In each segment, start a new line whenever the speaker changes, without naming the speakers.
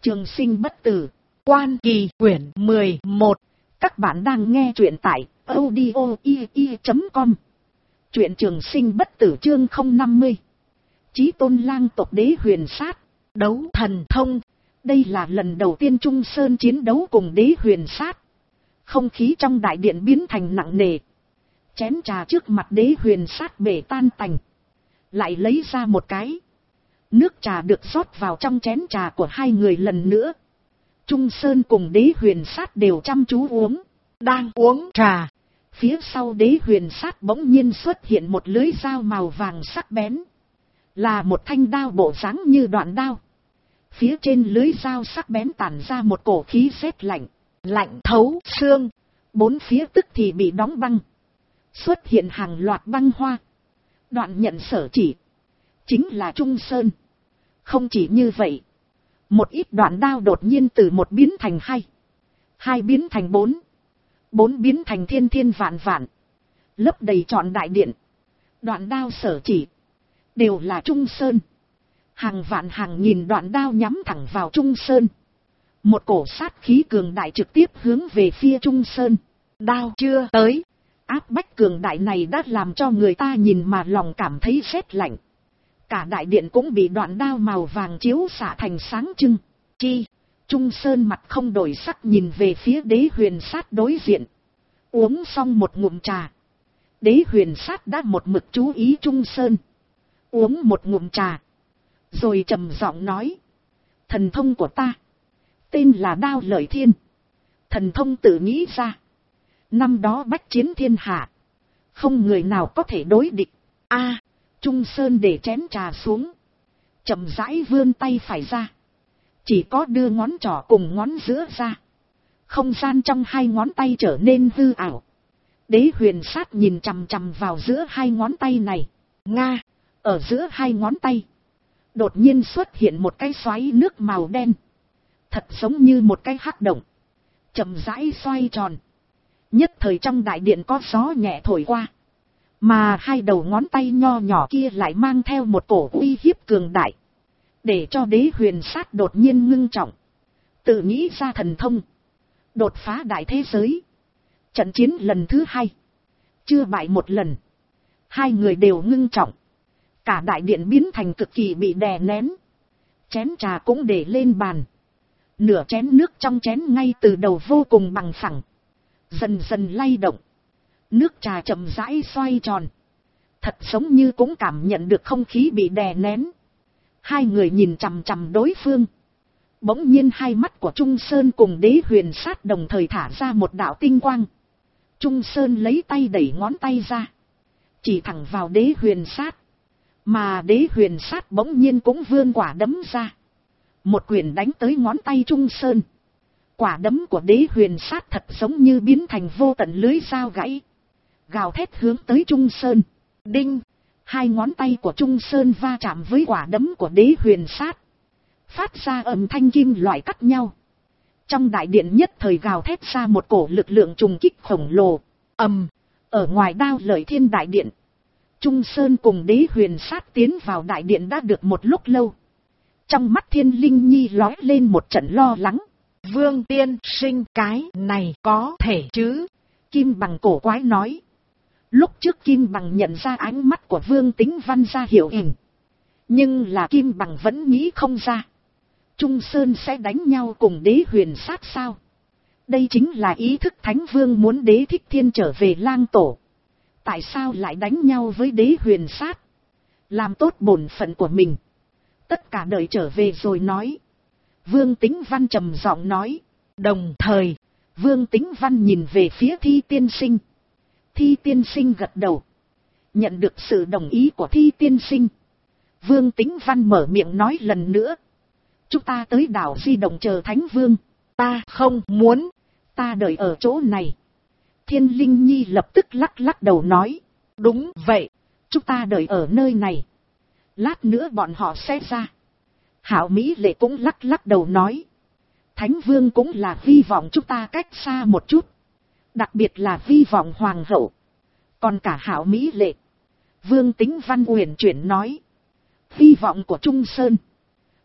Trường sinh bất tử, Quan Kỳ quyển 11. Các bạn đang nghe truyện tại audio.com. Truyện Trường sinh bất tử chương 050. Chí tôn lang tộc Đế Huyền Sát, đấu thần thông. Đây là lần đầu tiên Trung Sơn chiến đấu cùng Đế Huyền Sát. Không khí trong đại điện biến thành nặng nề. Chén trà trước mặt Đế Huyền Sát bể tan tành. Lại lấy ra một cái. Nước trà được rót vào trong chén trà của hai người lần nữa. Trung Sơn cùng Đế Huyền Sát đều chăm chú uống. Đang uống trà, phía sau Đế Huyền Sát bỗng nhiên xuất hiện một lưới dao màu vàng sắc bén. Là một thanh đao bộ dáng như đoạn đao. Phía trên lưới dao sắc bén tản ra một cổ khí rét lạnh, lạnh thấu xương. Bốn phía tức thì bị đóng băng. Xuất hiện hàng loạt băng hoa. Đoạn nhận sở chỉ chính là Trung Sơn. Không chỉ như vậy, một ít đoạn đao đột nhiên từ một biến thành hai, hai biến thành bốn, bốn biến thành thiên thiên vạn vạn, lấp đầy trọn đại điện. Đoạn đao sở chỉ đều là Trung Sơn. Hàng vạn hàng nghìn đoạn đao nhắm thẳng vào Trung Sơn. Một cổ sát khí cường đại trực tiếp hướng về phía Trung Sơn. Đao chưa tới, áp bách cường đại này đã làm cho người ta nhìn mà lòng cảm thấy rét lạnh. Cả đại điện cũng bị đoạn đao màu vàng chiếu xạ thành sáng trưng. Chi, Trung Sơn mặt không đổi sắc nhìn về phía Đế Huyền Sát đối diện. Uống xong một ngụm trà. Đế Huyền Sát đã một mực chú ý Trung Sơn. Uống một ngụm trà. Rồi trầm giọng nói. Thần thông của ta tên là Đao Lợi Thiên. Thần thông tự nghĩ ra. Năm đó bách chiến thiên hạ, không người nào có thể đối địch. Trung Sơn để chén trà xuống, chậm rãi vươn tay phải ra. Chỉ có đưa ngón trỏ cùng ngón giữa ra. Không gian trong hai ngón tay trở nên hư ảo. Đế Huyền Sát nhìn chằm chằm vào giữa hai ngón tay này. Ở giữa hai ngón tay đột nhiên xuất hiện một cái xoáy nước màu đen. Thật giống như một cái hắc động, chậm rãi xoay tròn. Nhất thời trong đại điện có gió nhẹ thổi qua. Mà hai đầu ngón tay nho nhỏ kia lại mang theo một cổ uy hiếp cường đại. Để cho Đế Huyền Sát đột nhiên ngưng trọng. Tự nghĩ ra thần thông. Đột phá đại thế giới. Trận chiến lần thứ hai. Chưa bại một lần. Hai người đều ngưng trọng. Cả đại điện biến thành cực kỳ bị đè nén. Chén trà cũng để lên bàn. Nửa chén nước trong chén ngay từ đầu vô cùng bằng phẳng. Dần dần lay động. Nước trà chậm rãi xoay tròn. Thật giống như cũng cảm nhận được không khí bị đè nén. Hai người nhìn chằm chằm đối phương. Bỗng nhiên hai mắt của Trung Sơn cùng Đế Huyền Sát đồng thời thả ra một đạo tinh quang. Trung Sơn lấy tay đẩy ngón tay ra, chỉ thẳng vào Đế Huyền Sát. Mà Đế Huyền Sát bỗng nhiên cũng vươn quả đấm ra. Một quyền đánh tới ngón tay Trung Sơn. Quả đấm của Đế Huyền Sát thật giống như biến thành vô tận lưới dao gãy. Gào thét hướng tới Trung Sơn. Đinh! Hai ngón tay của Trung Sơn va chạm với quả đấm của Đế Huyền Sát. Phát ra âm thanh kim loại cắt nhau. Trong đại điện nhất thời gào thét ra một cổ lực lượng trùng kích khổng lồ. Ở ngoài Đao Lợi Thiên đại điện, Trung Sơn cùng Đế Huyền Sát tiến vào đại điện đã được một lúc lâu. Trong mắt Thiên Linh Nhi lóe lên một trận lo lắng. Vương tiên sinh, cái này có thể chứ? Kim Bằng cổ quái nói. Lúc trước Kim Bằng nhận ra ánh mắt của Vương Tính Văn ra hiệu hình. Nhưng là Kim Bằng vẫn nghĩ không ra. Trung Sơn sẽ đánh nhau cùng Đế Huyền Sát sao? Đây chính là ý thức Thánh Vương muốn Đế Thích Thiên trở về lang tổ. Tại sao lại đánh nhau với Đế Huyền Sát? Làm tốt bổn phận của mình. Tất cả đợi trở về rồi nói. Vương Tính Văn trầm giọng nói. Đồng thời, Vương Tính Văn nhìn về phía Thi Tiên Sinh. Thi Tiên Sinh gật đầu. Nhận được sự đồng ý của Thi Tiên Sinh. Vương Tính Văn mở miệng nói lần nữa. Chúng ta tới đảo Di Động chờ Thánh Vương. Ta không muốn. Ta đợi ở chỗ này. Thiên Linh Nhi lập tức lắc đầu nói. Đúng vậy. Chúng ta đợi ở nơi này. Lát nữa bọn họ sẽ ra. Hảo Mỹ Lệ cũng lắc đầu nói. Thánh Vương cũng là hy vọng chúng ta cách xa một chút. Đặc biệt là hy vọng Hoàng hậu. Còn cả Hảo Mỹ Lệ. Vương Tính Văn uyển chuyển nói. Hy vọng của Trung Sơn.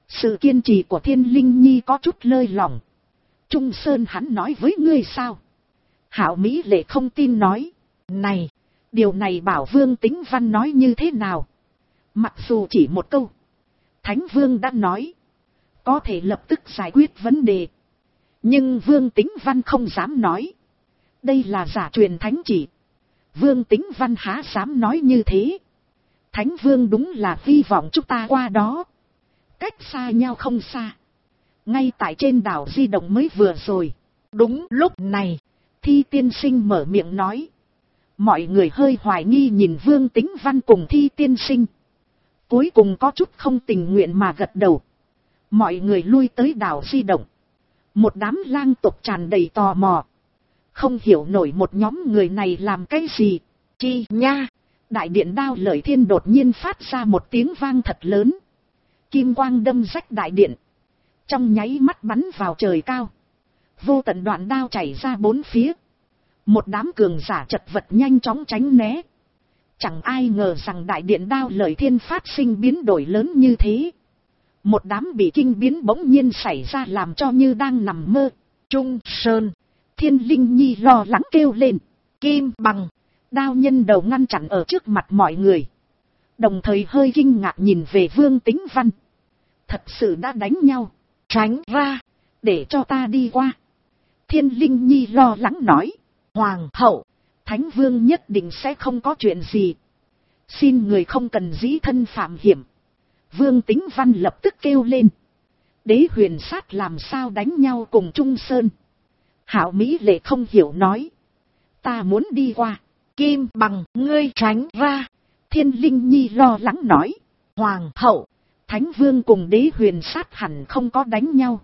Sự kiên trì của Thiên Linh Nhi có chút lơi lỏng. Trung Sơn hắn nói với ngươi sao? Hạo Mỹ Lệ không tin nói. Này, điều này bảo Vương Tĩnh Văn nói như thế nào? Mặc dù chỉ một câu, Thánh Vương đã nói, có thể lập tức giải quyết vấn đề. Nhưng Vương Tĩnh Văn không dám nói. Đây là giả truyền thánh chỉ. Vương Tĩnh Văn há dám nói như thế. Thánh Vương đúng là hy vọng chúng ta qua đó. Cách xa nhau không xa. Ngay tại trên đảo Di Động mới vừa rồi. Đúng lúc này, Thi Tiên Sinh mở miệng nói. Mọi người hơi hoài nghi nhìn Vương Tĩnh Văn cùng Thi Tiên Sinh. Cuối cùng có chút không tình nguyện mà gật đầu. Mọi người lui tới đảo Di Động. Một đám lang tộc tràn đầy tò mò. Không hiểu nổi một nhóm người này làm cái gì. Chi nha. Đại điện Đao Lợi Thiên đột nhiên phát ra một tiếng vang thật lớn. Kim quang đâm rách đại điện. Trong nháy mắt bắn vào trời cao. Vô tận đoạn đao chảy ra bốn phía. Một đám cường giả chật vật nhanh chóng tránh né. Chẳng ai ngờ rằng đại điện Đao Lợi Thiên phát sinh biến đổi lớn như thế. Một đám bị kinh biến bỗng nhiên xảy ra làm cho như đang nằm mơ. Trung Sơn, Thiên Linh Nhi lo lắng kêu lên. Kim Bằng, đao nhân đầu ngăn chặn ở trước mặt mọi người. Đồng thời hơi kinh ngạc nhìn về Vương Tĩnh Văn. Thật sự đã đánh nhau. Tránh ra, để cho ta đi qua. Thiên Linh Nhi lo lắng nói. Hoàng hậu, Thánh Vương nhất định sẽ không có chuyện gì. Xin người không cần dĩ thân phạm hiểm. Vương Tĩnh Văn lập tức kêu lên. Đế Huyền Sát làm sao đánh nhau cùng Trung Sơn? Hạo Mỹ Lệ không hiểu nói. Ta muốn đi qua. Kim Bằng, ngươi tránh ra. Thiên Linh Nhi lo lắng nói. Hoàng hậu, Thánh Vương cùng Đế Huyền Sát hẳn không có đánh nhau.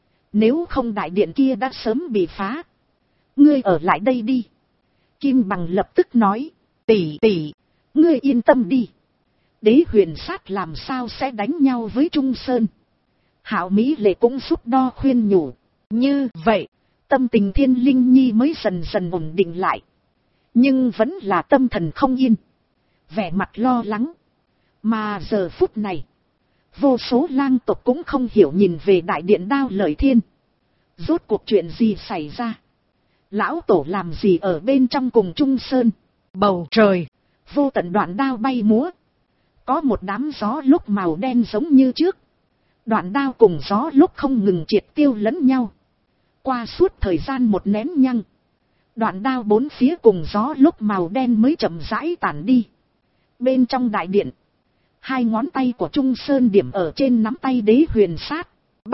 Nếu không đại điện kia đã sớm bị phá. Ngươi ở lại đây đi. Kim Bằng lập tức nói. Tỷ tỷ, ngươi yên tâm đi. Đế Huyền Sát làm sao sẽ đánh nhau với Trung Sơn? Hạo Mỹ Lệ cũng giúp đo khuyên nhủ. Như vậy, tâm tình Thiên Linh Nhi mới dần dần ổn định lại. Nhưng vẫn là tâm thần không yên. Vẻ mặt lo lắng. Mà giờ phút này, vô số lang tộc cũng không hiểu nhìn về đại điện Đao Lợi Thiên. Rốt cuộc chuyện gì xảy ra? Lão tổ làm gì ở bên trong cùng Trung Sơn? Bầu trời, vô tận đoạn đao bay múa. Có một đám gió lúc màu đen giống như trước. Đoạn đao cùng gió lúc không ngừng triệt tiêu lẫn nhau. Qua suốt thời gian một nén nhăng. Đoạn đao bốn phía cùng gió lúc màu đen mới chậm rãi tản đi. Bên trong đại điện, hai ngón tay của Trung Sơn điểm ở trên nắm tay Đế Huyền Sát.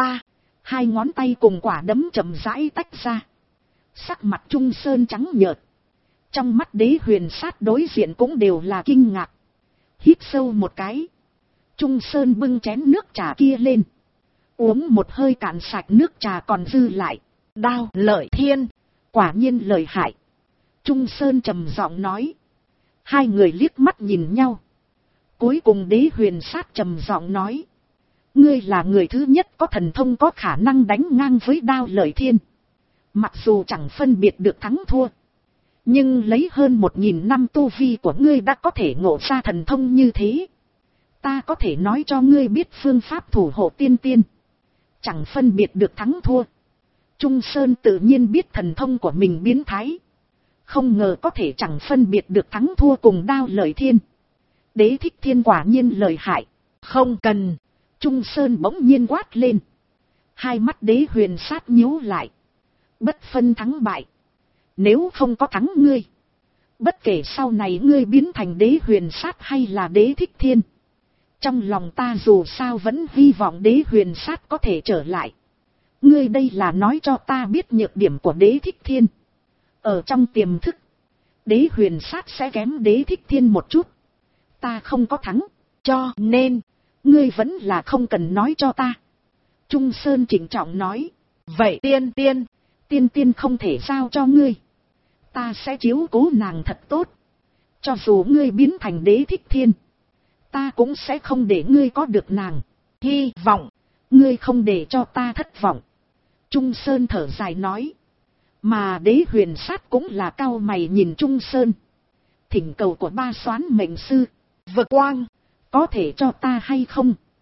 Hai ngón tay cùng quả đấm chậm rãi tách ra. Sắc mặt Trung Sơn trắng nhợt. Trong mắt Đế Huyền Sát đối diện cũng đều là kinh ngạc. Hít sâu một cái. Trung Sơn bưng chén nước trà kia lên. Uống một hơi cạn sạch nước trà còn dư lại. Đao Lợi Thiên, quả nhiên lợi hại. Trung Sơn trầm giọng nói. Hai người liếc mắt nhìn nhau. Cuối cùng Đế Huyền Sát trầm giọng nói. Ngươi là người thứ nhất có thần thông có khả năng đánh ngang với Đao Lợi Thiên. Mặc dù chẳng phân biệt được thắng thua. Nhưng lấy hơn 1000 năm tu vi của ngươi đã có thể ngộ ra thần thông như thế. Ta có thể nói cho ngươi biết phương pháp thủ hộ tiên tiên. Chẳng phân biệt được thắng thua. Trung Sơn tự nhiên biết thần thông của mình biến thái. Không ngờ có thể chẳng phân biệt được thắng thua cùng Đao Lợi Thiên. Đế Thích Thiên quả nhiên lợi hại. Không cần. Trung Sơn bỗng nhiên quát lên. Hai mắt Đế Huyền Sát nhíu lại. Bất phân thắng bại. Nếu không có thắng ngươi. Bất kể sau này ngươi biến thành Đế Huyền Sát hay là Đế Thích Thiên. Trong lòng ta dù sao vẫn hy vọng Đế Huyền Sát có thể trở lại. Ngươi đây là nói cho ta biết nhược điểm của Đế Thích Thiên. Ở trong tiềm thức, Đế Huyền Sát sẽ kém Đế Thích Thiên một chút. Ta không có thắng, cho nên, ngươi vẫn là không cần nói cho ta. Trung Sơn trịnh trọng nói, vậy tiên tiên không thể giao cho ngươi. Ta sẽ chiếu cố nàng thật tốt. Cho dù ngươi biến thành Đế Thích Thiên, ta cũng sẽ không để ngươi có được nàng. Hy vọng, ngươi không để cho ta thất vọng. Trung Sơn thở dài nói. Mà Đế Huyền Sát cũng là cau mày nhìn Trung Sơn. Thỉnh cầu của ba Soán mệnh sư, Vực Quang, có thể cho ta hay không?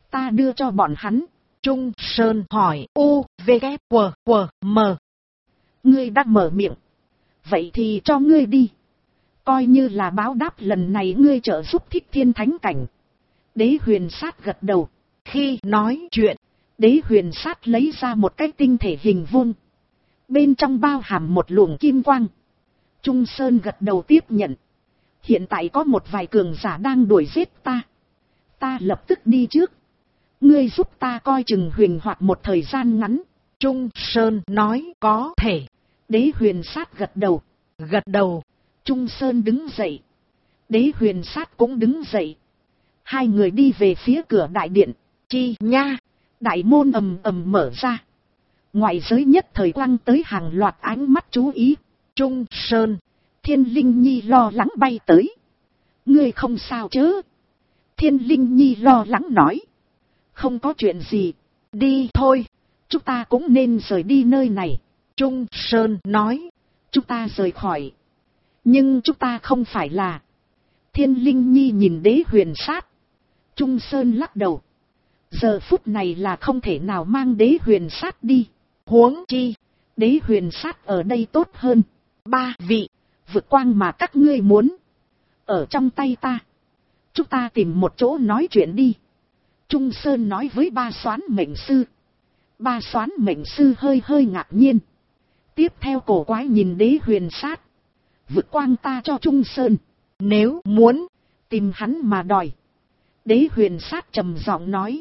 Ta đưa cho bọn hắn.
Trung Sơn hỏi. U, V, K, W, W, M.
Ngươi đã mở miệng. Vậy thì cho ngươi đi. Coi như là báo đáp lần này ngươi trợ giúp Thích Thiên thánh cảnh. Đế Huyền Sát gật đầu.
Khi nói chuyện,
Đế Huyền Sát lấy ra một cái tinh thể hình vuông. Bên trong bao hàm một luồng kim quang. Trung Sơn gật đầu tiếp nhận. Hiện tại có một vài cường giả đang đuổi giết ta. Ta lập tức đi trước. Ngươi giúp ta coi chừng Huyền Hoạt một thời gian ngắn.
Trung Sơn nói có thể.
Đế Huyền Sát gật đầu.
Gật đầu.
Trung Sơn đứng dậy. Đế Huyền Sát cũng đứng dậy. Hai người đi về phía cửa đại điện.
Chi nha.
Đại môn ầm ầm mở ra. Ngoại giới nhất thời quăng tới hàng loạt ánh mắt chú ý.
Trung Sơn.
Thiên Linh Nhi lo lắng bay tới. Ngươi không sao chứ? Thiên Linh Nhi lo lắng nói. Không có chuyện gì.
Đi thôi.
Chúng ta cũng nên rời đi nơi này.
Trung Sơn nói.
Chúng ta rời khỏi. Nhưng chúng ta không phải là. Thiên Linh Nhi nhìn Đế Huyền Sát. Trung Sơn lắc đầu. Giờ phút này là không thể nào mang Đế Huyền Sát đi.
Huống chi.
Đế Huyền Sát ở đây tốt hơn.
3 vị.
Vực quang mà các ngươi muốn. Ở trong tay ta. Chúng ta tìm một chỗ nói chuyện đi. Trung Sơn nói với Ba Soán Mệnh Sư. Ba Soán Mệnh Sư hơi hơi ngạc nhiên. Tiếp theo cổ quái nhìn Đế Huyền Sát. Vực quang ta cho Trung Sơn.
Nếu muốn
tìm hắn mà đòi. Đế Huyền Sát trầm giọng nói.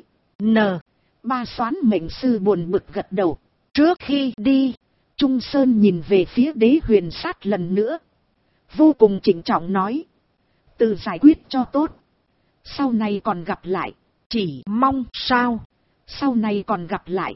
Ba Soán Mệnh Sư buồn bực gật đầu.
Trước khi đi,
Trung Sơn nhìn về phía Đế Huyền Sát lần nữa. Vô cùng trịnh trọng nói. Tự giải quyết cho tốt. Sau này còn gặp lại.
Chỉ mong sao.
Sau này còn gặp lại.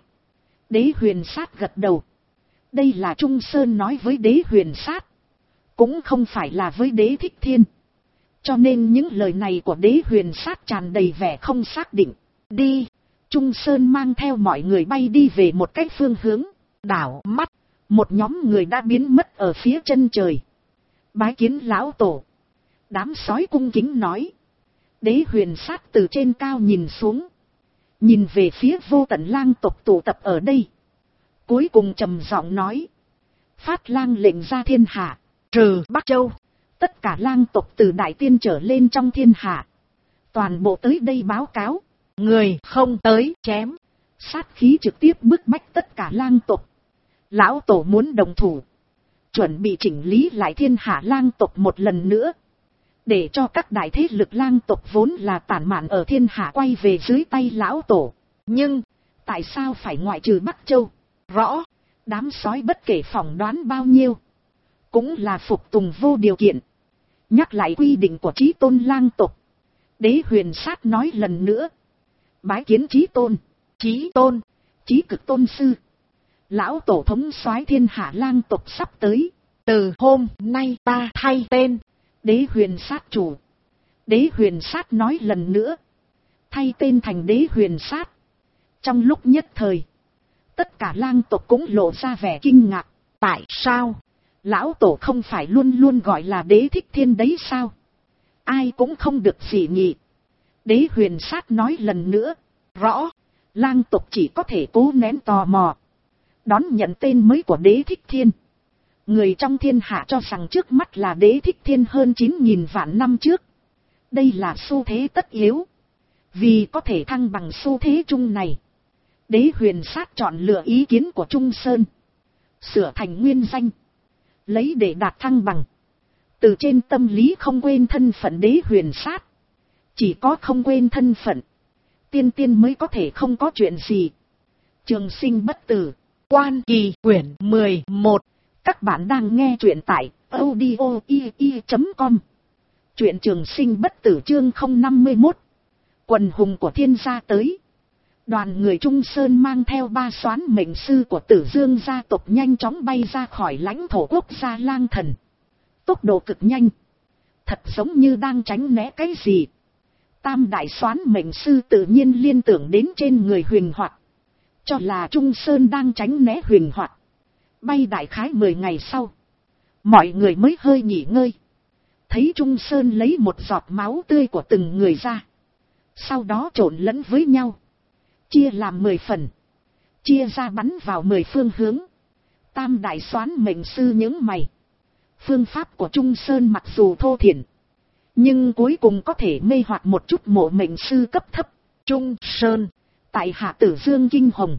Đế Huyền Sát gật đầu. Đây là Trung Sơn nói với Đế Huyền Sát. Cũng không phải là với Đế Thích Thiên. Cho nên những lời này của Đế Huyền Sát tràn đầy vẻ không xác định. Đi. Trung Sơn mang theo mọi người bay đi về một cái phương hướng.
Đảo mắt.
Một nhóm người đã biến mất ở phía chân trời. Bái kiến lão tổ. Đám sói cung kính nói. Đế Huyền Sát từ trên cao nhìn xuống. Nhìn về phía vô tận lang tộc tụ tập ở đây. Cuối cùng trầm giọng nói. Phát lang lệnh ra thiên hạ.
Trừ Bắc Châu.
Tất cả lang tộc từ đại tiên trở lên trong thiên hạ. Toàn bộ tới đây báo cáo.
Người không tới chém.
Sát khí trực tiếp bức bách tất cả lang tộc. Lão tổ muốn đồng thủ. Chuẩn bị chỉnh lý lại thiên hạ lang tộc một lần nữa. Để cho các đại thế lực lang tộc vốn là tản mạn ở thiên hạ quay về dưới tay lão tổ. Nhưng, tại sao phải ngoại trừ Bắc Châu? Rõ, đám sói bất kể phỏng đoán bao nhiêu. Cũng là phục tùng vô điều kiện. Nhắc lại quy định của Chí Tôn lang tộc. Đế Huyền Sát nói lần nữa. Bái kiến Chí Tôn.
Chí Tôn.
Chí Cực Tôn Sư. Lão tổ thống soái thiên hạ lang tộc sắp tới.
Từ hôm nay ta thay tên.
Đế Huyền Sát chủ. Đế Huyền Sát nói lần nữa. Thay tên thành Đế Huyền Sát. Trong lúc nhất thời. Tất cả lang tộc cũng lộ ra vẻ kinh ngạc. Tại sao? Lão tổ không phải luôn luôn gọi là Đế Thích Thiên đấy sao? Ai cũng không được dị nghị. Đế Huyền Sát nói lần nữa. Rõ. Lang tộc chỉ có thể cố nén tò mò. Đón nhận tên mới của Đế Thích Thiên. Người trong thiên hạ cho rằng trước mắt là Đế Thích Thiên hơn 9.000 vạn năm trước. Đây là xu thế tất yếu. Vì có thể thăng bằng xu thế chung này. Đế Huyền Sát chọn lựa ý kiến của Trung Sơn. Sửa thành nguyên danh. Lấy để đạt thăng bằng. Từ trên tâm lý không quên thân phận Đế Huyền Sát. Chỉ có không quên thân phận. Tiên tiên mới có thể không có chuyện gì. Trường sinh bất tử.
Quan Kỳ quyển 11.
Các bạn đang nghe truyện tại audio.com. Truyện Trường Sinh bất tử chương 051. Quần hùng của thiên gia tới. Đoàn người Trung Sơn mang theo ba soán mệnh sư của Tử Dương gia tộc nhanh chóng bay ra khỏi lãnh thổ quốc gia Lang Thần. Tốc độ cực nhanh. Thật giống như đang tránh né cái gì. Tam đại soán mệnh sư tự nhiên liên tưởng đến trên người Huyền Hoạt. Cho là Trung Sơn đang tránh né Huyền Hoạt. Bay đại khái 10 ngày sau. Mọi người mới hơi nghỉ ngơi. Thấy Trung Sơn lấy một giọt máu tươi của từng người ra. sau đó trộn lẫn với nhau, chia làm 10 phần, chia ra bắn vào 10 phương hướng. Tam đại soán mệnh sư nhướng mày. Phương pháp của Trung Sơn mặc dù thô thiển, nhưng cuối cùng có thể mê hoặc một chút mộ mệnh sư cấp thấp. Trung Sơn, tại hạ Tử Dương Kinh Hồng,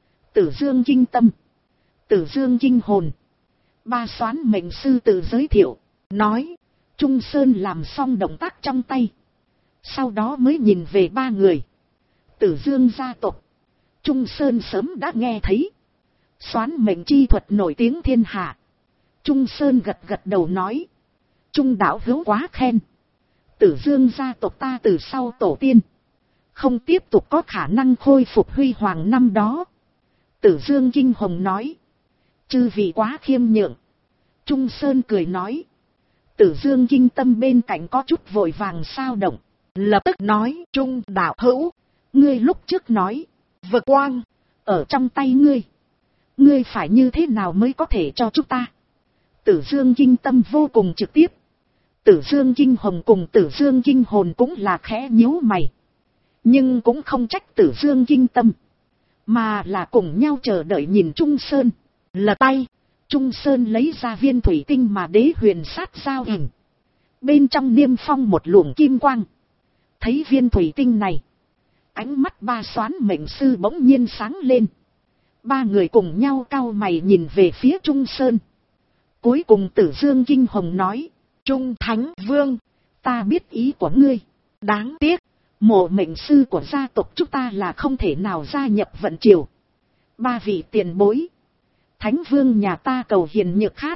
Tử Dương Kinh Tâm, Tử Dương Kinh Hồn. Ba soán mệnh sư tự giới thiệu, nói. Trung Sơn làm xong động tác trong tay, sau đó mới nhìn về ba người. Tử Dương gia tộc, Trung Sơn sớm đã nghe thấy. Soán mệnh chi thuật nổi tiếng thiên hạ. Trung Sơn gật gật đầu nói. Trung đạo hữu quá khen. Tử Dương gia tộc ta từ sau tổ tiên, không tiếp tục có khả năng khôi phục huy hoàng năm đó. Tử Dương Kinh Hồng nói. Chư vị quá khiêm nhượng. Trung Sơn cười nói. Tử Dương Kinh Tâm bên cạnh có chút vội vàng sao động, lập tức nói. Trung đạo hữu, ngươi lúc trước nói vực quang ở trong tay ngươi, ngươi phải như thế nào mới có thể cho chúng ta? Tử Dương Kinh Tâm vô cùng trực tiếp. Tử Dương Kinh Hồng cùng Tử Dương Kinh Hồn cũng là khẽ nhíu mày, nhưng cũng không trách Tử Dương Kinh Tâm, mà là cùng nhau chờ đợi nhìn Trung Sơn. Lật tay, Trung Sơn lấy ra viên thủy tinh mà Đế Huyền Sát giao hình, bên trong niêm phong một luồng kim quang. Thấy viên thủy tinh này, ánh mắt ba soán mệnh sư bỗng nhiên sáng lên. Ba người cùng nhau cau mày nhìn về phía Trung Sơn. Cuối cùng Tử Dương Kinh Hồng nói. Trung Thánh Vương, ta biết ý của ngươi. Đáng tiếc, mộ mệnh sư của gia tộc chúng ta là không thể nào gia nhập vận triều. Ba vị tiền bối, Thánh Vương nhà ta cầu hiền nhược khát.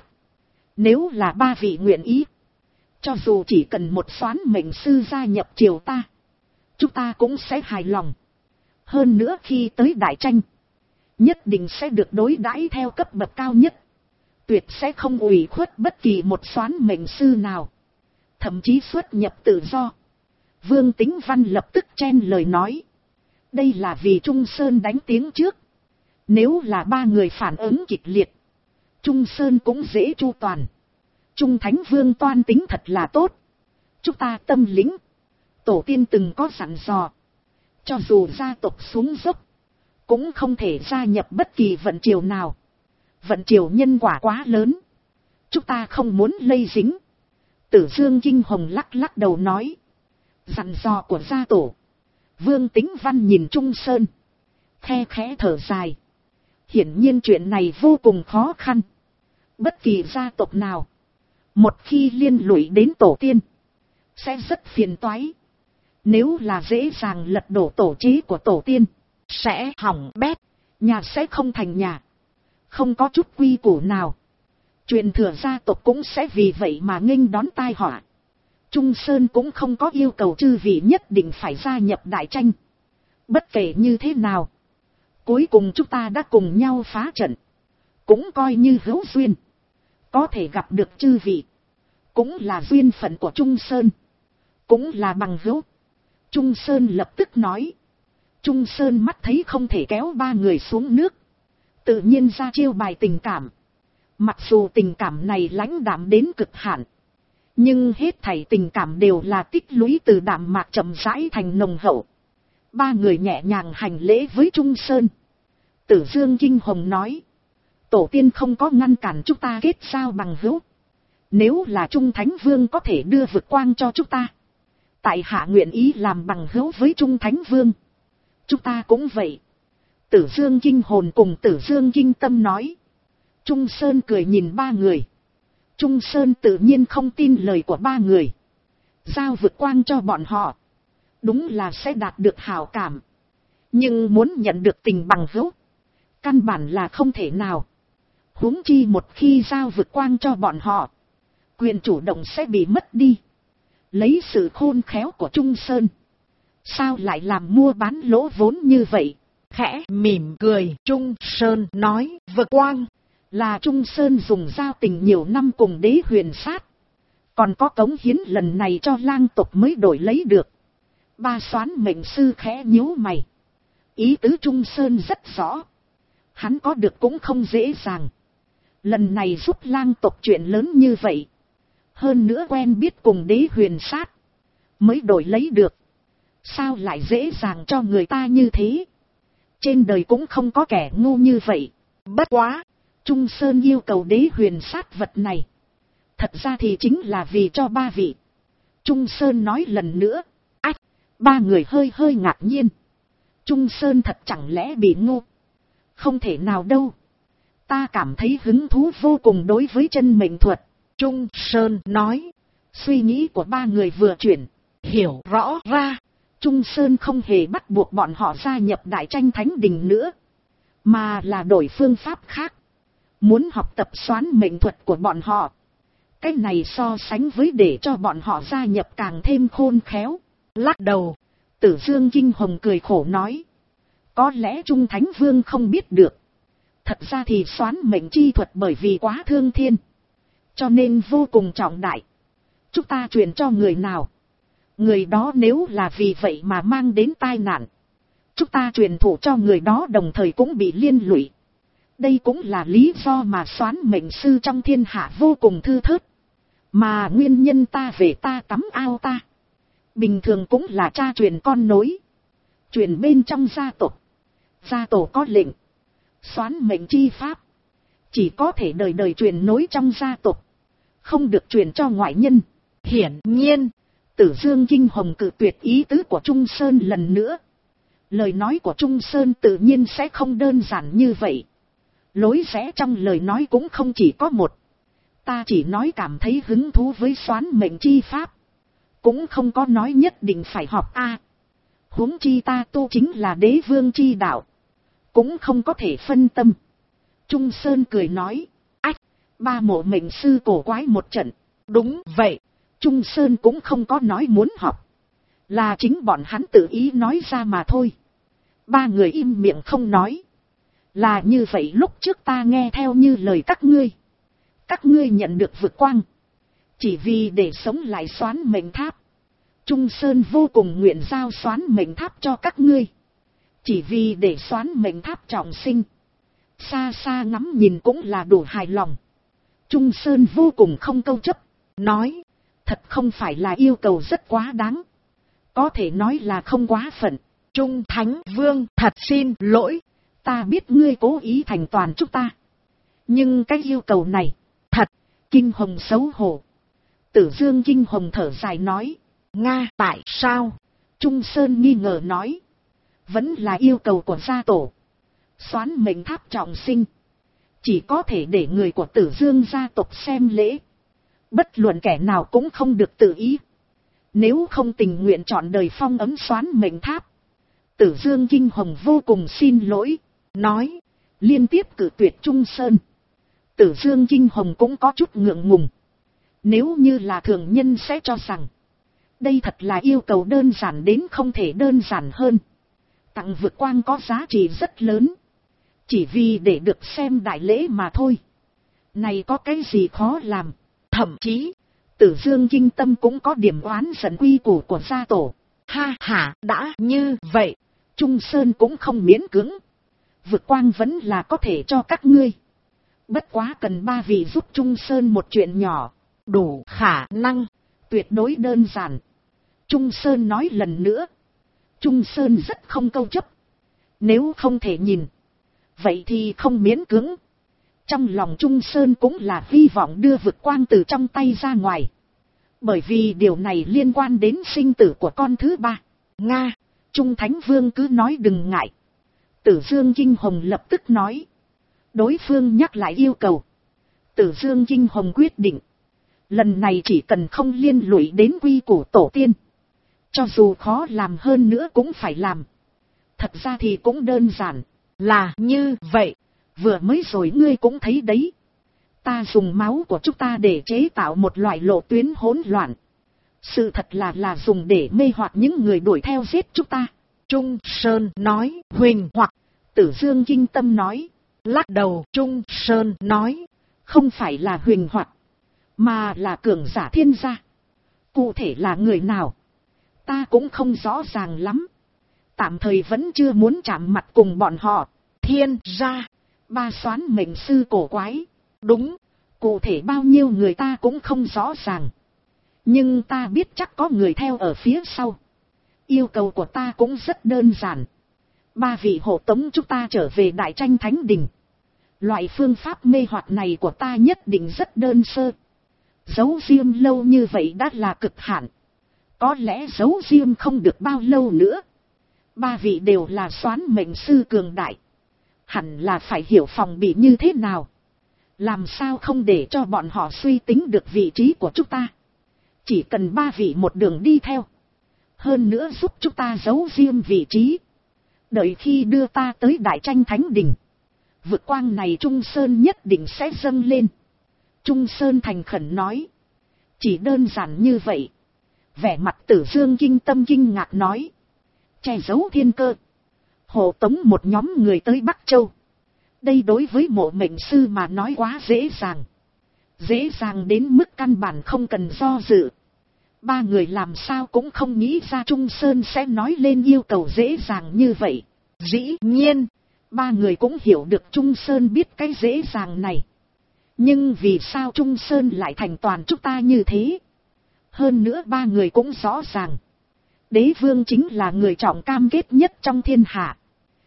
Nếu là ba vị nguyện ý, cho dù chỉ cần một soán mệnh sư gia nhập triều ta, chúng ta cũng sẽ hài lòng. Hơn nữa khi tới đại tranh, nhất định sẽ được đối đãi theo cấp bậc cao nhất, tuyệt sẽ không ủy khuất bất kỳ một soán mệnh sư nào, thậm chí xuất nhập tự do. Vương Tính Văn lập tức chen lời nói. Đây là vì Trung Sơn đánh tiếng trước. Nếu là ba người phản ứng kịch liệt, Trung Sơn cũng dễ chu toàn. Trung Thánh Vương toan tính thật là tốt. Chúng ta tâm lĩnh, tổ tiên từng có dặn dò, cho dù gia tộc xuống dốc, cũng không thể gia nhập bất kỳ vận triều nào. Vận triều nhân quả quá lớn, chúng ta không muốn lây dính. Tử Dương Kinh Hồng lắc lắc đầu nói. Dặn dò của gia tổ. Vương Tính Văn nhìn Trung Sơn, khe khẽ thở dài. Hiển nhiên chuyện này vô cùng khó khăn. Bất kỳ gia tộc nào, một khi liên lụy đến tổ tiên, sẽ rất phiền toái. Nếu là dễ dàng lật đổ tổ chế của tổ tiên, sẽ hỏng bét, nhà sẽ không thành nhà, không có chút quy củ nào. Truyền thừa gia tộc cũng sẽ vì vậy mà nghênh đón tai họa. Trung Sơn cũng không có yêu cầu chư vị nhất định phải gia nhập đại tranh. Bất kể như thế nào, cuối cùng chúng ta đã cùng nhau phá trận, cũng coi như hữu duyên. Có thể gặp được chư vị, cũng là duyên phận của Trung Sơn, cũng là bằng hữu. Trung Sơn lập tức nói. Trung Sơn mắt thấy không thể kéo ba người xuống nước, tự nhiên ra chiêu bài tình cảm. Mặc dù tình cảm này lãnh đạm đến cực hạn, nhưng hết thảy tình cảm đều là tích lũy từ đạm mạc chậm rãi thành nồng hậu. Ba người nhẹ nhàng hành lễ với Trung Sơn. Tử Dương Kinh Hồng nói. Tổ tiên không có ngăn cản chúng ta kết giao bằng hữu. Nếu là Trung Thánh Vương có thể đưa vực quang cho chúng ta, tại hạ nguyện ý làm bằng hữu với Trung Thánh Vương. Chúng ta cũng vậy. Tử Dương Kinh Hồn cùng Tử Dương Kinh Tâm nói. Trung Sơn cười nhìn ba người. Trung Sơn tự nhiên không tin lời của ba người. Giao vực quang cho bọn họ, đúng là sẽ đạt được hảo cảm. Nhưng muốn nhận được tình bằng hữu, căn bản là không thể nào. Huống chi một khi giao vực quang cho bọn họ, quyền chủ động sẽ bị mất đi. Lấy sự khôn khéo của Trung Sơn, sao lại làm mua bán lỗ vốn như vậy? Khẽ mỉm cười, Trung Sơn nói. Vực quang là Trung Sơn dùng giao tình nhiều năm cùng Đế Huyền Sát, còn có cống hiến lần này cho lang tộc mới đổi lấy được. Ba soán mệnh sư khẽ nhíu mày. Ý tứ Trung Sơn rất rõ, hắn có được cũng không dễ dàng. Lần này giúp lang tộc chuyện lớn như vậy, hơn nữa quen biết cùng Đế Huyền Sát, mới đổi lấy được. Sao lại dễ dàng cho người ta như thế? Trên đời cũng không có kẻ ngu như vậy. Bất quá, Trung Sơn yêu cầu đế huyền sát vật này. Thật ra thì chính là vì cho ba vị. Trung Sơn nói lần nữa. Ách, ba người hơi hơi ngạc nhiên. Trung Sơn thật chẳng lẽ bị ngu? Không thể nào đâu. Ta cảm thấy hứng thú vô cùng đối với chân mệnh thuật. Trung Sơn nói. Suy nghĩ của ba người vừa chuyển. Hiểu rõ ra. Trung Sơn không hề bắt buộc bọn họ gia nhập Đại Tranh Thánh Đình nữa. Mà là đổi phương pháp khác. Muốn học tập xoán mệnh thuật của bọn họ. Cái này so sánh với để cho bọn họ gia nhập càng thêm khôn khéo. Lắc đầu. Tử Dương Kinh Hồng cười khổ nói. Có lẽ Trung Thánh Vương không biết được. Thật ra thì xoán mệnh chi thuật bởi vì quá thương thiên. Cho nên vô cùng trọng đại. Chúng ta truyền cho người nào? Người đó nếu là vì vậy mà mang đến tai nạn. Chúng ta truyền thụ cho người đó đồng thời cũng bị liên lụy. Đây cũng là lý do mà xoán mệnh sư trong thiên hạ vô cùng thư thớt. Mà nguyên nhân ta về ta tắm ao ta. Bình thường cũng là cha truyền con nối. Truyền bên trong gia tộc. Gia tổ có lệnh. Xoán mệnh chi pháp. Chỉ có thể đời đời truyền nối trong gia tộc. Không được truyền cho ngoại nhân. Hiển nhiên. Tử Dương Kinh Hồng cự tuyệt ý tứ của Trung Sơn lần nữa. Lời nói của Trung Sơn tự nhiên sẽ không đơn giản như vậy. Lối rẽ trong lời nói cũng không chỉ có một. Ta chỉ nói cảm thấy hứng thú với xoán mệnh chi pháp. Cũng không có nói nhất định phải học a. Huống chi ta tu chính là đế vương chi đạo. Cũng không có thể phân tâm. Trung Sơn cười nói. Ách, ba mộ mệnh sư cổ quái một trận. Đúng vậy. Trung Sơn cũng không có nói muốn học. Là chính bọn hắn tự ý nói ra mà thôi. Ba người im miệng không nói. Là như vậy lúc trước ta nghe theo như lời các ngươi. Các ngươi nhận được vực quang. Chỉ vì để sống lại xoán mệnh tháp. Trung Sơn vô cùng nguyện giao xoán mệnh tháp cho các ngươi. Chỉ vì để xoán mệnh tháp trọng sinh. Xa xa ngắm nhìn cũng là đủ hài lòng. Trung Sơn vô cùng không câu chấp. Nói. Thật không phải là yêu cầu rất quá đáng. Có thể nói là không quá phận. Trung Thánh Vương thật xin lỗi. Ta biết ngươi cố ý thành toàn chúng ta. Nhưng cái yêu cầu này. Thật. Kinh Hồng xấu hổ. Tử Dương Kinh Hồng thở dài nói. Nga tại sao? Trung Sơn nghi ngờ nói. Vẫn là yêu cầu của gia tổ. Xoán mệnh tháp trọng sinh. Chỉ có thể để người của Tử Dương gia tộc xem lễ. Bất luận kẻ nào cũng không được tự ý. Nếu không tình nguyện chọn đời phong ấm xoán mệnh tháp. Tử Dương Kinh Hồng vô cùng xin lỗi. Nói. Liên tiếp cử tuyệt Trung Sơn. Tử Dương Kinh Hồng cũng có chút ngượng ngùng. Nếu như là thường nhân sẽ cho rằng. Đây thật là yêu cầu đơn giản đến không thể đơn giản hơn. Tặng vực quang có giá trị rất lớn. Chỉ vì để được xem đại lễ mà thôi. Này có cái gì khó làm. Thậm chí, Tử Dương Kinh Tâm cũng có điểm oán giận quy củ của gia tổ. Ha ha, đã như vậy. Trung Sơn cũng không miễn cưỡng. Vực quang vẫn là có thể cho các ngươi. Bất quá cần ba vị giúp Trung Sơn một chuyện nhỏ. Đủ khả năng. Tuyệt đối đơn giản. Trung Sơn nói lần nữa. Trung Sơn rất không câu chấp. Nếu không thể nhìn. Vậy thì không miễn cưỡng. Trong lòng Trung Sơn cũng là hy vọng đưa vực quang từ trong tay ra ngoài. Bởi vì điều này liên quan đến sinh tử của con thứ ba. Nga, Trung Thánh Vương cứ nói đừng ngại. Tử Dương Kinh Hồng lập tức nói. Đối phương nhắc lại yêu cầu. Tử Dương Kinh Hồng quyết định. Lần này chỉ cần không liên lụy đến quy củ tổ tiên. Cho dù khó làm hơn nữa cũng phải làm. Thật ra thì cũng đơn giản. Là như vậy. Vừa mới rồi ngươi cũng thấy đấy. Ta dùng máu của chúng ta để chế tạo một loại lộ tuyến hỗn loạn. Sự thật là dùng để mê hoặc những người đuổi theo giết chúng ta. Trung Sơn nói. Huỳnh hoặc. Tử Dương Kinh Tâm nói. Lắc đầu. Trung Sơn nói. Không phải là huỳnh hoặc. Mà là cường giả thiên gia. Cụ thể là người nào? Ta cũng không rõ ràng lắm. Tạm thời vẫn chưa muốn chạm mặt cùng bọn họ. Thiên gia. Ba xoán mệnh sư cổ quái. Đúng. Cụ thể bao nhiêu người ta cũng không rõ ràng. Nhưng ta biết chắc có người theo ở phía sau. Yêu cầu của ta cũng rất đơn giản. 3 vị hộ tống chúng ta trở về Đại Tranh Thánh Đình. Loại phương pháp mê hoặc này của ta nhất định rất đơn sơ. Giấu diêm lâu như vậy đã là cực hạn. Có lẽ giấu diêm không được bao lâu nữa. 3 vị đều là soán mệnh sư cường đại. Hẳn là phải hiểu phòng bị như thế nào. Làm sao không để cho bọn họ suy tính được vị trí của chúng ta. Chỉ cần 3 vị một đường đi theo. Hơn nữa giúp chúng ta giấu diêm vị trí. Đợi khi đưa ta tới Đại Tranh Thánh Đình. Vực quang này Trung Sơn nhất định sẽ dâng lên. Trung Sơn thành khẩn nói. Chỉ đơn giản như vậy. Vẻ mặt Tử Dương kinh tâm kinh ngạc nói. Che giấu thiên cơ. Hộ tống một nhóm người tới Bắc Châu. Đây đối với mộ mệnh sư mà nói quá dễ dàng. Dễ dàng đến mức căn bản không cần do dự. 3 người làm sao cũng không nghĩ ra Trung Sơn sẽ nói lên yêu cầu dễ dàng như vậy. Dĩ nhiên, 3 người cũng hiểu được Trung Sơn biết cái dễ dàng này. Nhưng vì sao Trung Sơn lại thành toàn chúng ta như thế? Hơn nữa 3 người cũng rõ ràng. Đế vương chính là người trọng cam kết nhất trong thiên hạ.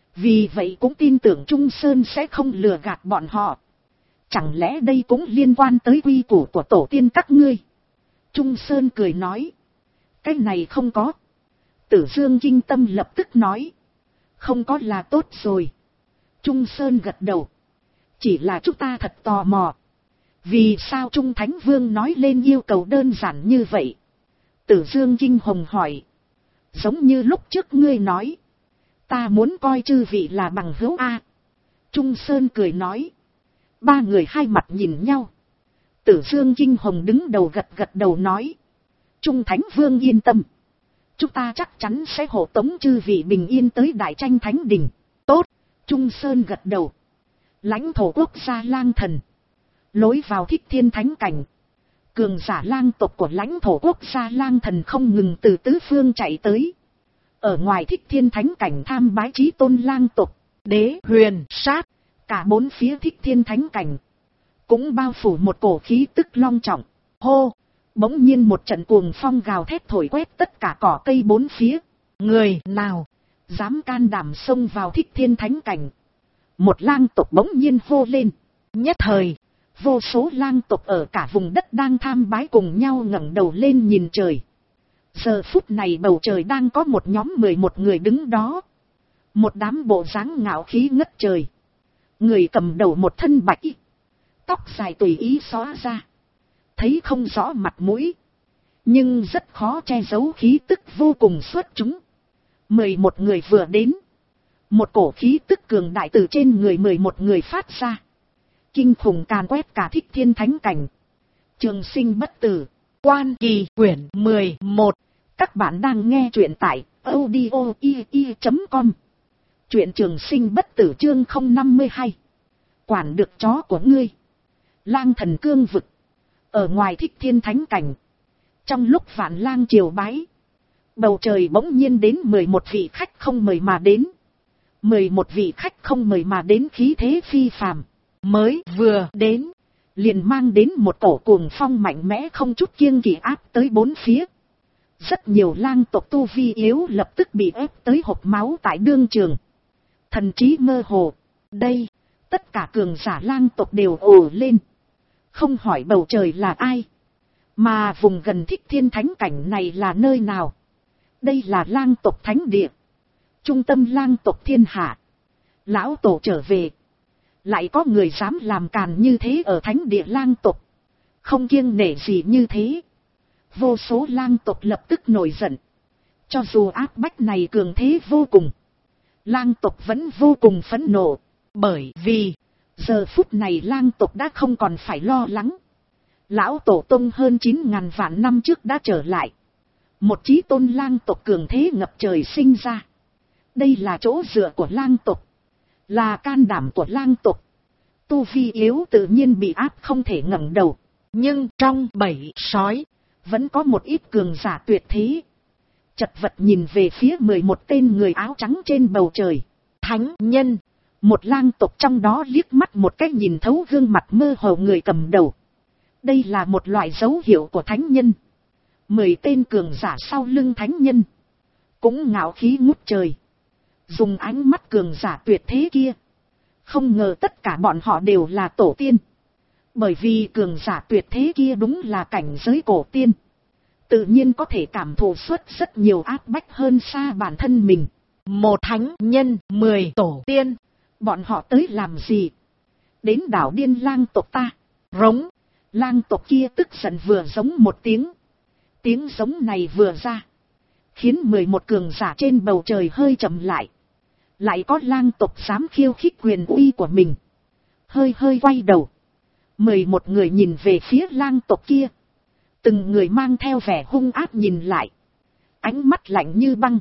Vì vậy cũng tin tưởng Trung Sơn sẽ không lừa gạt bọn họ. Chẳng lẽ đây cũng liên quan tới quy củ của tổ tiên các ngươi? Trung Sơn cười nói. Cái này không có. Tử Dương kinh tâm lập tức nói. Không có là tốt rồi. Trung Sơn gật đầu. Chỉ là chúng ta thật tò mò. Vì sao Trung Thánh Vương nói lên yêu cầu đơn giản như vậy? Tử Dương kinh hồng hỏi. Giống như lúc trước ngươi nói. Ta muốn coi chư vị là bằng hữu A. Trung Sơn cười nói. 3 người hai mặt nhìn nhau. Tử Dương kinh hồng đứng đầu gật gật đầu nói. Trung Thánh Vương yên tâm. Chúng ta chắc chắn sẽ hộ tống chư vị bình yên tới Đại Tranh Thánh Đình. Tốt. Trung Sơn gật đầu. Lãnh thổ quốc gia Lang Thần. Lối vào Thích Thiên Thánh Cảnh. Cường giả lang tộc của lãnh thổ quốc gia Lang Thần không ngừng từ tứ phương chạy tới. Ở ngoài Thích Thiên Thánh Cảnh tham bái Chí Tôn lang tộc. Đế huyền sát. Cả 4 phía Thích Thiên Thánh Cảnh. Cũng bao phủ một cổ khí tức long trọng. Hô! Bỗng nhiên một trận cuồng phong gào thét thổi quét tất cả cỏ cây 4 phía. Người nào dám can đảm xông vào Thích Thiên Thánh Cảnh? Một lang tộc bỗng nhiên hô lên. Nhất thời, vô số lang tộc ở cả vùng đất đang tham bái cùng nhau ngẩng đầu lên nhìn trời. Giờ phút này bầu trời đang có một nhóm 11 người đứng đó. Một đám bộ dáng ngạo khí ngất trời. Người cầm đầu một thân bạch y. Tóc dài tùy ý xóa ra. Thấy không rõ mặt mũi. Nhưng rất khó che giấu khí tức vô cùng xuất chúng. 11 người vừa đến. Một cổ khí tức cường đại từ trên người 11 người phát ra. Kinh khủng càn quét cả Thích Thiên Thánh Cảnh. Trường Sinh Bất Tử. Quan Kỳ quyển 11. Các bạn đang nghe truyện tại audio.com. Truyện Trường Sinh Bất Tử chương 052. Quản được chó của ngươi. Lang Thần cương vực. Ở ngoài Thích Thiên Thánh Cảnh. Trong lúc Vạn Lang triều bái. Bầu trời bỗng nhiên đến 11 vị khách không mời mà đến. 11 vị khách không mời mà đến khí thế phi phàm. Mới vừa đến. Liền mang đến một cổ cuồng phong mạnh mẽ không chút kiêng kỵ áp tới 4 phía. Rất nhiều lang tộc tu vi yếu lập tức bị ép tới hộc máu tại đương trường. Thần trí mơ hồ. Đây, tất cả cường giả lang tộc đều ồ lên. Không hỏi bầu trời là ai. Mà vùng gần Thích Thiên Thánh Cảnh này là nơi nào? Đây là lang tộc thánh địa. Trung tâm lang tộc thiên hạ. Lão tổ trở về. Lại có người dám làm càn như thế ở thánh địa lang tộc. Không kiêng nể gì như thế. Vô số lang tộc lập tức nổi giận. Cho dù áp bách này cường thế vô cùng. Lang tộc vẫn vô cùng phẫn nộ. Bởi vì giờ phút này lang tộc đã không còn phải lo lắng. Lão tổ tông hơn 9.000 vạn năm trước đã trở lại. Một chí tôn lang tộc cường thế ngập trời sinh ra. Đây là chỗ dựa của lang tộc. Là can đảm của lang tộc. Tu vi yếu tự nhiên bị áp không thể ngẩng đầu. Nhưng trong bầy sói vẫn có một ít cường giả tuyệt thế. Chật vật nhìn về phía 11 tên người áo trắng trên bầu trời. Thánh nhân. Một lang tộc trong đó liếc mắt một cách nhìn thấu gương mặt mơ hồ người cầm đầu. Đây là một loại dấu hiệu của thánh nhân. 10 tên cường giả sau lưng thánh nhân. cũng ngạo khí ngút trời. Dùng ánh mắt cường giả tuyệt thế kia. Không ngờ tất cả bọn họ đều là tổ tiên. Bởi vì cường giả tuyệt thế kia đúng là cảnh giới cổ tiên. Tự nhiên có thể cảm thụ suốt rất nhiều áp bách hơn xa bản thân mình.
Một thánh nhân, 10 tổ tiên.
Bọn họ tới làm gì? Đến đảo Điên Lang tộc ta.
Rống.
Lang tộc kia tức giận vừa giống một tiếng. Tiếng giống này vừa ra, khiến 11 cường giả trên bầu trời hơi chậm lại. Lại có lang tộc dám khiêu khích quyền uy của mình. Hơi hơi quay đầu. 11 người nhìn về phía lang tộc kia. Từng người mang theo vẻ hung ác nhìn lại. Ánh mắt lạnh như băng.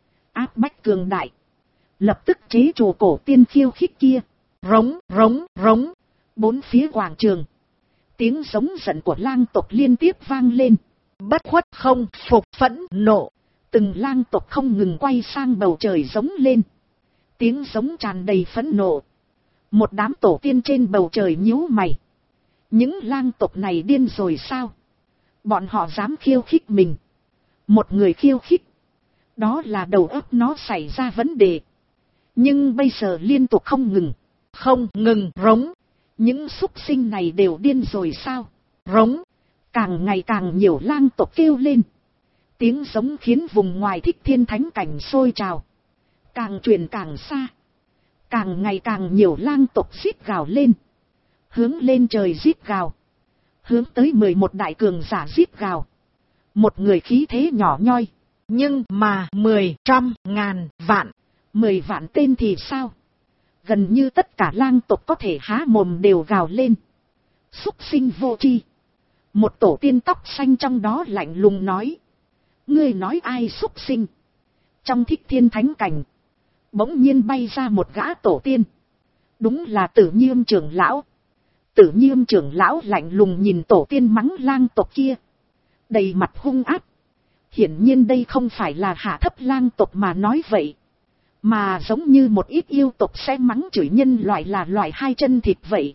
Áp bách cường đại. Lập tức chế trụ cổ tiên khiêu khích kia.
Rống, rống, rống.
Bốn phía quảng trường. Tiếng giống giận của lang tộc liên tiếp vang lên.
Bất khuất không phục phẫn nộ.
Từng lang tộc không ngừng quay sang bầu trời giống lên. Tiếng giống tràn đầy phẫn nộ. Một đám tổ tiên trên bầu trời nhíu mày. Những lang tộc này điên rồi sao? Bọn họ dám khiêu khích mình. Một người khiêu khích. Đó là đầu óc nó xảy ra vấn đề. Nhưng bây giờ liên tục không ngừng
rống.
Những súc sinh này đều điên rồi sao?
Rống.
Càng ngày càng nhiều lang tộc kêu lên. Tiếng giống khiến vùng ngoài Thích Thiên thánh cảnh sôi trào. Càng truyền càng xa. Càng ngày càng nhiều lang tộc rít gào lên. Hướng lên trời rít gào. Hướng tới 11 đại cường giả rít gào. Một người khí thế nhỏ nhoi.
Nhưng mà 10, trăm, ngàn, vạn.
10 vạn tên thì sao? Gần như tất cả lang tộc có thể há mồm đều gào lên. Súc sinh vô tri. Một tổ tiên tóc xanh trong đó lạnh lùng nói. Ngươi nói ai súc sinh? Trong Thích Thiên thánh cảnh. Bỗng nhiên bay ra một gã tổ tiên. Đúng là Tử Nhiêm trưởng lão. Tử Nhiêm trưởng lão lạnh lùng nhìn tổ tiên mắng lang tộc kia. Đầy mặt hung ác. Hiển nhiên đây không phải là hạ thấp lang tộc mà nói vậy. Mà giống như một ít yêu tộc sẽ mắng chửi nhân loại là loại hai chân thịt vậy.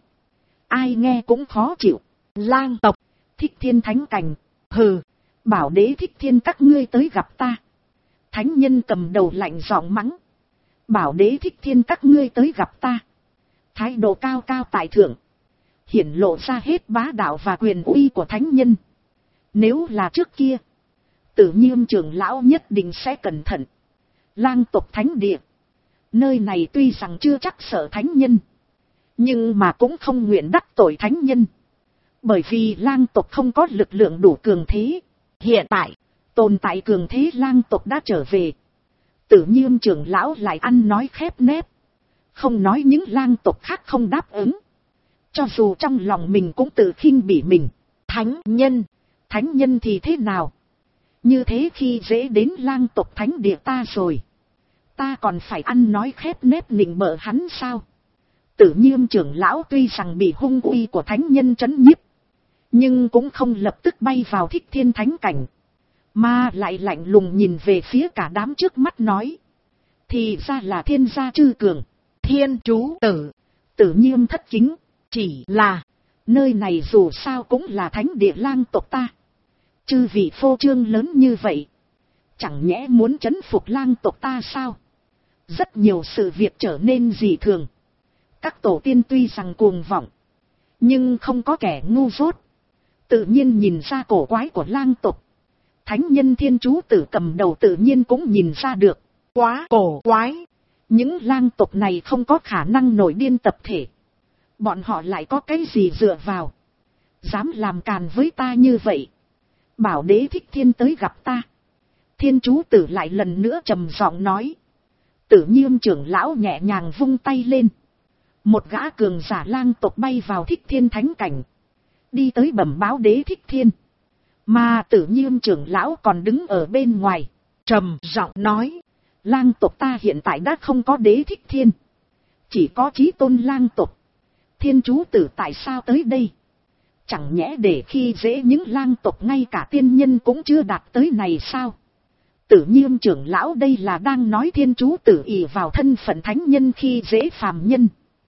Ai nghe cũng khó chịu.
Lang tộc.
Thích Thiên thánh cảnh.
Hừ.
Bảo đế Thích Thiên các ngươi tới gặp ta. Thánh nhân cầm đầu lạnh giọng mắng. Bảo đế Thích Thiên các ngươi tới gặp ta. Thái độ cao cao tại thượng. Hiển lộ ra hết bá đạo và quyền uy của thánh nhân. Nếu là trước kia, Tử Nhiêm trưởng lão nhất định sẽ cẩn thận. Lang tộc thánh địa. Nơi này tuy rằng chưa chắc sợ thánh nhân. Nhưng mà cũng không nguyện đắc tội thánh nhân. Bởi vì lang tộc không có lực lượng đủ cường thế.
Hiện tại,
tồn tại cường thế lang tộc đã trở về. Tử Nhiêm trưởng lão lại ăn nói khép nép. Không nói những lang tộc khác không đáp ứng. Cho dù trong lòng mình cũng tự khinh bỉ mình. Thánh nhân thì thế nào? Như thế khi dễ đến lang tộc thánh địa ta rồi. Ta còn phải ăn nói khép nép nịnh bợ hắn sao? Tử Nhiêm trưởng lão tuy rằng bị hung uy của thánh nhân trấn nhiếp. Nhưng cũng không lập tức bay vào Thích Thiên thánh cảnh. Mà lại lạnh lùng nhìn về phía cả đám trước mắt nói. Thì ra là thiên gia chư cường.
Thiên chú tử.
Tử Nhiêm thất kính.
Chỉ là,
nơi này dù sao cũng là thánh địa lang tộc ta. Chư vị phô trương lớn như vậy. Chẳng nhẽ muốn trấn phục lang tộc ta sao? Rất nhiều sự việc trở nên dị thường. Các tổ tiên tuy rằng cuồng vọng. Nhưng không có kẻ ngu dốt. Tự nhiên nhìn ra cổ quái của lang tộc. Thánh nhân thiên chú tử cầm đầu tự nhiên cũng nhìn ra được.
Quá cổ quái.
Những lang tộc này không có khả năng nổi điên tập thể. Bọn họ lại có cái gì dựa vào. Dám làm càn với ta như vậy. Bảo đế Thích Thiên tới gặp ta. Thiên chú tử lại lần nữa trầm giọng nói. Tử Nhiêm trưởng lão nhẹ nhàng vung tay lên. Một gã cường giả lang tộc bay vào Thích Thiên thánh cảnh. Đi tới bẩm báo đế Thích Thiên. Mà Tử Nhiêm trưởng lão còn đứng ở bên ngoài.
Trầm giọng nói.
Lang tộc ta hiện tại đã không có đế Thích Thiên. Chỉ có Chí Tôn lang tộc. Thiên chú tử tại sao tới đây? Chẳng nhẽ để khi dễ những lang tộc ngay cả tiên nhân cũng chưa đạt tới này sao? Tử Nhiêm trưởng lão đây là đang nói thiên chú tử ỷ vào thân phận thánh nhân khi dễ phàm nhân.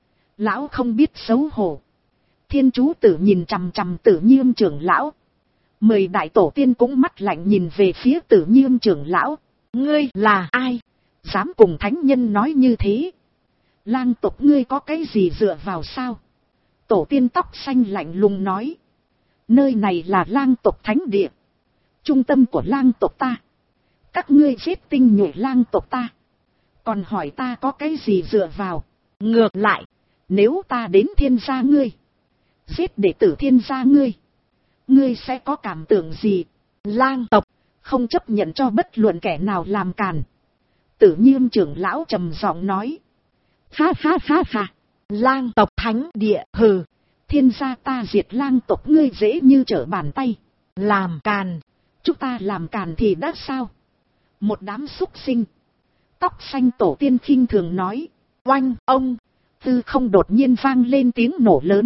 Lão không biết xấu hổ. Thiên chú tử nhìn chằm chằm Tử Nhiêm trưởng lão. 10 đại tổ tiên cũng mắt lạnh nhìn về phía Tử Nhiêm trưởng lão.
Ngươi là ai?
Dám cùng thánh nhân nói như thế? Lang tộc ngươi có cái gì dựa vào sao? Tổ tiên tóc xanh lạnh lùng nói. Nơi này là lang tộc thánh địa. Trung tâm của lang tộc ta. Các ngươi giết tinh nhuệ lang tộc ta. Còn hỏi ta có cái gì dựa vào?
Ngược lại,
nếu ta đến thiên gia ngươi, giết đệ tử thiên gia ngươi, ngươi sẽ có cảm tưởng gì?
lang tộc
không chấp nhận cho bất luận kẻ nào làm càn. Tử Nhiêm trưởng lão trầm giọng nói. Ha ha ha ha.
Lang tộc thánh địa, hừ.
Thiên gia ta diệt lang tộc ngươi dễ như trở bàn tay.
Làm càn.
Chúng ta làm càn thì đã sao? Một đám súc sinh. Tóc xanh tổ tiên khinh thường nói.
Oanh, ông.
Tư không đột nhiên vang lên tiếng nổ lớn.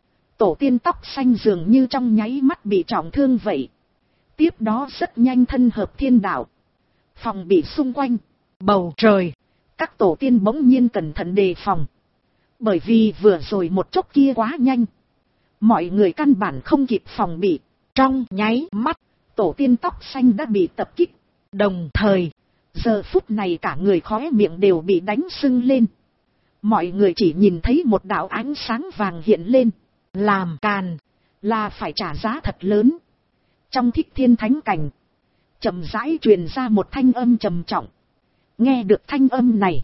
Tổ tiên tóc xanh dường như trong nháy mắt bị trọng thương vậy. Tiếp đó rất nhanh thân hợp thiên đạo. Phòng bị xung quanh.
Bầu trời.
Các tổ tiên bỗng nhiên cẩn thận đề phòng. Bởi vì vừa rồi một chốc kia quá nhanh. Mọi người căn bản không kịp phòng bị.
Trong nháy mắt,
tổ tiên tóc xanh đã bị tập kích.
Đồng thời,
giờ phút này cả người khóe miệng đều bị đánh sưng lên. Mọi người chỉ nhìn thấy một đạo ánh sáng vàng hiện lên.
Làm càn
là phải trả giá thật lớn. Trong Thích Thiên Thánh Cảnh, chậm rãi truyền ra một thanh âm trầm trọng. Nghe được thanh âm này,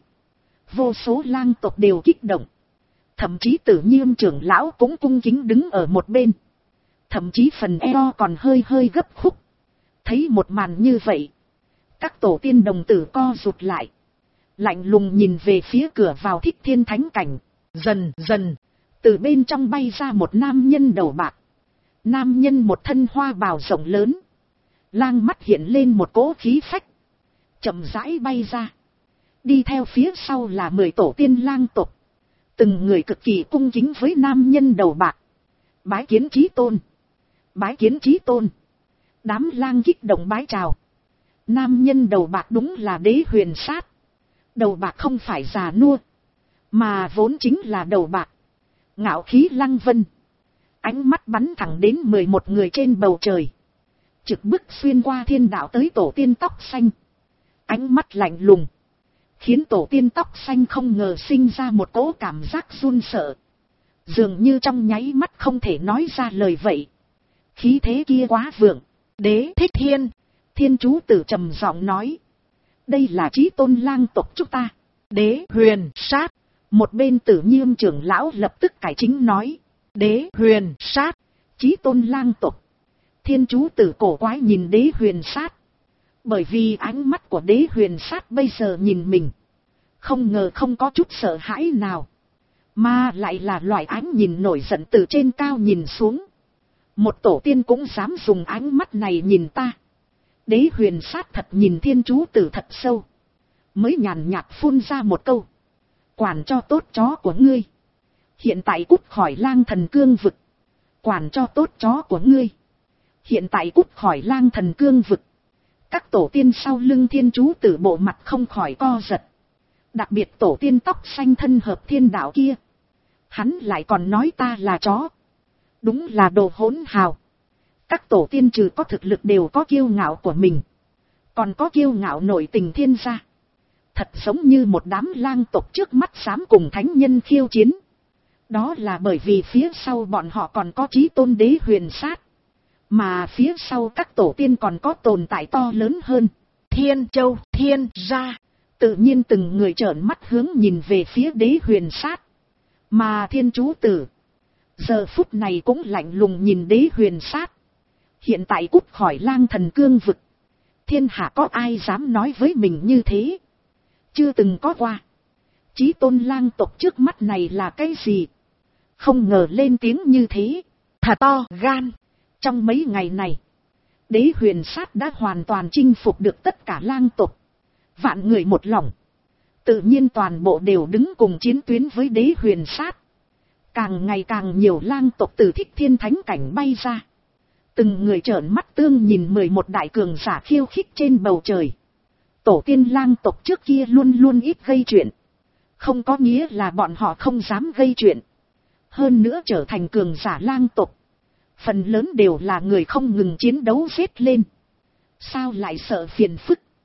vô số lang tộc đều kích động. Thậm chí Tử Nhiêm trưởng lão cũng cung kính đứng ở một bên. Thậm chí phần eo còn hơi hơi gấp khúc. Thấy một màn như vậy, các tổ tiên đồng tử co rụt lại. Lạnh lùng nhìn về phía cửa vào Thích Thiên Thánh Cảnh.
Dần dần,
từ bên trong bay ra một nam nhân đầu bạc. Nam nhân một thân hoa bào rộng lớn. Lang mắt hiện lên một cỗ khí phách. Chậm rãi bay ra. Đi theo phía sau là 10 tổ tiên lang tộc. Từng người cực kỳ cung kính với nam nhân đầu bạc. Bái kiến Chí Tôn. Bái kiến Chí Tôn. Đám lang kích động bái chào. Nam nhân đầu bạc đúng là Đế Huyền Sát. Đầu bạc không phải già nua, mà vốn chính là đầu bạc. Ngạo khí lăng vân. Ánh mắt bắn thẳng đến 11 người trên bầu trời. Trực bức xuyên qua thiên đạo tới tổ tiên tóc xanh. Ánh mắt lạnh lùng. Khiến tổ tiên tóc xanh không ngờ sinh ra một cỗ cảm giác run sợ. Dường như trong nháy mắt không thể nói ra lời vậy. Khí thế kia quá vượng.
Đế Thích Thiên.
Thiên chú tử trầm giọng nói. Đây là Chí Tôn lang tộc chúng ta.
Đế Huyền Sát.
Một bên Tử Nhiêm trưởng lão lập tức cải chính nói.
Đế Huyền Sát.
Chí Tôn lang tộc. Thiên chú tử cổ quái nhìn Đế Huyền Sát. Bởi vì ánh mắt của Đế Huyền Sát bây giờ nhìn mình, không ngờ không có chút sợ hãi nào, mà lại là loại ánh nhìn nổi giận từ trên cao nhìn xuống. Một tổ tiên cũng dám dùng ánh mắt này nhìn ta. Đế Huyền Sát thật nhìn thiên chú tử thật sâu, mới nhàn nhạt phun ra một câu. Quản cho tốt chó của ngươi. Hiện tại cút khỏi Lang Thần Cương vực. Quản cho tốt chó của ngươi. Hiện tại cút khỏi Lang Thần Cương vực. Các tổ tiên sau lưng thiên chú tử bộ mặt không khỏi co giật. Đặc biệt tổ tiên tóc xanh thân hợp thiên đạo kia. Hắn lại còn nói ta là chó. Đúng là đồ hỗn hào. Các tổ tiên trừ có thực lực đều có kiêu ngạo của mình. Còn có kiêu ngạo nội tình thiên gia. Thật giống như một đám lang tộc trước mắt dám cùng thánh nhân khiêu chiến. Đó là bởi vì phía sau bọn họ còn có Chí Tôn Đế Huyền Sát. Mà phía sau các tổ tiên còn có tồn tại to lớn hơn.
Thiên Châu, Thiên Gia.
Tự nhiên từng người trợn mắt hướng nhìn về phía Đế Huyền Sát. Mà thiên chú tử, giờ phút này cũng lạnh lùng nhìn Đế Huyền Sát. Hiện tại cút khỏi Lang Thần Cương vực. Thiên hạ có ai dám nói với mình như thế? Chưa từng có qua. Chí Tôn lang tộc trước mắt này là cái gì? Không ngờ lên tiếng như thế.
Thật to gan.
Trong mấy ngày này, Đế Huyền Sát đã hoàn toàn chinh phục được tất cả lang tộc. Vạn người một lòng. Tự nhiên toàn bộ đều đứng cùng chiến tuyến với Đế Huyền Sát. Càng ngày càng nhiều lang tộc từ Thích Thiên Thánh Cảnh bay ra. Từng người trợn mắt tương nhìn 11 đại cường giả khiêu khích trên bầu trời. Tổ tiên lang tộc trước kia luôn luôn ít gây chuyện. Không có nghĩa là bọn họ không dám gây chuyện. Hơn nữa trở thành cường giả lang tộc, phần lớn đều là người không ngừng chiến đấu giết lên. Sao lại sợ phiền phức?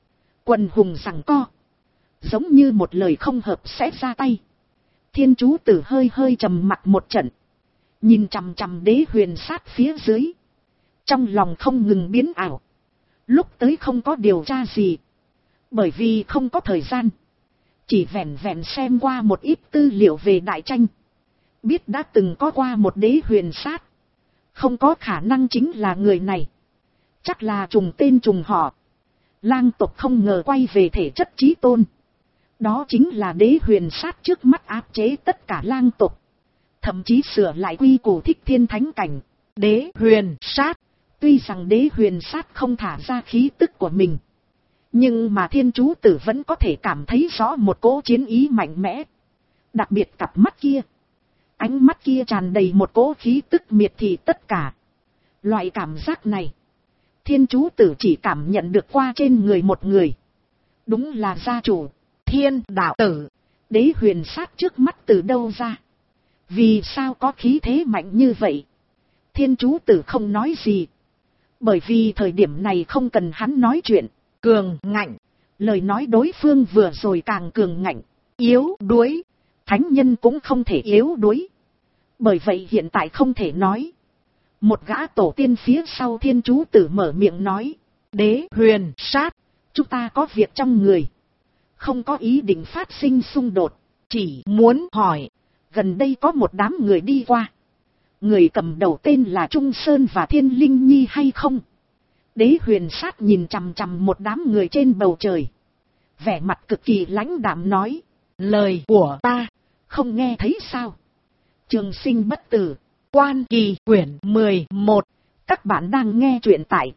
Quần hùng giằng co. Giống như một lời không hợp sẽ ra tay. Thiên chú tử hơi hơi trầm mặt một trận. Nhìn chằm chằm đế huyền sát phía dưới. Trong lòng không ngừng biến ảo. Lúc tới không có điều tra gì. Bởi vì không có thời gian. Chỉ vẹn vẹn xem qua một ít tư liệu về đại tranh. Biết đã từng có qua một đế huyền sát. Không có khả năng chính là người này. Chắc là trùng tên trùng họ. Lang tộc không ngờ quay về thể chất chí tôn. Đó chính là đế huyền sát trước mắt áp chế tất cả lang tộc. Thậm chí sửa lại quy củ thích thiên thánh cảnh. Đế huyền sát. Tuy rằng đế huyền sát không thả ra khí tức của mình. Nhưng mà thiên chú tử vẫn có thể cảm thấy rõ một cỗ chiến ý mạnh mẽ. Đặc biệt cặp mắt kia. Ánh mắt kia tràn đầy một cỗ khí tức miệt thị tất cả. Loại cảm giác này. Thiên chú tử chỉ cảm nhận được qua trên người một người. Đúng là gia chủ. Thiên đạo tử. Đế huyền sát trước mắt từ đâu ra? Vì sao có khí thế mạnh như vậy? Thiên chú tử không nói gì. Bởi vì thời điểm này không cần hắn nói chuyện. Cường ngạnh. Lời nói đối phương vừa rồi càng cường ngạnh. Yếu đuối. Thánh nhân cũng không thể yếu đuối. Bởi vậy hiện tại không thể nói. Một gã tổ tiên phía sau thiên chú tử mở miệng nói. Đế huyền sát. Chúng ta có việc trong người. Không có ý định phát sinh xung đột. Chỉ muốn hỏi. Gần đây có một đám người đi qua. Người cầm đầu tên là Trung Sơn và Thiên Linh Nhi hay không? Đế huyền sát nhìn chằm chằm một đám người trên bầu trời. Vẻ mặt cực kỳ lãnh đạm nói. Lời của ta. Không nghe thấy sao? Trường sinh bất tử. Quan Kỳ quyển 11. Các bạn đang nghe truyện tại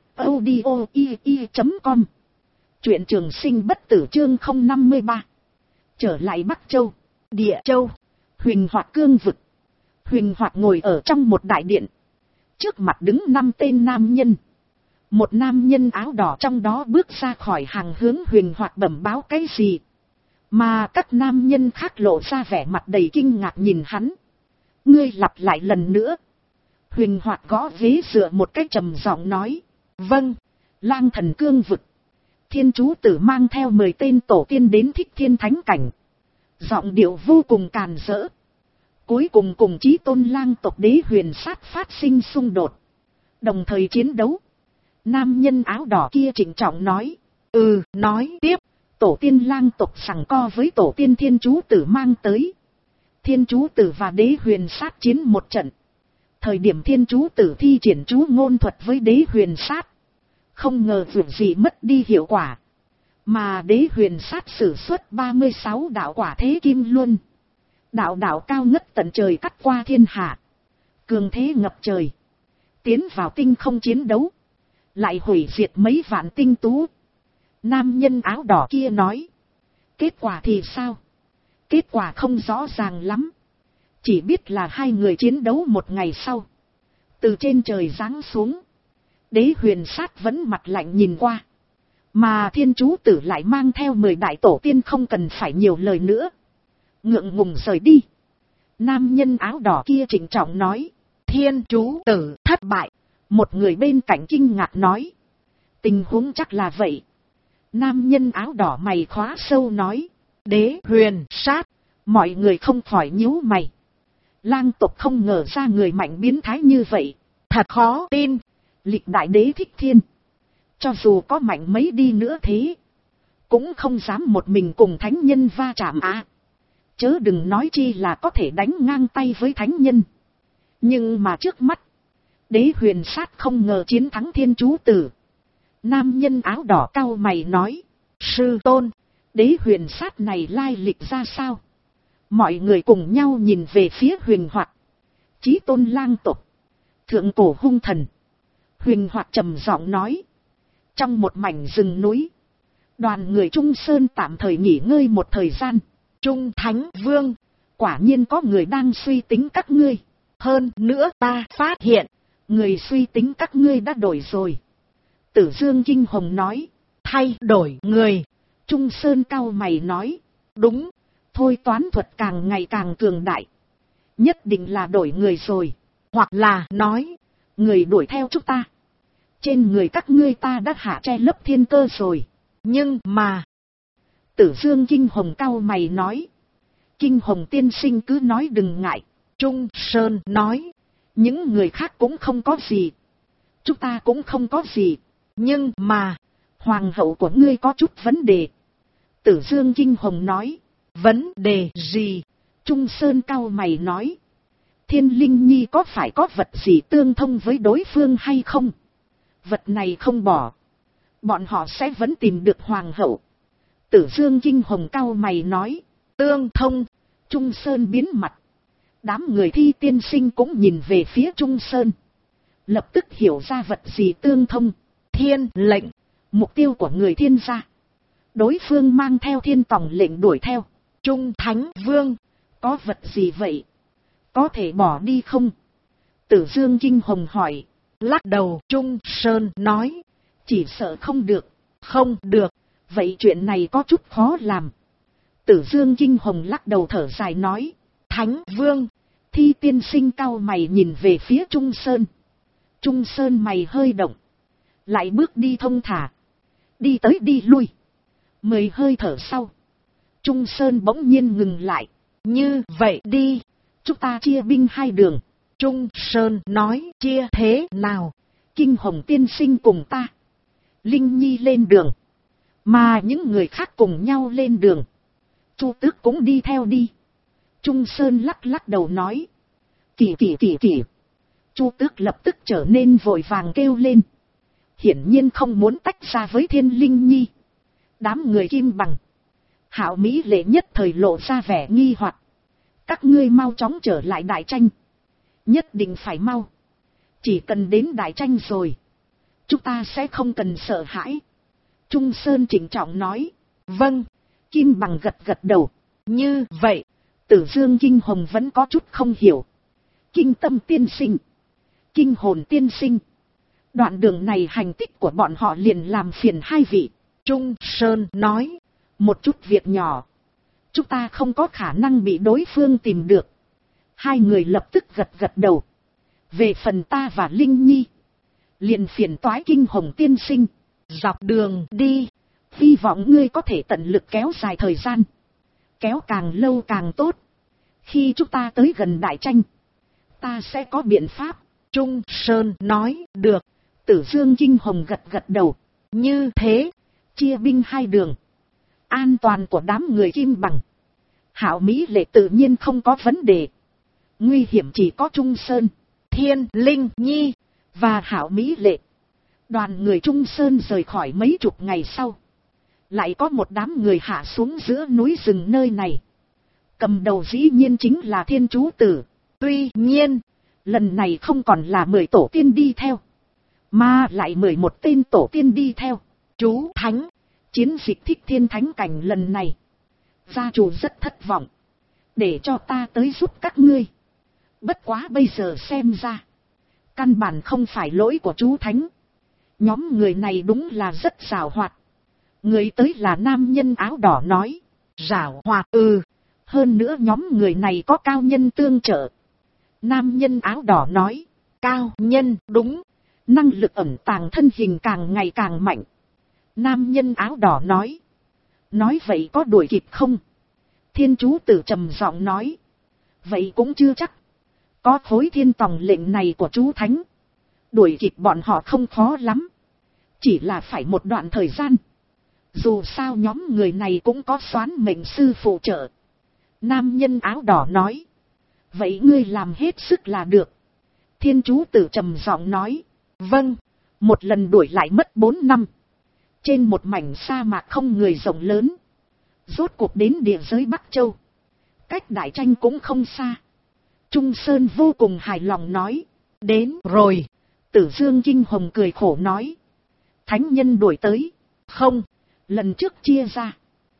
audio.com. Truyện trường sinh bất tử chương 053. Trở lại Bắc Châu. Địa Châu. Huỳnh Hoạt cương vực. Huỳnh Hoạt ngồi ở trong một đại điện. Trước mặt đứng 5 tên nam nhân. Một nam nhân áo đỏ trong đó bước ra khỏi hàng hướng Huỳnh Hoạt bẩm báo cái gì. Mà các nam nhân khác lộ ra vẻ mặt đầy kinh ngạc nhìn hắn. Ngươi lặp lại lần nữa. Huỳnh Hoạt gõ ghế dựa một cái trầm giọng nói. Vâng. Lang thần cương vực. Thiên chú tử mang theo 10 tên tổ tiên đến thích thiên thánh cảnh. Giọng điệu vô cùng càn rỡ. Cuối cùng cùng chí tôn lang tộc đế huyền sát phát sinh xung đột. Đồng thời chiến đấu. Nam nhân áo đỏ kia trịnh trọng nói. Nói tiếp. Tổ tiên lang tộc sằng co với tổ tiên thiên chú tử mang tới. Thiên chú tử và đế huyền sát chiến một trận. Thời điểm thiên chú tử thi triển chú ngôn thuật với đế huyền sát. Không ngờ việc gì mất đi hiệu quả. Mà đế huyền sát sử xuất 36 đạo quả thế kim luân. Đạo đạo cao ngất tận trời cắt qua thiên hạ. Cường thế ngập trời. Tiến vào tinh không chiến đấu. Lại hủy diệt mấy vạn tinh tú. Nam nhân áo đỏ kia nói. Kết quả thì sao? Kết quả không rõ ràng lắm. Chỉ biết là hai người chiến đấu một ngày sau. Từ trên trời giáng xuống. Đế huyền sát vẫn mặt lạnh nhìn qua. Mà thiên chú tử lại mang theo 10 đại tổ tiên không cần phải nhiều lời nữa. Ngượng ngùng rời đi. Nam nhân áo đỏ kia trịnh trọng nói. Thiên chú tử thất bại. Một người bên cạnh kinh ngạc nói. Tình huống chắc là vậy. Nam nhân áo đỏ mày khóa sâu nói. Đế huyền sát. Mọi người không khỏi nhíu mày. Lang tộc không ngờ ra người mạnh biến thái như vậy. Thật khó tin. Lịch đại đế thích thiên. Cho dù có mạnh mấy đi nữa thế. Cũng không dám một mình cùng thánh nhân va chạm à. Chớ đừng nói chi là có thể đánh ngang tay với thánh nhân. Nhưng mà trước mắt. Đế huyền sát không ngờ chiến thắng thiên chú tử. Nam nhân áo đỏ cau mày nói. Sư tôn. Đế huyền sát này lai lịch ra sao? Mọi người cùng nhau nhìn về phía Huỳnh Hoạt. Chí tôn lang tộc. Thượng cổ hung thần. Huỳnh Hoạt trầm giọng nói. Trong một mảnh rừng núi. Đoàn người Trung Sơn tạm thời nghỉ ngơi một thời gian. Trung Thánh Vương. Quả nhiên có người đang suy tính các ngươi. Hơn nữa ta phát hiện. Người suy tính các ngươi đã đổi rồi. Tử Dương Kinh Hồng nói. Thay đổi người. Trung Sơn cau mày nói. Đúng. Thôi toán thuật càng ngày càng cường đại. Nhất định là đổi người rồi. Hoặc là nói. Người đuổi theo chúng ta. Trên người các ngươi ta đã hạ che lấp thiên cơ rồi.
Nhưng mà,
Tử Dương Kinh Hồng cau mày nói. Kinh Hồng tiên sinh cứ nói đừng ngại.
Trung Sơn nói.
Những người khác cũng không có gì. Chúng ta cũng không có gì.
Nhưng mà,
hoàng hậu của ngươi có chút vấn đề. Tử Dương Kinh Hồng nói.
Vấn đề gì?
Trung Sơn cau mày nói. Thiên Linh Nhi có phải có vật gì tương thông với đối phương hay không? Vật này không bỏ, bọn họ sẽ vẫn tìm được hoàng hậu. Tử Dương Kinh Hồng cau mày nói.
Tương thông.
Trung Sơn biến mặt. Đám người Thi tiên sinh cũng nhìn về phía Trung Sơn. Lập tức hiểu ra vật gì tương thông.
Thiên lệnh.
Mục tiêu của người Thiên gia. Đối phương mang theo thiên tòng lệnh đuổi theo.
Trung Thánh Vương.
Có vật gì vậy? Có thể bỏ đi không? Tử Dương Kinh Hồng hỏi.
Lắc đầu. Trung Sơn nói.
Chỉ sợ không được.
Không được.
Vậy chuyện này có chút khó làm. Tử Dương Kinh Hồng lắc đầu thở dài nói.
Thánh Vương.
Thi tiên sinh cau mày nhìn về phía Trung Sơn. Trung Sơn mày hơi động. Lại bước đi thông thả. Đi tới đi lui. 10 hơi thở sau. Trung Sơn bỗng nhiên ngừng lại.
Như vậy đi.
Chúng ta chia binh 2 đường.
Trung Sơn nói. Chia thế nào?
Kinh Hồng tiên sinh cùng ta. Linh Nhi lên đường. Mà những người khác cùng nhau lên đường. Chu Tước cũng đi theo đi. Trung Sơn lắc lắc đầu nói. Kỳ. Chu Tước lập tức trở nên vội vàng kêu lên. Hiển nhiên không muốn tách ra với Thiên Linh Nhi. Đám người Kim Bằng, Hạo Mỹ Lệ nhất thời lộ ra vẻ nghi hoặc. Các ngươi mau chóng trở lại Đại Tranh. Nhất định phải mau. Chỉ cần đến Đại Tranh rồi, chúng ta sẽ không cần sợ hãi. Trung Sơn trịnh trọng nói.
Vâng.
Kim Bằng gật gật đầu.
Như vậy.
Tử Dương Kinh Hồng vẫn có chút không hiểu. Kinh Tâm tiên sinh, Kinh Hồn tiên sinh, đoạn đường này hành tích của bọn họ liền làm phiền 2 vị.
Trung Sơn nói.
Một chút việc nhỏ, chúng ta không có khả năng bị đối phương tìm được. 2 người lập tức gật gật đầu. Về phần ta và Linh Nhi, liền phiền toái Kinh Hồng tiên sinh.
Dọc đường đi,
hy vọng ngươi có thể tận lực kéo dài thời gian. Kéo càng lâu càng tốt. Khi chúng ta tới gần Đại Tranh, ta sẽ có biện pháp.
Trung Sơn nói. Được.
Tử Dương Kinh Hồng gật gật đầu.
Như thế,
chia binh 2 đường. An toàn của đám người Kim Bằng, Hạo Mỹ Lệ tự nhiên không có vấn đề. Nguy hiểm chỉ có Trung Sơn,
Thiên Linh Nhi
và Hạo Mỹ Lệ. Đoàn người Trung Sơn rời khỏi mấy chục ngày sau, lại có một đám người hạ xuống giữa núi rừng nơi này. Cầm đầu dĩ nhiên chính là Thiên Chú Tử.
Tuy nhiên,
lần này không còn là 10 tổ tiên đi theo, mà lại 11 tên tổ tiên đi theo.
Chú Thánh,
chiến dịch Thích Thiên Thánh Cảnh lần này, gia chủ rất thất vọng. Để cho ta tới giúp các ngươi. Bất quá bây giờ xem ra, căn bản không phải lỗi của chú Thánh. Nhóm người này đúng là rất giàu hoạt. Người tới là nam nhân áo đỏ nói.
giàu hoạt.
Hơn nữa nhóm người này có cao nhân tương trợ. Nam nhân áo đỏ nói.
Cao nhân, đúng.
Năng lực ẩn tàng thân hình càng ngày càng mạnh. Nam nhân áo đỏ nói. Nói vậy có đuổi kịp không? Thiên Chú Tử trầm giọng nói. Vậy cũng chưa chắc. Có khối thiên tòng lệnh này của chú Thánh, đuổi kịp bọn họ không khó lắm. Chỉ là phải một đoạn thời gian. Dù sao nhóm người này cũng có soán mệnh sư phụ trợ. Nam nhân áo đỏ nói. Vậy ngươi làm hết sức là được. Thiên Chú Tử trầm giọng nói. Vâng. Một lần đuổi lại mất 4 năm. Trên một mảnh sa mạc không người rộng lớn, rốt cuộc đến địa giới Bắc Châu. Cách Đại Tranh cũng không xa. Trung Sơn vô cùng hài lòng nói. Đến rồi. Tử Dương Kinh Hồng cười khổ nói. Thánh nhân đuổi tới. Không, lần trước chia ra,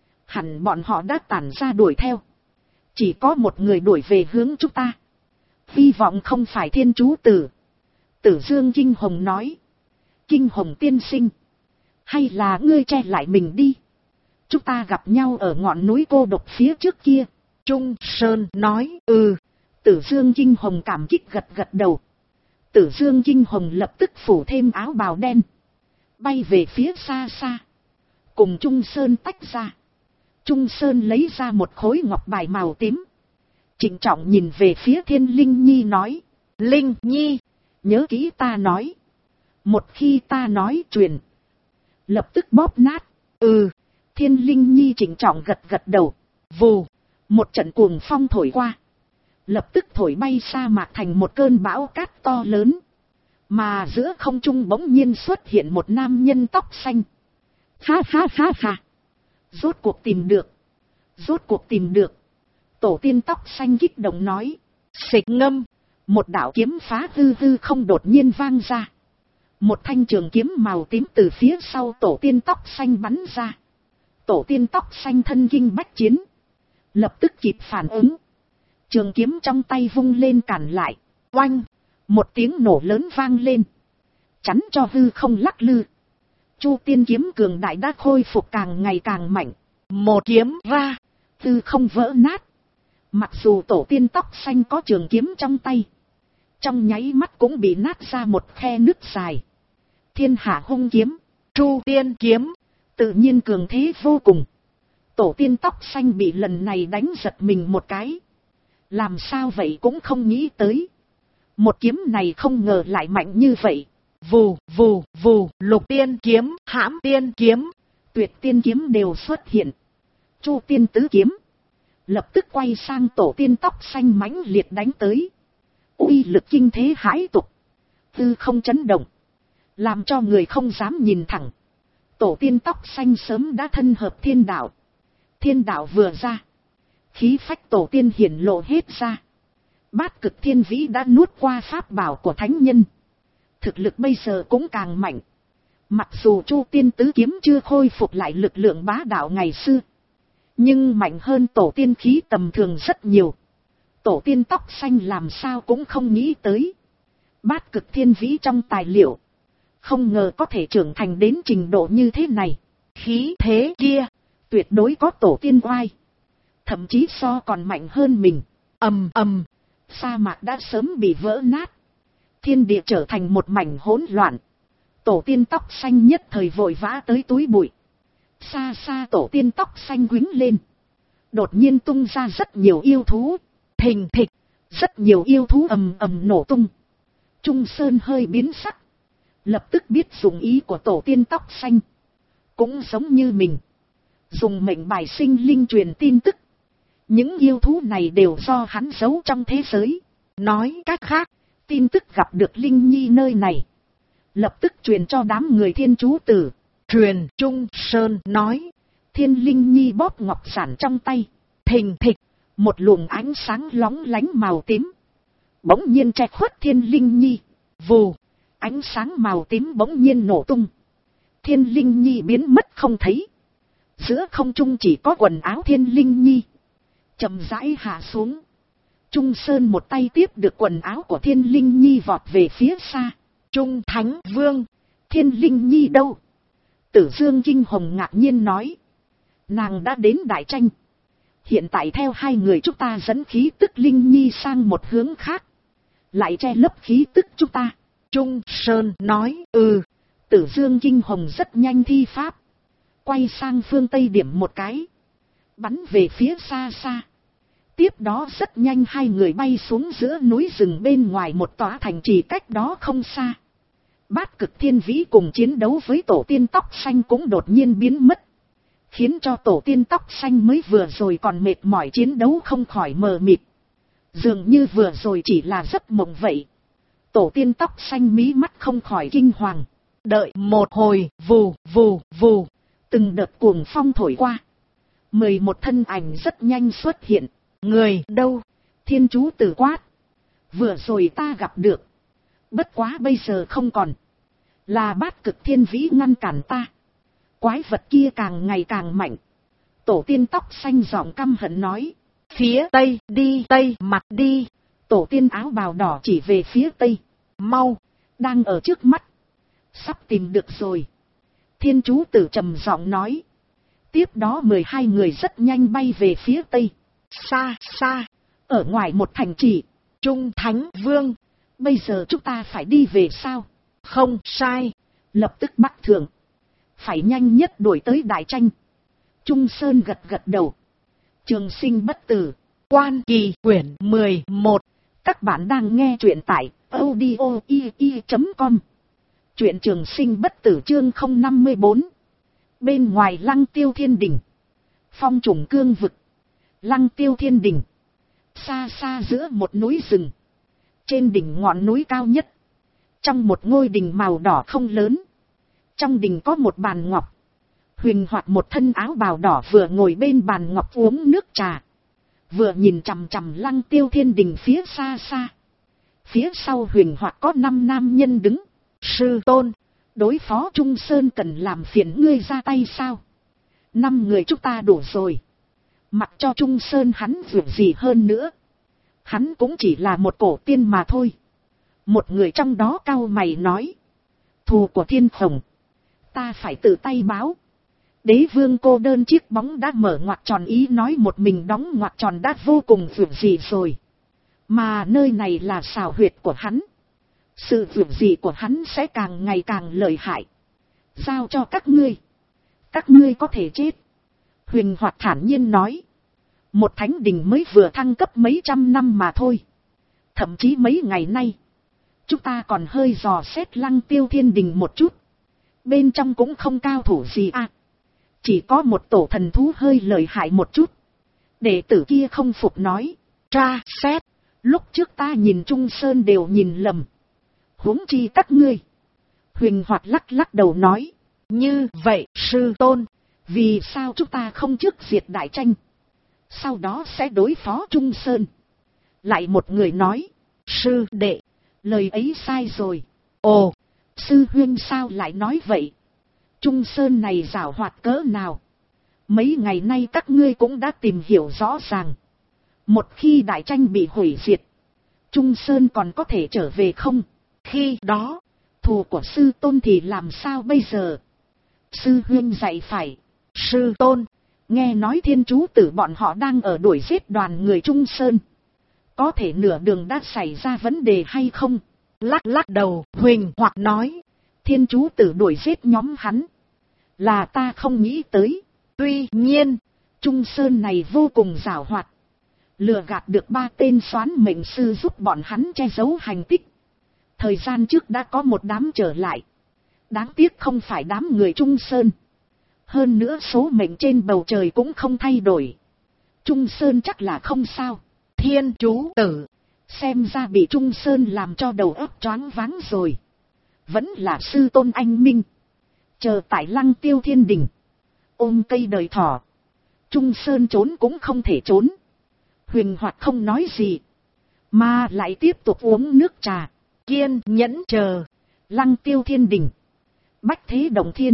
hẳn bọn họ đã tản ra đuổi theo. Chỉ có một người đuổi về hướng chúng ta. Hy vọng không phải Thiên Chú Tử. Tử Dương Kinh Hồng nói. Kinh Hồng tiên sinh, hay là ngươi che lại mình đi. Chúng ta gặp nhau ở ngọn núi cô độc phía trước kia.
Trung Sơn nói.
Tử Dương Kinh Hồng cảm kích gật gật đầu. Tử Dương Kinh Hồng lập tức phủ thêm áo bào đen, bay về phía xa xa. cùng Trung Sơn tách ra. Trung Sơn lấy ra một khối ngọc bài màu tím. Trịnh trọng nhìn về phía Thiên Linh Nhi nói. Linh Nhi, nhớ kỹ ta nói. Một khi ta nói truyền, lập tức bóp nát. Ừ. Thiên Linh Nhi trịnh trọng gật gật đầu. Vù, một trận cuồng phong thổi qua. Lập tức thổi bay sa mạc thành một cơn bão cát to lớn. Mà giữa không trung bỗng nhiên xuất hiện một nam nhân tóc xanh. Ha ha ha ha. Rốt cuộc tìm được. Rốt cuộc tìm được. Tổ tiên tóc xanh kích động nói. Xịch ngâm. Một đạo kiếm phá hư hư không đột nhiên vang ra. Một thanh trường kiếm màu tím từ phía sau tổ tiên tóc xanh bắn ra. Tổ tiên tóc xanh thân kinh bách chiến. Lập tức kịp phản ứng. Trường kiếm trong tay vung lên cản lại. Oanh. Một tiếng nổ lớn vang lên. Chắn cho hư không lắc lư. Chu tiên kiếm cường đại đã khôi phục càng ngày càng mạnh. Một kiếm ra. Hư không vỡ nát. Mặc dù tổ tiên tóc xanh có trường kiếm trong tay. Trong nháy mắt cũng bị nát ra một khe nứt dài. Thiên hạ hung kiếm. Chu tiên kiếm. Tự nhiên cường thế vô cùng. Tổ tiên tóc xanh bị lần này đánh giật mình một cái. Làm sao vậy cũng không nghĩ tới. Một kiếm này không ngờ lại mạnh như vậy. Vù, vù, vù, lục tiên kiếm, hãm tiên kiếm, tuyệt tiên kiếm đều xuất hiện. Chu tiên tứ kiếm. Lập tức quay sang tổ tiên tóc xanh mãnh liệt đánh tới. Uy lực kinh thế hãi tục. Tư không chấn động. Làm cho người không dám nhìn thẳng. Tổ tiên tóc xanh sớm đã thân hợp thiên đạo. Thiên đạo vừa ra. Khí phách tổ tiên hiển lộ hết ra. Bát cực thiên vĩ đã nuốt qua pháp bảo của thánh nhân. Thực lực bây giờ cũng càng mạnh. Mặc dù Chu tiên tứ kiếm chưa khôi phục lại lực lượng bá đạo ngày xưa. Nhưng mạnh hơn tổ tiên khí tầm thường rất nhiều. Tổ tiên tóc xanh làm sao cũng không nghĩ tới. Bát cực thiên vĩ trong tài liệu. Không ngờ có thể trưởng thành đến trình độ như thế này. Khí thế kia. Tuyệt đối có tổ tiên oai. Thậm chí so còn mạnh hơn mình. Ầm ầm. Sa mạc đã sớm bị vỡ nát. Thiên địa trở thành một mảnh hỗn loạn. Tổ tiên tóc xanh nhất thời vội vã tới túi bụi. Xa xa tổ tiên tóc xanh quýnh lên. Đột nhiên tung ra rất nhiều yêu thú. Thình thịch. Rất nhiều yêu thú ầm ầm nổ tung. Trung Sơn hơi biến sắc. Lập tức biết dùng ý của tổ tiên tóc xanh. Cũng giống như mình. Dùng mệnh bài sinh linh truyền tin tức. Những yêu thú này đều do hắn giấu trong thế giới. Nói cách khác, tin tức gặp được Linh Nhi nơi này. Lập tức truyền cho đám người thiên chú tử. Truyền. Trung Sơn nói. Thiên Linh Nhi bóp ngọc giản trong tay. Thình thịch. Một luồng ánh sáng lóng lánh màu tím. Bỗng nhiên che khuất Thiên Linh Nhi. Vù. Ánh sáng màu tím bỗng nhiên nổ tung. Thiên Linh Nhi biến mất không thấy. Giữa không trung chỉ có quần áo Thiên Linh Nhi. Chậm rãi hạ xuống. Trung Sơn một tay tiếp được quần áo của Thiên Linh Nhi vọt về phía xa. Trung Thánh Vương. Thiên Linh Nhi đâu? Tử Dương kinh hồng ngạc nhiên nói. Nàng đã đến Đại Tranh. Hiện tại theo hai người chúng ta dẫn khí tức Linh Nhi sang một hướng khác. Lại che lấp khí tức chúng ta. Trung Sơn nói. Ừ. Tử Dương kinh hồng rất nhanh thi pháp. Quay sang phương Tây điểm một cái. Bắn về phía xa xa. Tiếp đó rất nhanh hai người bay xuống giữa núi rừng bên ngoài một tòa thành trì cách đó không xa. Bát cực thiên vĩ cùng chiến đấu với tổ tiên tóc xanh cũng đột nhiên biến mất. Khiến cho tổ tiên tóc xanh mới vừa rồi còn mệt mỏi chiến đấu không khỏi mờ mịt. Dường như vừa rồi chỉ là giấc mộng vậy. Tổ tiên tóc xanh mí mắt không khỏi kinh hoàng. Đợi một hồi, vù, vù, vù. Từng đợt cuồng phong thổi qua. 11 thân ảnh rất nhanh xuất hiện. Người đâu? Thiên chú tử quát. Vừa rồi ta gặp được. Bất quá bây giờ không còn. Là bát cực thiên vĩ ngăn cản ta. Quái vật kia càng ngày càng mạnh. Tổ tiên tóc xanh giọng căm hận nói. Phía tây, đi tây mặt đi. Tổ tiên áo bào đỏ chỉ về phía tây. Mau, đang ở trước mắt. Sắp tìm được rồi. Thiên chú tử trầm giọng nói. Tiếp đó 12 người rất nhanh bay về phía tây. Xa xa, ở ngoài một thành trì. Trung Thánh Vương. Bây giờ chúng ta phải đi về sao? Không sai. Lập tức bắt thường. phải nhanh nhất đuổi tới Đại Tranh. Trung Sơn gật gật đầu. Trường sinh bất tử.
Quan Kỳ quyển 11.
Các bạn đang nghe truyện tại audio.com. Truyện Trường sinh bất tử chương 054. Bên ngoài Lăng Tiêu Thiên Đình. Phong trùng cương vực. Lăng Tiêu Thiên Đình. Xa xa giữa một núi rừng. Trên đỉnh ngọn núi cao nhất. Trong một ngôi đình màu đỏ không lớn. Trong đình có một bàn ngọc. Huỳnh Hoạt một thân áo bào đỏ vừa ngồi bên bàn ngọc uống nước trà. Vừa nhìn chằm chằm Lăng Tiêu Thiên Đình phía xa xa. Phía sau Huỳnh Hoạt có 5 nam nhân đứng. Sư tôn, đối phó Trung Sơn cần làm phiền ngươi ra tay sao? 5 người chúng ta đủ rồi. Mặc cho Trung Sơn hắn việc gì hơn nữa. Hắn cũng chỉ là một cổ tiên mà thôi. Một người trong đó cau mày nói. Thù của thiên khổng. Ta phải tự tay báo. Đế vương cô đơn chiếc bóng đã mở ngoặc tròn ý nói một mình đóng ngoặc tròn đã vô cùng việc gì rồi. Mà nơi này là xào huyệt của hắn. Sự việc gì của hắn sẽ càng ngày càng lợi hại. Giao cho các ngươi. Các ngươi có thể chết. Huỳnh Hoạt thản nhiên nói. Một thánh đình mới vừa thăng cấp mấy trăm năm mà thôi. Thậm chí mấy ngày nay. Chúng ta còn hơi dò xét Lăng Tiêu Thiên Đình một chút. Bên trong cũng không cao thủ gì à. Chỉ có một tổ thần thú hơi lợi hại một chút. Đệ tử kia không phục nói. Tra xét. Lúc trước ta nhìn Trung Sơn đều nhìn lầm. Huống chi các ngươi. Huỳnh Hoạt lắc lắc đầu nói. Như vậy sư tôn. Vì sao chúng ta không trước diệt Đại Tranh. Sau đó sẽ đối phó Trung Sơn. Lại một người nói. Sư đệ. Lời ấy sai rồi. Ồ. Sư huynh sao lại nói vậy. Trung Sơn này giảo hoạt cỡ nào. Mấy ngày nay các ngươi cũng đã tìm hiểu rõ ràng. Một khi Đại Tranh bị hủy diệt. Trung Sơn còn có thể trở về không? Khi đó. Thù của sư tôn thì làm sao bây giờ? Sư huynh dạy phải. Sư tôn. Nghe nói Thiên Chú Tử bọn họ đang ở đuổi giết đoàn người Trung Sơn. Có thể nửa đường đã xảy ra vấn đề hay không? Lắc lắc đầu, Huỳnh Hoạt nói. Thiên Chú Tử đuổi giết nhóm hắn. Là ta không nghĩ tới. Tuy nhiên, Trung Sơn này vô cùng giảo hoạt. Lừa gạt được 3 tên soán mệnh sư giúp bọn hắn che giấu hành tích. Thời gian trước đã có một đám trở lại. Đáng tiếc không phải đám người Trung Sơn. Hơn nữa số mệnh trên bầu trời cũng không thay đổi. Trung Sơn chắc là không sao. Thiên Chú Tử. Xem ra bị Trung Sơn làm cho đầu óc choáng váng rồi. Vẫn là sư tôn anh minh. Chờ tại Lăng Tiêu Thiên Đình. Ôm cây đời thỏ. Trung Sơn trốn cũng không thể trốn. Huỳnh Hoạt không nói gì. Mà lại tiếp tục uống nước trà. Kiên nhẫn chờ. Lăng Tiêu Thiên Đình. Bách Thế Động Thiên.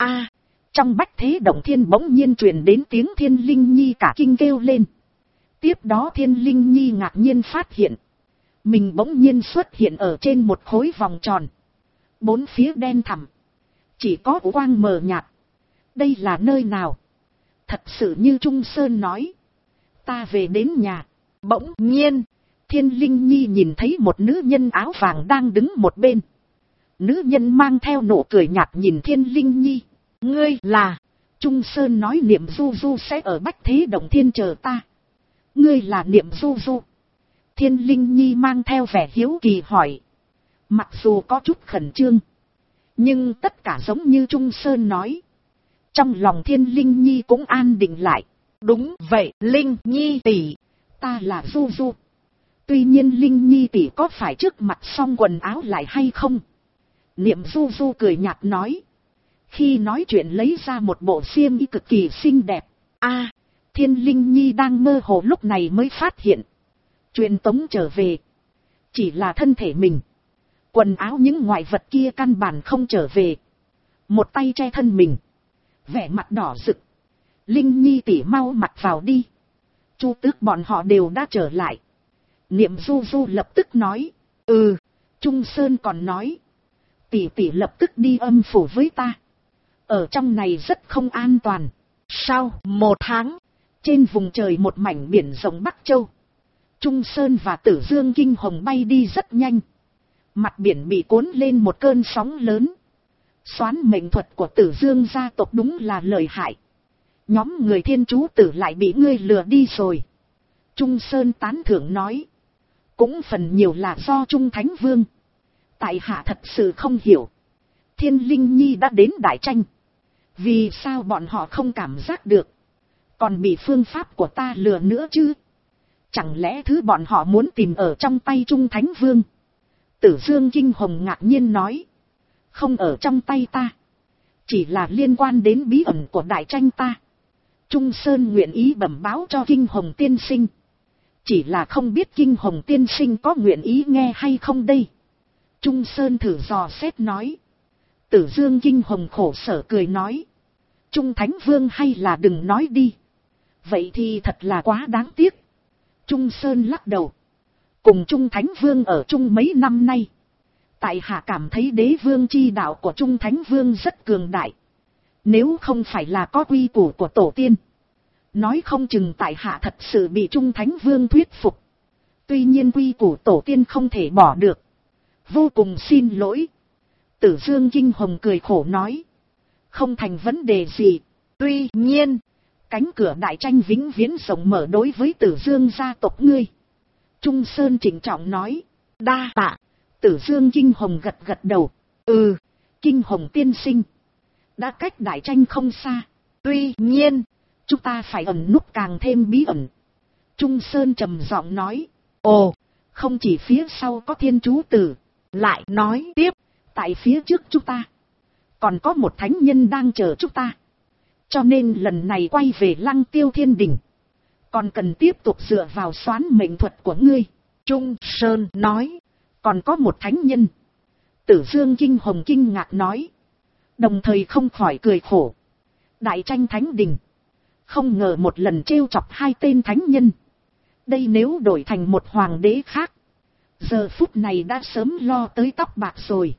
Trong Bách Thế Động Thiên bỗng nhiên truyền đến tiếng Thiên Linh Nhi cả kinh kêu lên. Tiếp đó Thiên Linh Nhi ngạc nhiên phát hiện. Mình bỗng nhiên xuất hiện ở trên một khối vòng tròn. 4 phía đen thẳm. Chỉ có quang mờ nhạt. Đây là nơi nào? Thật sự như Trung Sơn nói. Ta về đến nhà. Bỗng nhiên. Thiên Linh Nhi nhìn thấy một nữ nhân áo vàng đang đứng một bên. Nữ nhân mang theo nụ cười nhạt nhìn Thiên Linh Nhi. Ngươi là. Trung Sơn nói Niệm Du Du sẽ ở Bách Thế Động Thiên chờ ta. Ngươi là Niệm Du Du. Thiên Linh Nhi mang theo vẻ hiếu kỳ hỏi. Mặc dù có chút khẩn trương. Nhưng tất cả giống như Trung Sơn nói. Trong lòng Thiên Linh Nhi cũng an định lại. Đúng vậy Linh Nhi tỷ. Ta là Du Du. Tuy nhiên Linh Nhi tỷ có phải trước mặt xong quần áo lại hay không? Niệm Du Du cười nhạt nói. Khi nói chuyện lấy ra một bộ xiêm y cực kỳ xinh đẹp. Thiên Linh Nhi đang mơ hồ lúc này mới phát hiện. Truyền tống trở về. Chỉ là thân thể mình. Quần áo những ngoại vật kia căn bản không trở về. Một tay che thân mình. Vẻ mặt đỏ rực. Linh Nhi tỷ mau mặc vào đi. Chu Tước bọn họ đều đã trở lại. Niệm Du Du lập tức nói. Trung Sơn còn nói. Tỷ tỷ lập tức đi âm phủ với ta. Ở trong này rất không an toàn. Sau 1 tháng. Trên vùng trời một mảnh biển rộng Bắc Châu. Trung Sơn và Tử Dương Kinh Hồng bay đi rất nhanh. Mặt biển bị cuốn lên một cơn sóng lớn. Xoán mệnh thuật của Tử Dương gia tộc đúng là lợi hại. Nhóm người Thiên Chú Tử lại bị ngươi lừa đi rồi. Trung Sơn tán thưởng nói. Cũng phần nhiều là do Trung Thánh Vương. Tại hạ thật sự không hiểu. Thiên Linh Nhi đã đến Đại Tranh. Vì sao bọn họ không cảm giác được. Còn bị phương pháp của ta lừa nữa chứ. Chẳng lẽ thứ bọn họ muốn tìm ở trong tay Trung Thánh Vương. Tử Dương Kinh Hồng ngạc nhiên nói. Không ở trong tay ta. Chỉ là liên quan đến bí ẩn của Đại Tranh ta. Trung Sơn nguyện ý bẩm báo cho Kinh Hồng tiên sinh. Chỉ là không biết Kinh Hồng tiên sinh có nguyện ý nghe hay không đây. Trung Sơn thử dò xét nói. Tử Dương Kinh Hồng khổ sở cười nói. Trung Thánh Vương hay là đừng nói đi. Vậy thì thật là quá đáng tiếc. Trung Sơn lắc đầu. Cùng Trung Thánh Vương ở chung mấy năm nay. Tại hạ cảm thấy đế vương chi đạo của Trung Thánh Vương rất cường đại. Nếu không phải là có quy củ của tổ tiên. Nói không chừng tại hạ thật sự bị Trung Thánh Vương thuyết phục. Tuy nhiên quy củ tổ tiên không thể bỏ được. Vô cùng xin lỗi. Tử Dương Kinh Hồng cười khổ nói. Không thành vấn đề gì. Tuy nhiên, cánh cửa Đại Tranh vĩnh viễn rộng mở đối với Tử Dương gia tộc ngươi. Trung Sơn trịnh trọng nói. Đa tạ. Tử Dương Kinh Hồng gật gật đầu. Kinh Hồng tiên sinh. Đã cách Đại Tranh không xa. Tuy nhiên, chúng ta phải ẩn núp càng thêm bí ẩn. Trung Sơn trầm giọng nói. Ồ, không chỉ phía sau có Thiên Chú Tử. Lại nói tiếp, tại phía trước chúng ta còn có một thánh nhân đang chờ chúng ta. Cho nên lần này quay về Lăng Tiêu Thiên Đỉnh, còn cần tiếp tục dựa vào xoán mệnh thuật của ngươi. Trung Sơn nói. Còn có một thánh nhân. Tử Dương Kinh Hồng kinh ngạc nói. Đồng thời không khỏi cười khổ. Đại Tranh Thánh Đình. Không ngờ một lần trêu chọc hai tên thánh nhân. Đây nếu đổi thành một hoàng đế khác. Giờ phút này đã sớm lo tới tóc bạc rồi.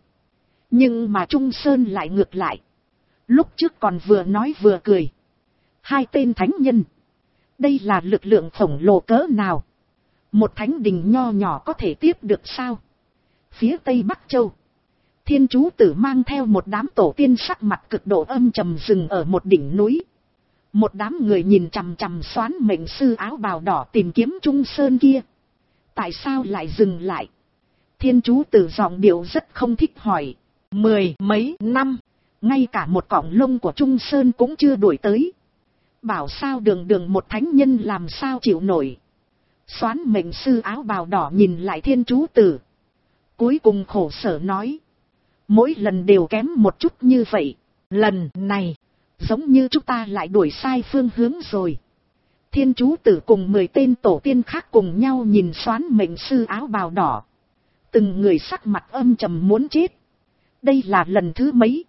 Nhưng mà Trung Sơn lại ngược lại. Lúc trước còn vừa nói vừa cười. Hai tên thánh nhân. Đây là lực lượng khổng lồ cỡ nào. Một thánh đình nho nhỏ có thể tiếp được sao? Phía Tây Bắc Châu. Thiên Chú Tử mang theo một đám tổ tiên sắc mặt cực độ âm trầm dừng ở một đỉnh núi. Một đám người nhìn chằm chằm xoán mệnh sư áo bào đỏ tìm kiếm Trung Sơn kia. Tại sao lại dừng lại? Thiên Chú Tử giọng điệu rất không thích hỏi. 10 mấy năm, ngay cả một cọng lông của Trung Sơn cũng chưa đuổi tới. Bảo sao đường một thánh nhân làm sao chịu nổi. Xoán mệnh sư áo bào đỏ nhìn lại Thiên Chú Tử. Cuối cùng khổ sở nói. Mỗi lần đều kém một chút như vậy. Lần này, giống như chúng ta lại đuổi sai phương hướng rồi. Thiên Chú Tử cùng 10 tên tổ tiên khác cùng nhau nhìn xoán mệnh sư áo bào đỏ. Từng người sắc mặt âm trầm muốn chết. Đây là lần thứ mấy.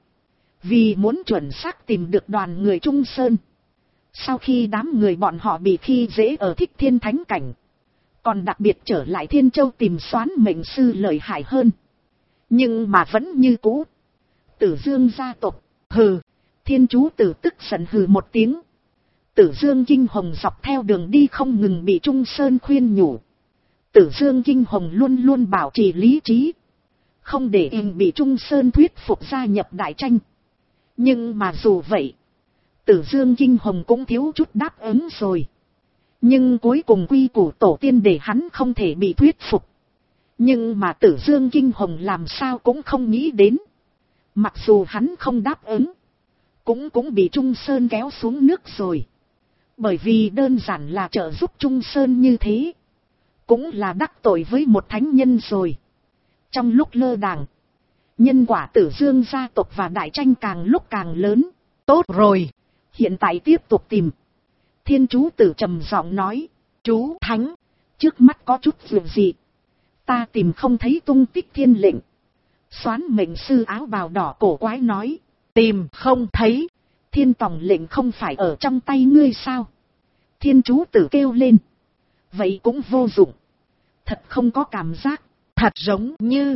Vì muốn chuẩn xác tìm được đoàn người Trung Sơn. Sau khi đám người bọn họ bị khi dễ ở Thích Thiên Thánh Cảnh. Còn đặc biệt trở lại Thiên Châu tìm xoán mệnh sư lợi hại hơn. Nhưng mà vẫn như cũ. Tử Dương gia tộc. Hừ. Thiên Chú Tử tức giận hừ một tiếng. Tử Dương Kinh Hồng dọc theo đường đi không ngừng bị Trung Sơn khuyên nhủ. Tử Dương Kinh Hồng luôn luôn bảo trì lý trí. Không để em bị Trung Sơn thuyết phục gia nhập Đại Tranh. Nhưng mà dù vậy, Tử Dương Kinh Hồng cũng thiếu chút đáp ứng rồi. Nhưng cuối cùng quy củ tổ tiên để hắn không thể bị thuyết phục. Nhưng mà Tử Dương Kinh Hồng làm sao cũng không nghĩ đến. Mặc dù hắn không đáp ứng, cũng bị Trung Sơn kéo xuống nước rồi. Bởi vì đơn giản là trợ giúp Trung Sơn như thế. Cũng là đắc tội với một thánh nhân rồi. Trong lúc lơ đàng, nhân quả Tử Dương gia tộc và Đại Tranh càng lúc càng lớn. Tốt rồi, hiện tại tiếp tục tìm. Thiên Chú Tử trầm giọng nói. Chú Thánh, trước mắt có chút việc gì? Ta tìm không thấy tung tích thiên lệnh. Xoán mệnh sư áo bào đỏ cổ quái nói. Tìm không thấy? Thiên tòng lệnh không phải ở trong tay ngươi sao? Thiên Chú Tử kêu lên. Vậy cũng vô dụng. Thật không có cảm giác. Thật giống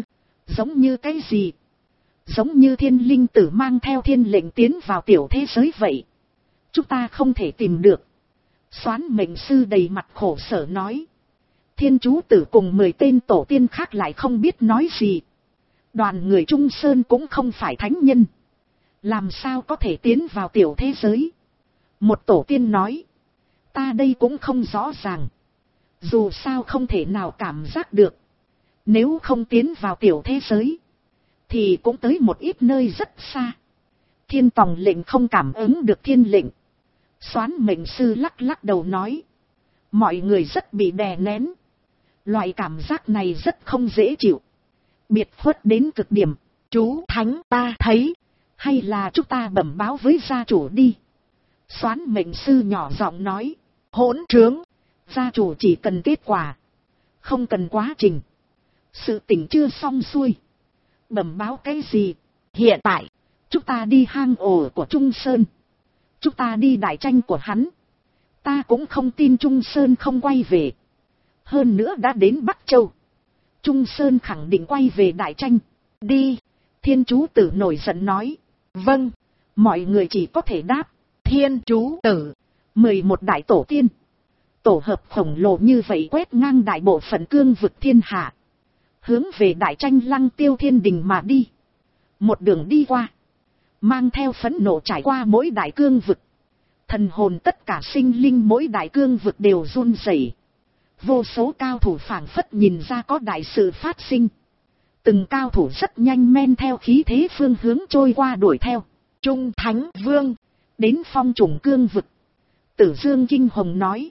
như cái gì? Giống như Thiên Linh Tử mang theo thiên lệnh tiến vào tiểu thế giới vậy. Chúng ta không thể tìm được. Xoán mệnh sư đầy mặt khổ sở nói. Thiên Chú Tử cùng 10 tên tổ tiên khác lại không biết nói gì. Đoàn người Trung Sơn cũng không phải thánh nhân. làm sao có thể tiến vào tiểu thế giới? Một tổ tiên nói, ta đây cũng không rõ ràng, dù sao không thể nào cảm giác được, nếu không tiến vào tiểu thế giới, thì cũng tới một ít nơi rất xa. Thiên tòng lệnh không cảm ứng được thiên lệnh. Soán mệnh sư lắc lắc đầu nói, mọi người rất bị đè nén, loại cảm giác này rất không dễ chịu, biệt khuất đến cực điểm.
Chú thánh ta thấy,
hay là chúng ta bẩm báo với gia chủ đi. Soán mệnh sư nhỏ giọng nói,
hỗn trướng,
gia chủ chỉ cần kết quả, không cần quá trình. Sự tình chưa xong xuôi, bẩm báo cái gì?
Hiện tại
chúng ta đi hang ổ của Trung Sơn, chúng ta đi đại tranh của hắn. Ta cũng không tin Trung Sơn không quay về. Hơn nữa đã đến Bắc Châu, Trung Sơn khẳng định quay về đại tranh.
Đi.
Thiên chú tử nổi giận nói,
vâng.
Mọi người chỉ có thể đáp,
Thiên chú tử.
11 đại tổ tiên, tổ hợp khổng lồ như vậy quét ngang đại bộ phận cương vực thiên hạ, hướng về đại tranh Lăng Tiêu Thiên Đình mà đi. Một đường đi qua, mang theo phẫn nộ trải qua mỗi đại cương vực. Thần hồn tất cả sinh linh mỗi đại cương vực đều run rẩy. Vô số cao thủ phảng phất nhìn ra có đại sự phát sinh. Từng cao thủ rất nhanh men theo khí thế phương hướng trôi qua đuổi theo.
Trung Thánh Vương
đến phong trùng cương vực. Tử Dương kinh hồng nói,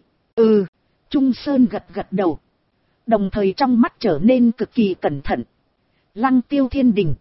Trung Sơn gật gật đầu, đồng thời trong mắt trở nên cực kỳ cẩn thận. Lăng Tiêu Thiên Đình,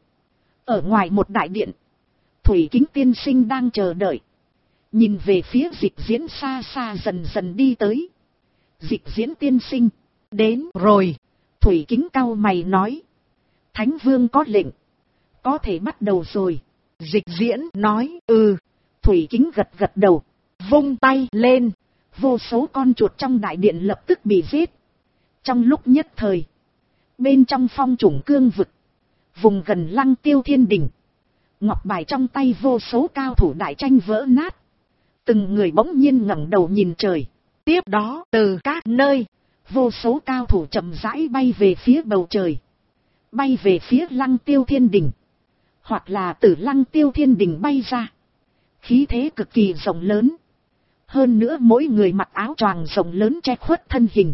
ở ngoài một đại điện, Thủy Kính tiên sinh đang chờ đợi, nhìn về phía Dịch Diễn xa xa dần dần đi tới. Dịch Diễn tiên sinh, đến
rồi.
Thủy Kính cau mày nói, Thánh Vương có lệnh, có thể bắt đầu rồi.
Dịch Diễn nói,
Thủy Kính gật gật đầu,
vung tay lên.
Vô số con chuột trong đại điện lập tức bị giết. Trong lúc nhất thời, bên trong phong trùng cương vực, vùng gần Lăng Tiêu Thiên Đình, ngọc bài trong tay vô số cao thủ đại tranh vỡ nát. Từng người bỗng nhiên ngẩng đầu nhìn trời.
Tiếp đó từ các nơi,
vô số cao thủ chậm rãi bay về phía bầu trời, bay về phía Lăng Tiêu Thiên Đình, hoặc là từ Lăng Tiêu Thiên Đình bay ra. Khí thế cực kỳ rộng lớn. Hơn nữa mỗi người mặc áo choàng rộng lớn che khuất thân hình.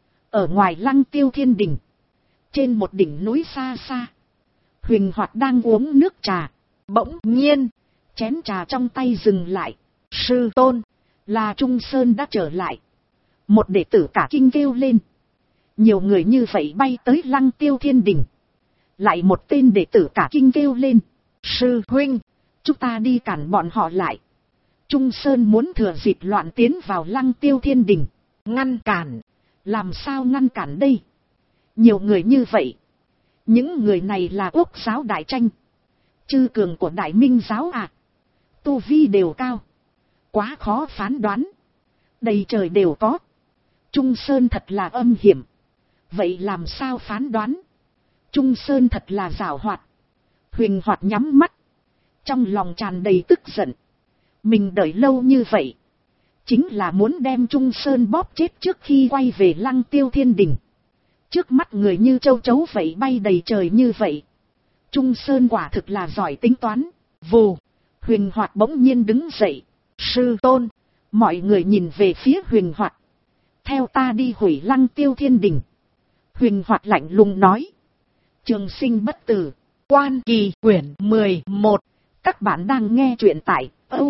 Ở ngoài Lăng Tiêu Thiên Đình, trên một đỉnh núi xa xa, Huỳnh Hoạt đang uống nước trà. Bỗng nhiên, chén trà trong tay dừng lại.
Sư tôn,
là Trung Sơn đã trở lại. Một đệ tử cả kinh kêu lên. Nhiều người như vậy bay tới Lăng Tiêu Thiên Đình. Lại một tên đệ tử cả kinh kêu lên.
Sư huynh,
chúng ta đi cản bọn họ lại. Trung Sơn muốn thừa dịp loạn tiến vào Lăng Tiêu Thiên Đình.
Ngăn cản.
Làm sao ngăn cản đây? Nhiều người như vậy. Những người này là Quốc giáo đại tranh, chư cường của Đại Minh giáo à. Tu vi đều cao, quá khó phán đoán. Đầy trời đều có. Trung Sơn thật là âm hiểm. Vậy làm sao phán đoán? Trung Sơn thật là giảo hoạt. Huỳnh Hoạt nhắm mắt, trong lòng tràn đầy tức giận. Mình đợi lâu như vậy, chính là muốn đem Trung Sơn bóp chết trước khi quay về Lăng Tiêu Thiên Đình. Trước mắt người như châu chấu vậy bay đầy trời như vậy. Trung Sơn quả thực là giỏi tính toán.
Vù,
Huỳnh Hoạt bỗng nhiên đứng dậy.
Sư tôn,
mọi người nhìn về phía Huỳnh Hoạt. Theo ta đi hủy Lăng Tiêu Thiên Đình. Huỳnh Hoạt lạnh lùng nói. Trường sinh bất tử.
Quan Kỳ quyển 11.
Các bạn đang nghe truyện tại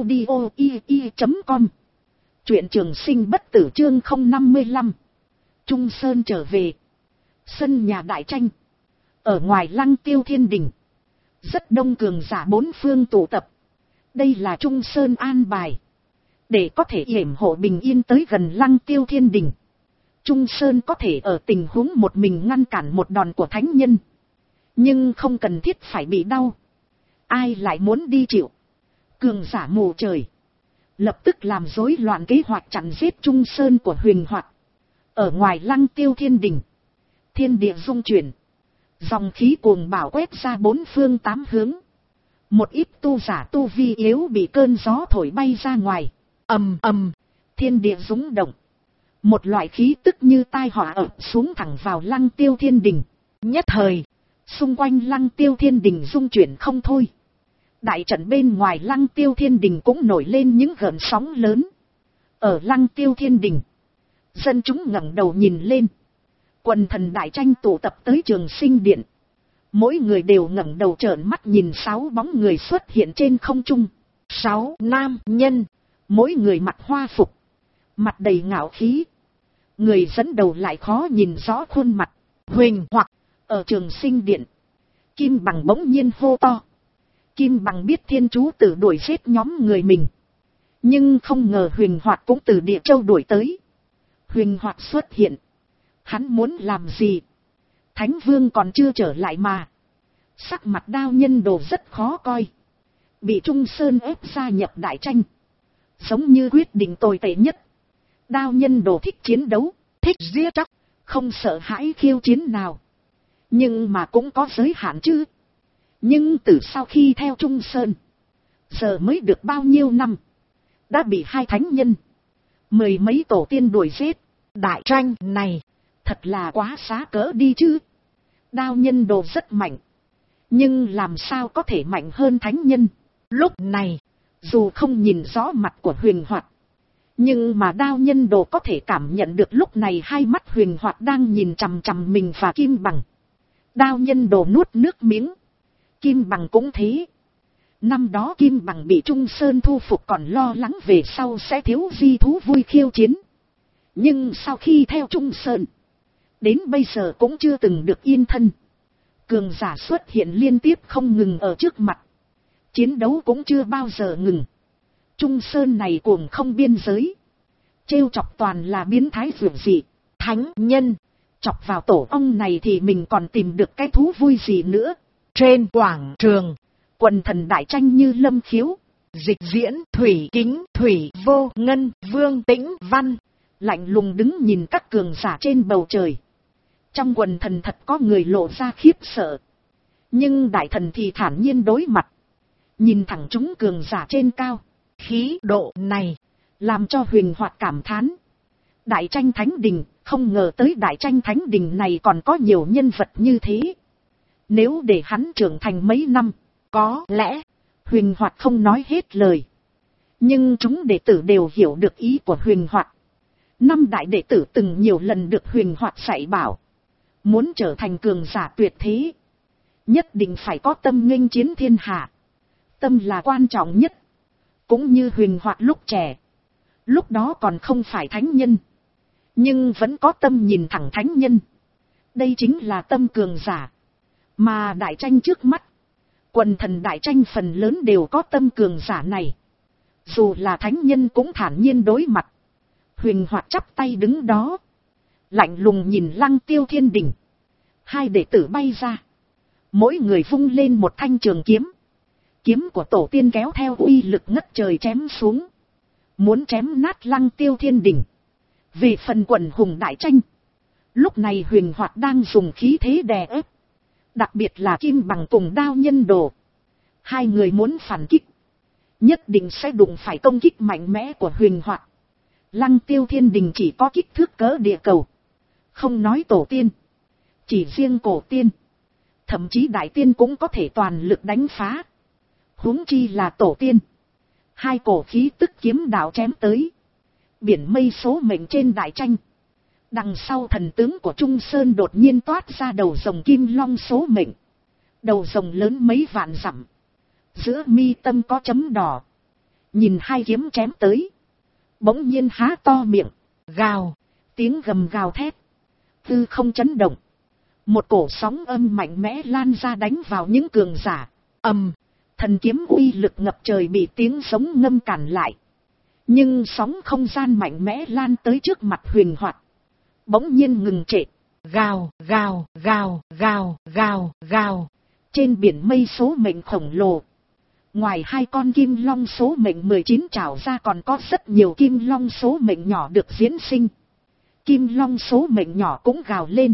audio.com. Truyện Trường Sinh bất tử chương 055. Trung Sơn trở về. Sân nhà đại tranh. Ở ngoài Lăng Tiêu Thiên Đình, rất đông cường giả bốn phương tụ tập. Đây là Trung Sơn an bài, để có thể yểm hộ bình yên tới gần Lăng Tiêu Thiên Đình. Trung Sơn có thể ở tình huống một mình ngăn cản một đòn của thánh nhân, nhưng không cần thiết phải bị đau. Ai lại muốn đi chịu? Cường giả mù trời lập tức làm rối loạn kế hoạch chặn giết Trung Sơn của Huỳnh Hoạt. Ở ngoài Lăng Tiêu Thiên Đình, thiên địa rung chuyển, dòng khí cuồng bạo quét ra bốn phương tám hướng. Một ít tu giả tu vi yếu bị cơn gió thổi bay ra ngoài.
Ầm ầm,
thiên địa rung động. Một loại khí tức như tai họa ập xuống thẳng vào Lăng Tiêu Thiên Đình. Nhất thời, xung quanh Lăng Tiêu Thiên Đình rung chuyển không thôi. Đại trận bên ngoài Lăng Tiêu Thiên Đình cũng nổi lên những gợn sóng lớn. Ở Lăng Tiêu Thiên Đình, dân chúng ngẩng đầu nhìn lên. Quần thần đại tranh tụ tập tới Trường Sinh Điện. Mỗi người đều ngẩng đầu trợn mắt nhìn 6 bóng người xuất hiện trên không trung.
6 nam nhân,
mỗi người mặc hoa phục, mặt đầy ngạo khí. Người dẫn đầu lại khó nhìn rõ khuôn mặt.
Huỳnh Hoặc.
Ở Trường Sinh Điện, Kim Bằng bỗng nhiên hô to. Kim Bằng biết Thiên Chú Tử đuổi giết nhóm người mình, nhưng không ngờ Huỳnh Hoặc cũng từ Địa Châu đuổi tới. Huỳnh Hoặc xuất hiện, hắn muốn làm gì? Thánh Vương còn chưa trở lại mà. Sắc mặt Đao Nhân Đồ rất khó coi. Bị Trung Sơn ép gia nhập đại tranh, giống như quyết định tồi tệ nhất. Đao Nhân Đồ thích chiến đấu, thích giết chóc, không sợ hãi khiêu chiến nào. Nhưng mà cũng có giới hạn chứ. Nhưng từ sau khi theo Trung Sơn, giờ mới được bao nhiêu năm, đã bị 2 thánh nhân, 10 mấy tổ tiên đuổi giết.
Đại tranh này
thật là quá xá cỡ đi chứ. Đao Nhân Đồ rất mạnh, nhưng làm sao có thể mạnh hơn thánh nhân?
Lúc này,
dù không nhìn rõ mặt của Huỳnh Hoặc, nhưng mà Đao Nhân Đồ có thể cảm nhận được lúc này hai mắt Huỳnh Hoặc đang nhìn chằm chằm mình và Kim Bằng. Đao Nhân Đồ nuốt nước miếng. Kim Bằng cũng thế. Năm đó Kim Bằng bị Trung Sơn thu phục còn lo lắng về sau sẽ thiếu di thú vui khiêu chiến. Nhưng sau khi theo Trung Sơn, đến bây giờ cũng chưa từng được yên thân. Cường giả xuất hiện liên tiếp không ngừng ở trước mặt. Chiến đấu cũng chưa bao giờ ngừng. Trung Sơn này cuồng không biên giới. Trêu chọc toàn là biến thái dữ dị.
Thánh nhân
chọc vào tổ ong này thì mình còn tìm được cái thú vui gì nữa.
Trên quảng trường,
quần thần đại tranh như Lâm Khiếu,
Dịch Diễn, Thủy Kính, Thủy Vô Ngân, Vương Tĩnh Văn
lạnh lùng đứng nhìn các cường giả trên bầu trời. Trong quần thần thật có người lộ ra khiếp sợ, nhưng đại thần thì thản nhiên đối mặt, nhìn thẳng chúng cường giả trên cao.
Khí độ này
làm cho Huỳnh Hoặc cảm thán. Đại tranh thánh đình, không ngờ tới đại tranh thánh đình này còn có nhiều nhân vật như thế. Nếu để hắn trưởng thành mấy năm,
có lẽ
Huỳnh Hoặc không nói hết lời. Nhưng chúng đệ tử đều hiểu được ý của Huỳnh Hoặc. 5 đại đệ tử từng nhiều lần được Huỳnh Hoặc dạy bảo, muốn trở thành cường giả tuyệt thế, nhất định phải có tâm nghênh chiến thiên hạ. Tâm là quan trọng nhất. Cũng như Huỳnh Hoặc lúc trẻ, lúc đó còn không phải thánh nhân, nhưng vẫn có tâm nhìn thẳng thánh nhân. Đây chính là tâm cường giả. Mà đại tranh trước mắt, quần thần đại tranh phần lớn đều có tâm cường giả này. Dù là thánh nhân cũng thản nhiên đối mặt. Huỳnh Hoặc chắp tay đứng đó, lạnh lùng nhìn Lăng Tiêu Thiên Đình. 2 đệ tử bay ra, mỗi người vung lên một thanh trường kiếm. Kiếm của tổ tiên kéo theo uy lực ngất trời chém xuống, muốn chém nát Lăng Tiêu Thiên Đình. Về phần quần hùng đại tranh, lúc này Huỳnh Hoặc đang dùng khí thế đè ép. Đặc biệt là Kim Bằng cùng Đao Nhân Đồ, 2 người muốn phản kích, nhất định sẽ đụng phải công kích mạnh mẽ của Huỳnh Hoặc. Lăng Tiêu Thiên Đình chỉ có kích thước cỡ địa cầu, không nói tổ tiên, chỉ riêng cổ tiên, thậm chí đại tiên cũng có thể toàn lực đánh phá, huống chi là tổ tiên. 2 cổ khí tức kiếm đạo chém tới, biển mây số mệnh trên đại tranh. Đằng sau thần tướng của Trung Sơn đột nhiên toát ra đầu rồng kim long số mệnh. Đầu rồng lớn mấy vạn dặm, giữa mi tâm có chấm đỏ. Nhìn 2 kiếm chém tới, bỗng nhiên há to miệng,
gào,
tiếng gầm gào thét, tư không chấn động. Một cổ sóng âm mạnh mẽ lan ra đánh vào những cường giả. Thần kiếm uy lực ngập trời bị tiếng sống ngâm cản lại. Nhưng sóng không gian mạnh mẽ lan tới trước mặt Huỳnh Hoặc, bỗng nhiên ngừng trệ.
Gào, gào, gào, gào, gào, gào.
Trên biển mây số mệnh khổng lồ, ngoài 2 con kim long số mệnh 19 trảo ra còn có rất nhiều kim long số mệnh nhỏ được diễn sinh. Kim long số mệnh nhỏ cũng gào lên,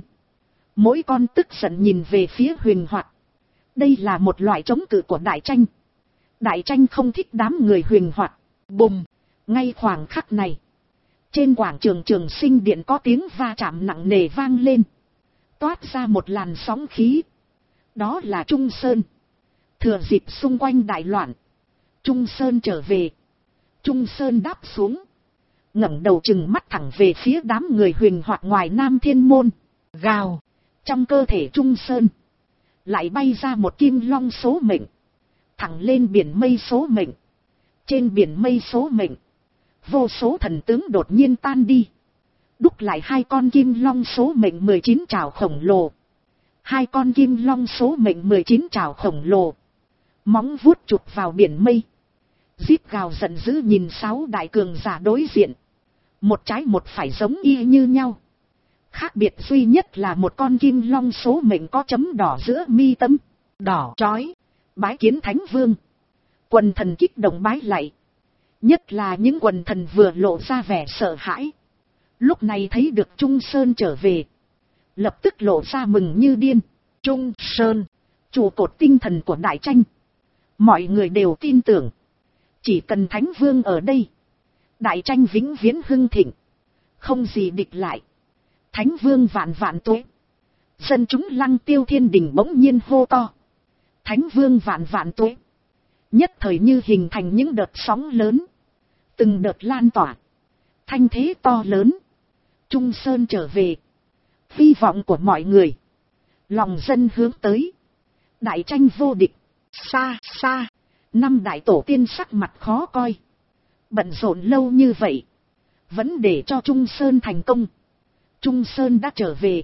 mỗi con tức giận nhìn về phía Huỳnh Hoặc. Đây là một loại chống cự của đại tranh. Đại tranh không thích đám người Huỳnh Hoặc. Bùm! Ngay khoảng khắc này, trên quảng trường Trường Sinh Điện có tiếng va chạm nặng nề vang lên, toát ra một làn sóng khí. Đó là Trung Sơn. Thừa dịp xung quanh đại loạn, Trung Sơn trở về. Trung Sơn đáp xuống, ngẩng đầu chừng mắt thẳng về phía đám người Huyền Hoạt ngoài Nam Thiên Môn, gào. Trong cơ thể Trung Sơn lại bay ra một kim long số mệnh, thẳng lên biển mây số mệnh. Trên biển mây số mệnh, vô số thần tướng đột nhiên tan đi, đúc lại hai con kim long số mệnh 19 trảo khổng lồ. Hai con kim long số mệnh 19 trảo khổng lồ, móng vuốt chụp vào biển mây. Rít gào giận dữ nhìn 6 đại cường giả đối diện, một trái một phải giống y như nhau. Khác biệt duy nhất là một con kim long số mệnh có chấm đỏ giữa mi tâm, đỏ chói. Bái kiến Thánh Vương. Quần thần kích động bái lạy. Nhất là những quần thần vừa lộ ra vẻ sợ hãi, lúc này thấy được Trung Sơn trở về, lập tức lộ ra mừng như điên. Trung Sơn, trụ cột tinh thần của đại tranh. Mọi người đều tin tưởng, chỉ cần Thánh Vương ở đây, đại tranh vĩnh viễn hưng thịnh, không gì địch lại. Thánh Vương vạn vạn tuế. Dân chúng Lăng Tiêu Thiên Đình bỗng nhiên hô to, Thánh Vương vạn vạn tuế. Nhất thời như hình thành những đợt sóng lớn, từng đợt lan tỏa, thanh thế to lớn. Trung Sơn trở về, hy vọng của mọi người, lòng dân hướng tới, đại tranh vô địch. Xa xa, 5 đại tổ tiên sắc mặt khó coi, bận rộn lâu như vậy, vẫn để cho Trung Sơn thành công. Trung Sơn đã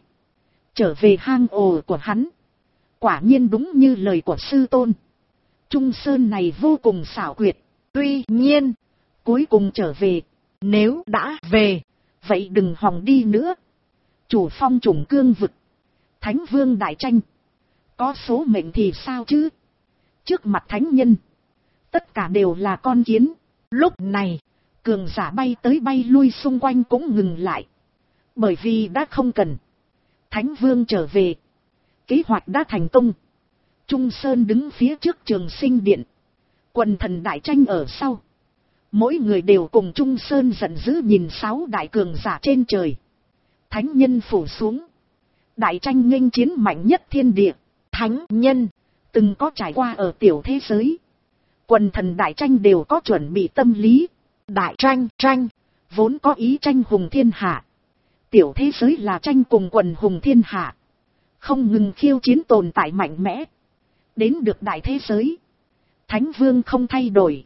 trở về hang ổ của hắn. Quả nhiên đúng như lời của sư tôn, Trung Sơn này vô cùng xảo quyệt. Tuy nhiên, cuối cùng trở về. Nếu đã về, vậy đừng hòng đi nữa. Chủ phong trùng cương vực, Thánh Vương đại tranh, có số mệnh thì sao chứ? Trước mặt thánh nhân, tất cả đều là con kiến. Lúc này, cường giả bay tới bay lui xung quanh cũng ngừng lại, bởi vì đã không cần. Thánh Vương trở về, kế hoạch đã thành công. Trung Sơn đứng phía trước Trường Sinh Điện, quần thần đại tranh ở sau. Mỗi người đều cùng Trung Sơn giận dữ nhìn 6 đại cường giả trên trời. Thánh nhân phủ xuống, đại tranh nghênh chiến mạnh nhất thiên địa. Thánh nhân từng có trải qua ở tiểu thế giới, quần thần đại tranh đều có chuẩn bị tâm lý. Đại tranh vốn có ý tranh hùng thiên hạ, tiểu thế giới là tranh cùng quần hùng thiên hạ, không ngừng khiêu chiến tồn tại mạnh mẽ. Đến được đại thế giới, Thánh Vương không thay đổi,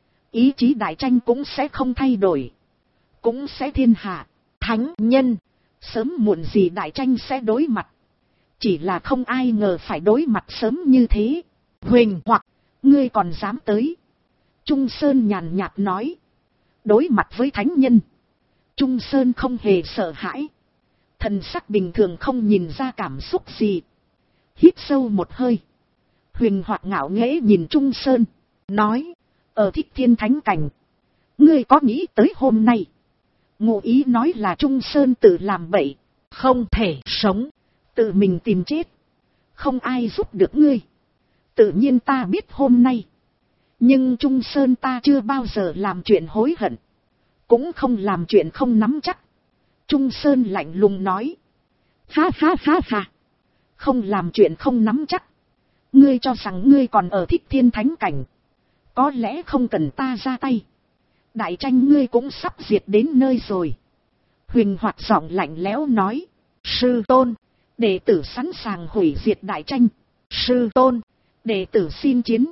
ý chí đại tranh cũng sẽ không thay đổi, cũng sẽ thiên hạ. Thánh nhân sớm muộn gì đại tranh sẽ đối mặt, chỉ là không ai ngờ phải đối mặt sớm như thế. Huỳnh Hoặc, ngươi còn dám tới? Trung Sơn nhàn nhạt nói. Đối mặt với thánh nhân, Trung Sơn không hề sợ hãi, thần sắc bình thường không nhìn ra cảm xúc gì. Hít sâu một hơi, Huỳnh Hoặc ngạo nghễ nhìn Trung Sơn, nói, ở Thích Thiên Thánh Cảnh, ngươi có nghĩ tới hôm nay? Ngụ ý nói là Trung Sơn tự làm bậy, không thể sống, tự mình tìm chết, không ai giúp được ngươi. Tự nhiên ta biết hôm nay, nhưng Trung Sơn ta chưa bao giờ làm chuyện hối hận, cũng không làm chuyện không nắm chắc. Trung Sơn lạnh lùng nói, ha ha ha ha, không làm chuyện không nắm chắc. Ngươi cho rằng ngươi còn ở Thích Thiên Thánh Cảnh, có lẽ không cần ta ra tay, đại tranh ngươi cũng sắp diệt đến nơi rồi. Huỳnh Hoặc giọng lạnh lẽo nói, sư tôn, đệ tử sẵn sàng hủy diệt đại tranh. Sư tôn, đệ tử xin chiến.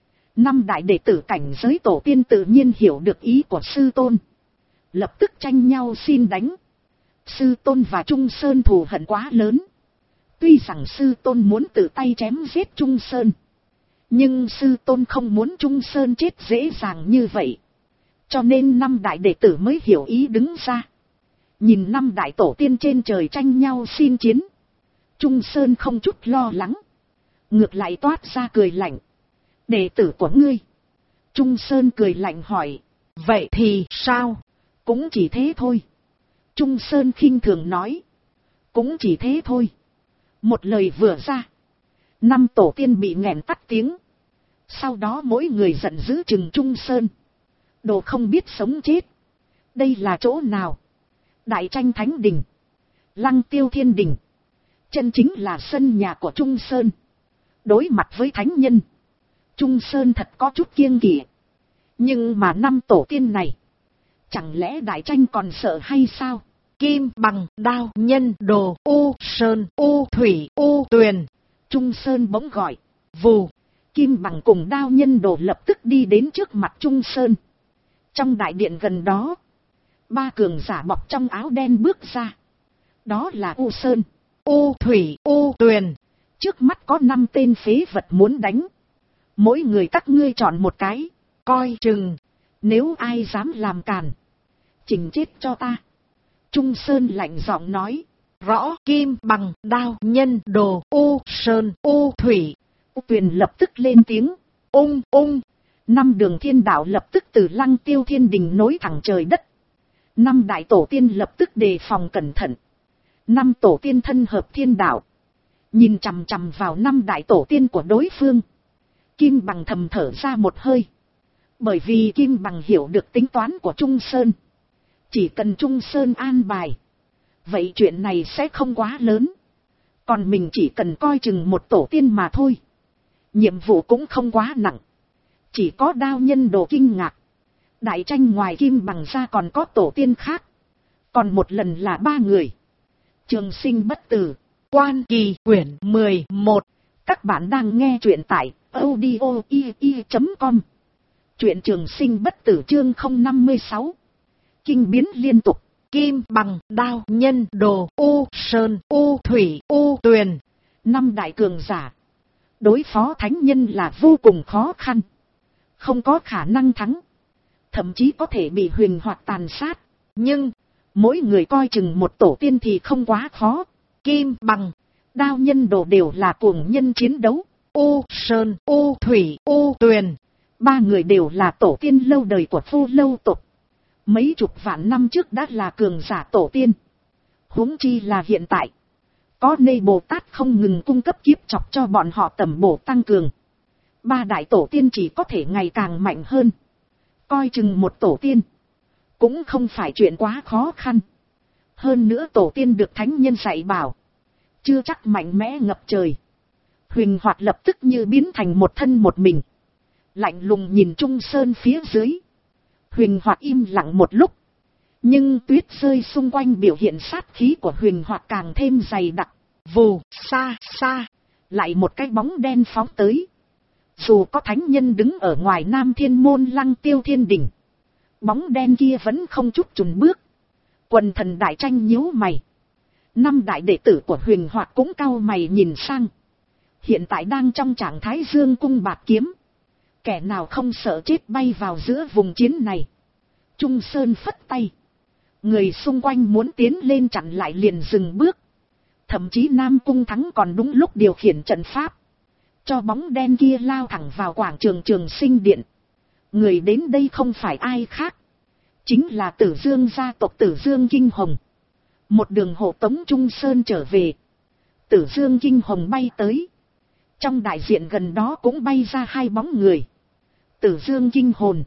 5 đại đệ tử cảnh giới tổ tiên tự nhiên hiểu được ý của sư tôn, lập tức tranh nhau xin đánh. Sư tôn và Trung Sơn thù hận quá lớn, tuy rằng sư tôn muốn tự tay chém giết Trung Sơn, nhưng sư tôn không muốn Trung Sơn chết dễ dàng như vậy, cho nên 5 đại đệ tử mới hiểu ý đứng ra. Nhìn 5 đại tổ tiên trên trời tranh nhau xin chiến, Trung Sơn không chút lo lắng, ngược lại toát ra cười lạnh. Đệ tử của ngươi? Trung Sơn cười lạnh hỏi. Vậy thì sao? Cũng chỉ thế thôi. Trung Sơn khinh thường nói. Cũng chỉ thế thôi. Một lời vừa ra, 5 tổ tiên bị nghẹn tắt tiếng. Sau đó mỗi người giận dữ chừng Trung Sơn. Đồ không biết sống chết. Đây là chỗ nào? Đại tranh Thánh Đình, Lăng Tiêu Thiên Đình, chân chính là sân nhà của Trung Sơn. Đối mặt với thánh nhân, Trung Sơn thật có chút kiêng kỵ. Nhưng mà năm tổ tiên này, chẳng lẽ đại tranh còn sợ hay sao?
Kim bằng đao nhân đồ u sơn u thủy u tuyền.
Trung Sơn bỗng gọi.
Vù.
Kim bằng cùng đao nhân đồ lập tức đi đến trước mặt Trung Sơn. Trong đại điện gần đó, ba cường giả bọc trong áo đen bước ra. Đó là U Sơn,
U thủy u tuyền.
Trước mắt có 5 tên phế vật muốn đánh. Mỗi người các ngươi chọn một cái, coi chừng, nếu ai dám làm càn, chỉnh chết cho ta. Trung Sơn lạnh giọng nói.
Rõ. Kim bằng đao nhân đồ u sơn u thủy.
U Tuyền lập tức lên tiếng. Ung ung. 5 đường thiên đạo lập tức từ Lăng Tiêu Thiên Đình nối thẳng trời đất. 5 đại tổ tiên lập tức đề phòng cẩn thận. 5 tổ tiên thân hợp thiên đạo, nhìn chằm chằm vào 5 đại tổ tiên của đối phương. Kim bằng thầm thở ra một hơi. Bởi vì Kim bằng hiểu được tính toán của Trung Sơn. Chỉ cần Trung Sơn an bài, vậy chuyện này sẽ không quá lớn. Còn mình chỉ cần coi chừng một tổ tiên mà thôi. Nhiệm vụ cũng không quá nặng. Chỉ có đao nhân đồ kinh ngạc. Đại tranh ngoài Kim bằng ra còn có tổ tiên khác. Còn một lần là 3 người. Trường sinh bất tử.
Quan Kỳ quyển 11.
Các bạn đang nghe truyện tại audio.com. Truyện Trường Sinh Bất Tử chương 056. Kinh biến liên tục.
Kim bằng đao nhân đồ u sơn u thủy u tuyền.
5 đại cường giả. Đối phó thánh nhân là vô cùng khó khăn. Không có khả năng thắng. Thậm chí có thể bị huyền hoặc tàn sát. Nhưng mỗi người coi chừng một tổ tiên thì không quá khó.
Kim bằng
đao nhân đồ đều là cuồng nhân chiến đấu.
U sơn u thủy u tuyền.
3 người đều là tổ tiên lâu đời của Phu Lâu tộc. Mấy chục vạn năm trước đã là cường giả tổ tiên. Huống chi là hiện tại. Có Nê Bồ Tát không ngừng cung cấp kiếp chọc cho bọn họ tầm bổ tăng cường. 3 đại tổ tiên chỉ có thể ngày càng mạnh hơn. Coi chừng một tổ tiên cũng không phải chuyện quá khó khăn. Hơn nữa tổ tiên được thánh nhân dạy bảo, chưa chắc mạnh mẽ ngập trời. Huỳnh Hoạt lập tức như biến thành một thân một mình. Lạnh lùng nhìn Trung Sơn phía dưới. Huỳnh Hoạt im lặng một lúc. Nhưng tuyết rơi xung quanh biểu hiện sát khí của Huỳnh Hoạt càng thêm dày đặc.
Vù, xa, xa.
Lại một cái bóng đen phóng tới. Dù có thánh nhân đứng ở ngoài Nam Thiên Môn Lăng Tiêu Thiên Đình, bóng đen kia vẫn không chút chùn bước. Quần thần đại tranh nhíu mày. 5 đại đệ tử của Huỳnh Hoạt cũng cau mày nhìn sang. Hiện tại đang trong trạng thái dương cung bạt kiếm. Kẻ nào không sợ chết bay vào giữa vùng chiến này. Trung Sơn phất tay. Người xung quanh muốn tiến lên chặn lại liền dừng bước. Thậm chí Nam Cung Thắng còn đúng lúc điều khiển trận pháp, cho bóng đen kia lao thẳng vào quảng trường Trường Sinh Điện. Người đến đây không phải ai khác, chính là Tử Dương gia tộc Tử Dương Kinh Hồng. Một đường hộ tống Trung Sơn trở về. Tử Dương Kinh Hồng bay tới. Trong đại diện gần đó cũng bay ra 2 bóng người. Tử Dương Kinh Hồn,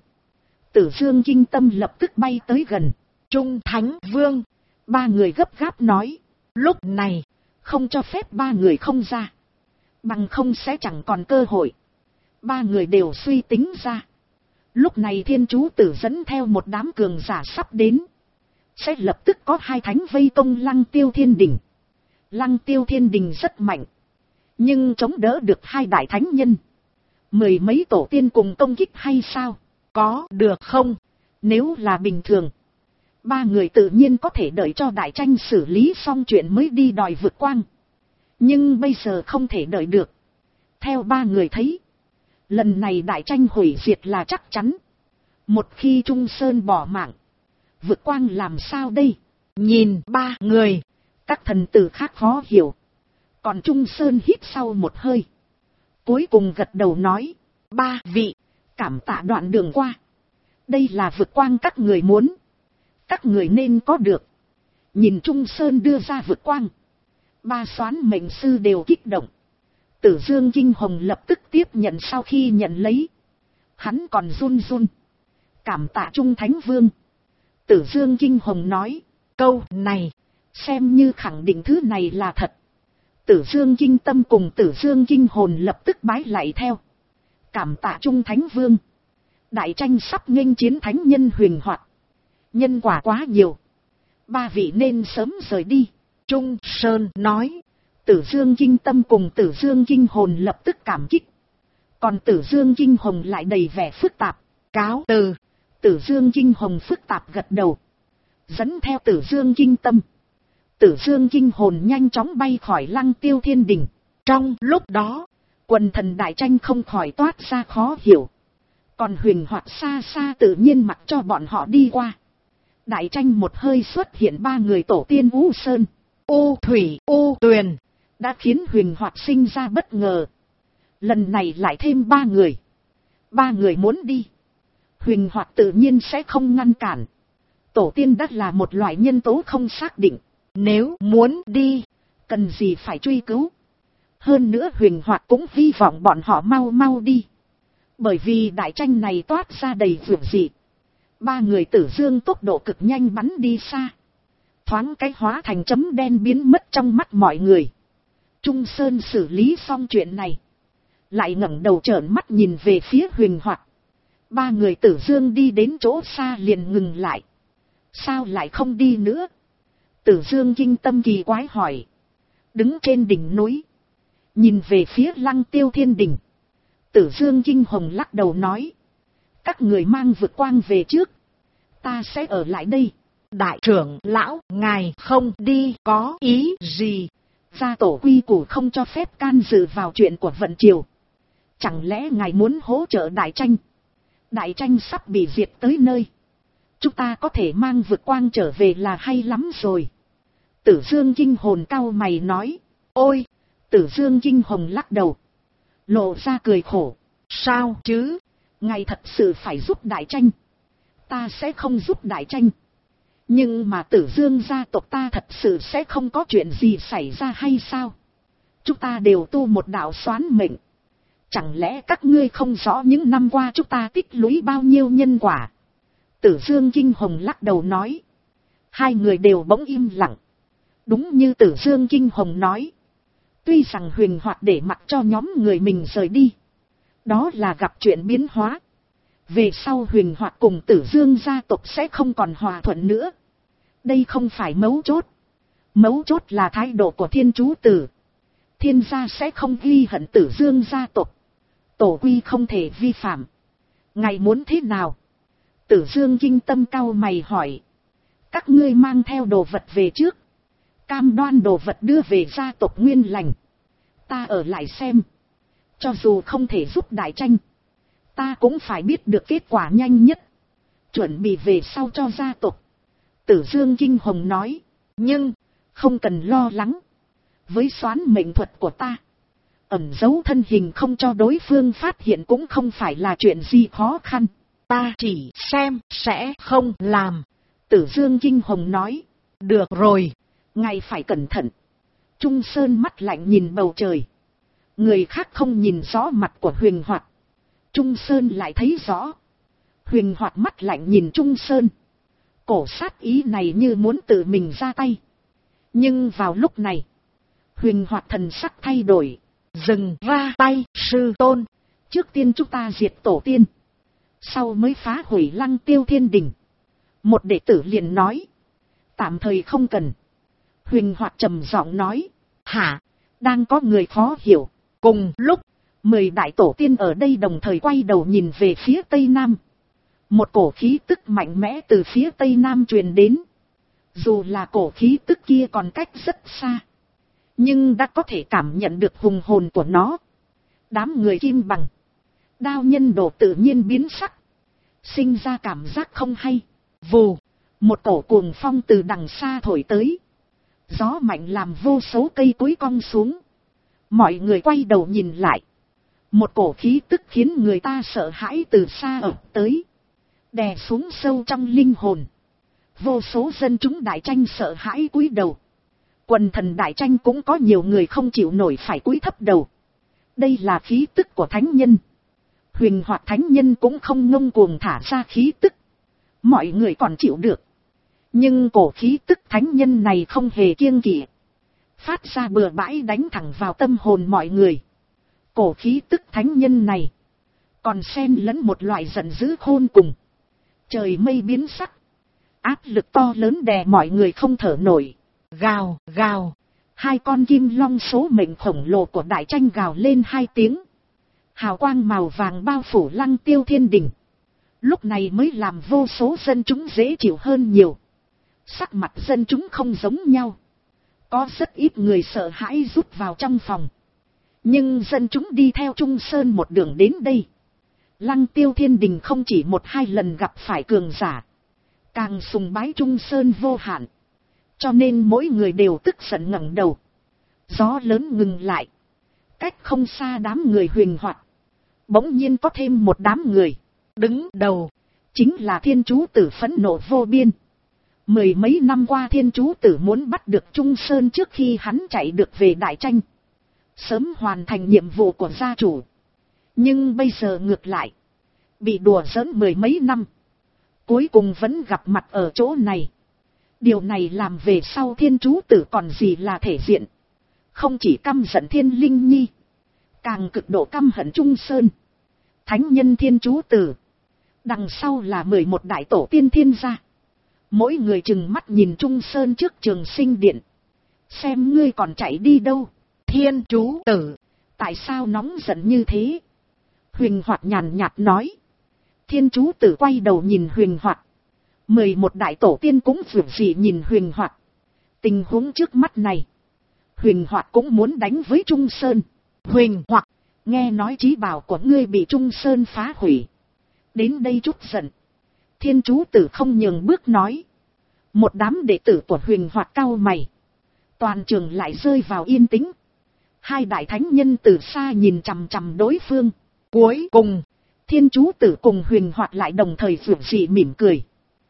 Tử Dương Kinh Tâm lập tức bay tới gần.
Trung Thánh Vương.
3 người gấp gáp nói.
Lúc này
không cho phép 3 người không ra, bằng không sẽ chẳng còn cơ hội. 3 người đều suy tính ra. Lúc này Thiên Chú Tử dẫn theo một đám cường giả sắp đến. Sẽ lập tức có 2 thánh vây công Lăng Tiêu Thiên Đình. Lăng Tiêu Thiên Đình rất mạnh, nhưng chống đỡ được 2 đại thánh nhân. 10 mấy tổ tiên cùng công kích hay sao? Có được không? Nếu là bình thường, 3 người tự nhiên có thể đợi cho đại tranh xử lý xong chuyện mới đi đòi vượt quang. Nhưng bây giờ không thể đợi được. Theo 3 người thấy, lần này đại tranh hủy diệt là chắc chắn. Một khi Trung Sơn bỏ mạng, vượt quang làm sao đây?
Nhìn 3 người,
các thần tử khác khó hiểu. Còn Trung Sơn hít sau một hơi, cuối cùng gật đầu nói.
3 vị,
cảm tạ đoạn đường qua. Đây là vượt quang các người muốn, các người nên có được. Nhìn Trung Sơn đưa ra vượt quang, 3 soán mệnh sư đều kích động. Tử Dương Kinh Hồng lập tức tiếp nhận. Sau khi nhận lấy, hắn còn run run. Cảm tạ Trung Thánh Vương. Tử Dương Kinh Hồng nói. Câu này xem như khẳng định thứ này là thật. Tử Dương Kinh Tâm cùng Tử Dương Kinh Hồn lập tức bái lại theo. Cảm tạ Trung Thánh Vương. Đại tranh sắp nghênh chiến thánh nhân Huyền Hoạt. Nhân quả quá nhiều. Ba vị nên sớm rời đi.
Trung Sơn nói.
Tử Dương Kinh Tâm cùng Tử Dương Kinh Hồn lập tức cảm kích. Còn Tử Dương Kinh Hồng lại đầy vẻ phức tạp.
Cáo từ.
Tử Dương Kinh Hồng phức tạp gật đầu. Dẫn theo Tử Dương Kinh Tâm. Tử Dương Kinh Hồn nhanh chóng bay khỏi Lăng Tiêu Thiên Đình.
Trong lúc đó,
quần thần đại tranh không khỏi toát ra khó hiểu. Còn Huyền Hoạt xa xa tự nhiên mặc cho bọn họ đi qua. Đại tranh một hơi xuất hiện ba người tổ tiên U Sơn,
U Thủy, U Tuyền.
Đã khiến Huyền Hoạt sinh ra bất ngờ. Lần này lại thêm ba người. Ba người muốn đi. Huyền Hoạt tự nhiên sẽ không ngăn cản. Tổ tiên đất là một loại nhân tố không xác định.
Nếu muốn đi,
cần gì phải truy cứu. Hơn nữa Huyền Hoạt cũng hy vọng bọn họ mau mau đi. Bởi vì đại tranh này toát ra đầy vượt dị. Ba người Tử Dương tốc độ cực nhanh bắn đi xa. Thoáng cái hóa thành chấm đen biến mất trong mắt mọi người. Trung Sơn xử lý xong chuyện này. Lại ngẩng đầu trợn mắt nhìn về phía Huyền Hoạt. Ba người Tử Dương đi đến chỗ xa liền ngừng lại. Sao lại không đi nữa? Tử Dương Kinh Tâm kỳ quái hỏi. Đứng trên đỉnh núi. Nhìn về phía Lăng Tiêu Thiên Đình. Tử Dương Kinh Hồng lắc đầu nói. Các người mang vượt quang về trước. Ta sẽ ở lại đây.
Đại trưởng lão, ngài không đi có ý gì?
Gia tổ quy củ không cho phép can dự vào chuyện của vận triều. Chẳng lẽ ngài muốn hỗ trợ đại tranh? Đại tranh sắp bị diệt tới nơi. Chúng ta có thể mang vượt quang trở về là hay lắm rồi. Tử Dương Kinh Hồn cau mày nói. Ôi! Tử Dương Kinh Hồng lắc đầu. Lộ ra cười khổ.
Sao chứ?
Ngài thật sự phải giúp đại tranh. Ta sẽ không giúp đại tranh. Nhưng mà Tử Dương gia tộc ta thật sự sẽ không có chuyện gì xảy ra hay sao? Chúng ta đều tu một đạo xoán mệnh. Chẳng lẽ các ngươi không rõ những năm qua chúng ta tích lũy bao nhiêu nhân quả? Tử Dương Kinh Hồng lắc đầu nói. Hai người đều bỗng im lặng. Đúng như Tử Dương Kinh Hồng nói. Tuy rằng Huyền Hoạt để mặc cho nhóm người mình rời đi. Đó là gặp chuyện biến hóa. Về sau Huyền Hoạt cùng Tử Dương gia tộc sẽ không còn hòa thuận nữa. Đây không phải mấu chốt. Mấu chốt là thái độ của Thiên Chú Tử. Thiên gia sẽ không ghi hận Tử Dương gia tộc. Tổ quy không thể vi phạm. Ngài muốn thế nào? Tử Dương Kinh Tâm cau mày hỏi. Các ngươi mang theo đồ vật về trước. Cam đoan đồ vật đưa về gia tộc nguyên lành. Ta ở lại xem. Cho dù không thể giúp đại tranh. Ta cũng phải biết được kết quả nhanh nhất. Chuẩn bị về sau cho gia tộc. Tử Dương Kinh Hồng nói. Nhưng, không cần lo lắng. Với xoán mệnh thuật của ta. Ẩn giấu thân hình không cho đối phương phát hiện cũng không phải là chuyện gì khó khăn.
Ta chỉ xem, sẽ không làm.
Tử Dương Kinh Hồng nói.
Được rồi.
Ngài phải cẩn thận. Trung Sơn mắt lạnh nhìn bầu trời. Người khác không nhìn rõ mặt của Huyền Hoạt. Trung Sơn lại thấy rõ. Huyền Hoạt mắt lạnh nhìn Trung Sơn. Cổ sát ý này như muốn tự mình ra tay. Nhưng vào lúc này. Huyền Hoạt thần sắc thay đổi.
Dừng ra tay, sư tôn.
Trước tiên chúng ta diệt tổ tiên. Sau mới phá hủy Lăng Tiêu Thiên Đình. Một đệ tử liền nói. Tạm thời không cần. Huyền Hoạt trầm giọng nói. Hả? Đang có người khó hiểu. Cùng lúc, 10 đại tổ tiên ở đây đồng thời quay đầu nhìn về phía Tây Nam. Một cổ khí tức mạnh mẽ từ phía Tây Nam truyền đến. Dù là cổ khí tức kia còn cách rất xa. Nhưng đã có thể cảm nhận được hùng hồn của nó. Đám người Kim Bằng. Đao Nhân Đồ tự nhiên biến sắc. Sinh ra cảm giác không hay. Vù, một cổ cuồng phong từ đằng xa thổi tới. Gió mạnh làm vô số cây cối cong xuống. Mọi người quay đầu nhìn lại. Một cổ khí tức khiến người ta sợ hãi từ xa ập tới. Đè xuống sâu trong linh hồn. Vô số dân chúng đại tranh sợ hãi cúi đầu. Quần thần đại tranh cũng có nhiều người không chịu nổi phải cúi thấp đầu. Đây là khí tức của thánh nhân. Huyền Hoạt thánh nhân cũng không ngông cuồng thả ra khí tức. Mọi người còn chịu được. Nhưng cổ khí tức thánh nhân này không hề kiêng kỵ. Phát ra bừa bãi đánh thẳng vào tâm hồn mọi người. Cổ khí tức thánh nhân này. còn xen lẫn một loại giận dữ khôn cùng. Trời mây biến sắc, áp lực to lớn đè mọi người không thở nổi.
Gào, gào.
Hai con kim long số mệnh khổng lồ của đại tranh gào lên hai tiếng. Hào quang màu vàng bao phủ Lăng Tiêu Thiên Đình. Lúc này mới làm vô số dân chúng dễ chịu hơn nhiều. Sắc mặt dân chúng không giống nhau. Có rất ít người sợ hãi rút vào trong phòng. Nhưng dân chúng đi theo Trung Sơn một đường đến đây. Lăng Tiêu Thiên Đình không chỉ một hai lần gặp phải cường giả. Càng sùng bái Trung Sơn vô hạn. Cho nên mỗi người đều tức giận ngẩng đầu. Gió lớn ngừng lại. Cách không xa đám người huyền hoạt. Bỗng nhiên có thêm một đám người. Đứng đầu. Chính là Thiên Chú Tử phẫn nộ vô biên. Mười mấy năm qua Thiên Chú Tử muốn bắt được Trung Sơn trước khi hắn chạy được về đại tranh. Sớm hoàn thành nhiệm vụ của gia chủ. Nhưng bây giờ ngược lại. Bị đùa giỡn mười mấy năm. Cuối cùng vẫn gặp mặt ở chỗ này. Điều này làm về sau Thiên Chú Tử còn gì là thể diện. Không chỉ căm giận Thiên Linh Nhi. Càng cực độ căm hận Trung Sơn. Thánh nhân Thiên Chú Tử. Đằng sau là 11 đại tổ tiên thiên gia. Mỗi người chừng mắt nhìn Trung Sơn trước Trường Sinh Điện. Xem ngươi còn chạy đi đâu.
Thiên Chú Tử.
Tại sao nóng giận như thế? Huyền Hoạt nhàn nhạt nói. Thiên Chú Tử quay đầu nhìn Huyền Hoạt. 11 đại tổ tiên cũng vượt dị nhìn Huyền Hoạt. Tình huống trước mắt này. Huyền Hoạt cũng muốn đánh với Trung Sơn.
Huyền Hoạt.
Nghe nói chí bảo của ngươi bị Trung Sơn phá hủy. Đến đây chút giận. Thiên Chú Tử không nhường bước nói. Một đám đệ tử của Huyền Hoạt cau mày. Toàn trường lại rơi vào yên tĩnh. Hai đại thánh nhân từ xa nhìn chằm chằm đối phương. Cuối cùng, Thiên Chú Tử cùng Huyền Hoạt lại đồng thời vượt dị mỉm cười.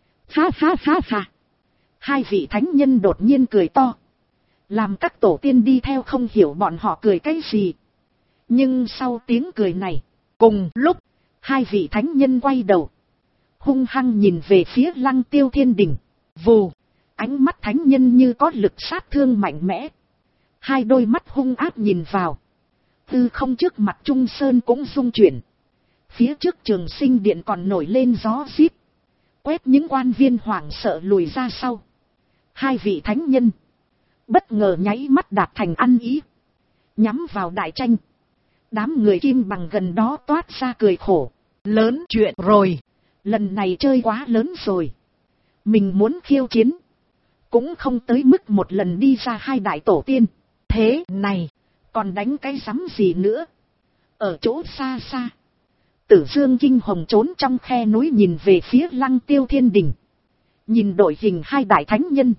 Ha ha ha ha. Hai vị thánh nhân đột nhiên cười to. Làm các tổ tiên đi theo không hiểu bọn họ cười cái gì. Nhưng sau tiếng cười này, cùng lúc, hai vị thánh nhân quay đầu. Hung hăng nhìn về phía Lăng Tiêu Thiên Đình. Vù, ánh mắt thánh nhân như có lực sát thương mạnh mẽ. Hai đôi mắt hung ác nhìn vào. Tư không trước mặt Trung Sơn cũng rung chuyển. Phía trước Trường Sinh Điện còn nổi lên gió rít. Quét những quan viên hoảng sợ lùi ra sau. Hai vị thánh nhân bất ngờ nháy mắt đạt thành ăn ý. Nhắm vào đại tranh. Đám người kim bằng gần đó toát ra cười khổ.
Lớn chuyện rồi.
Lần này chơi quá lớn rồi. Mình muốn khiêu chiến. Cũng không tới mức một lần đi ra hai đại tổ tiên. Thế này. Còn đánh cái sắm gì nữa. Ở chỗ xa xa. Tử Dương kinh hồng trốn trong khe núi nhìn về phía Lăng Tiêu Thiên Đình. Nhìn đội hình hai đại thánh nhân.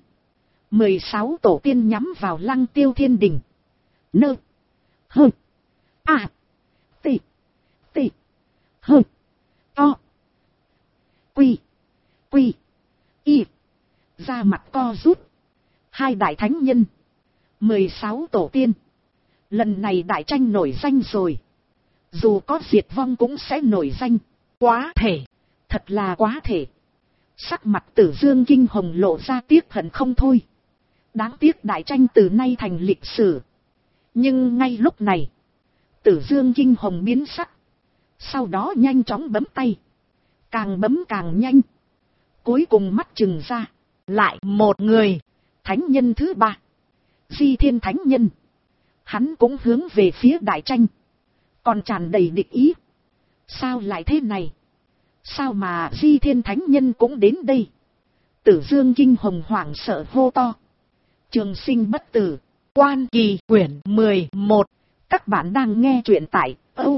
16 tổ tiên nhắm vào Lăng Tiêu Thiên Đình. Nơ. Hơ. À. Tị. Tị. Hơ. To. Quy. Quy. Y. Ra mặt co rút. Hai đại thánh nhân. 16 tổ tiên. Lần này đại tranh nổi danh rồi. Dù có diệt vong cũng sẽ nổi danh. Quá thể. Thật là quá thể. Sắc mặt Tử Dương kinh hồng lộ ra tiếc hận không thôi. Đáng tiếc đại tranh từ nay thành lịch sử. Nhưng ngay lúc này. Tử Dương kinh hồng biến sắc. Sau đó nhanh chóng bấm tay. Càng bấm càng nhanh. Cuối cùng mắt chừng ra. Lại một người. Thánh nhân thứ ba. Di Thiên Thánh Nhân. Hắn cũng hướng về phía đại tranh. Còn tràn đầy địch ý. Sao lại thế này? Sao mà Di Thiên Thánh Nhân cũng đến đây? Tử Dương kinh hồng hoảng sợ hô to. Trường Sinh bất tử. Quan Kỳ quyển 11. Các bạn đang nghe truyện tại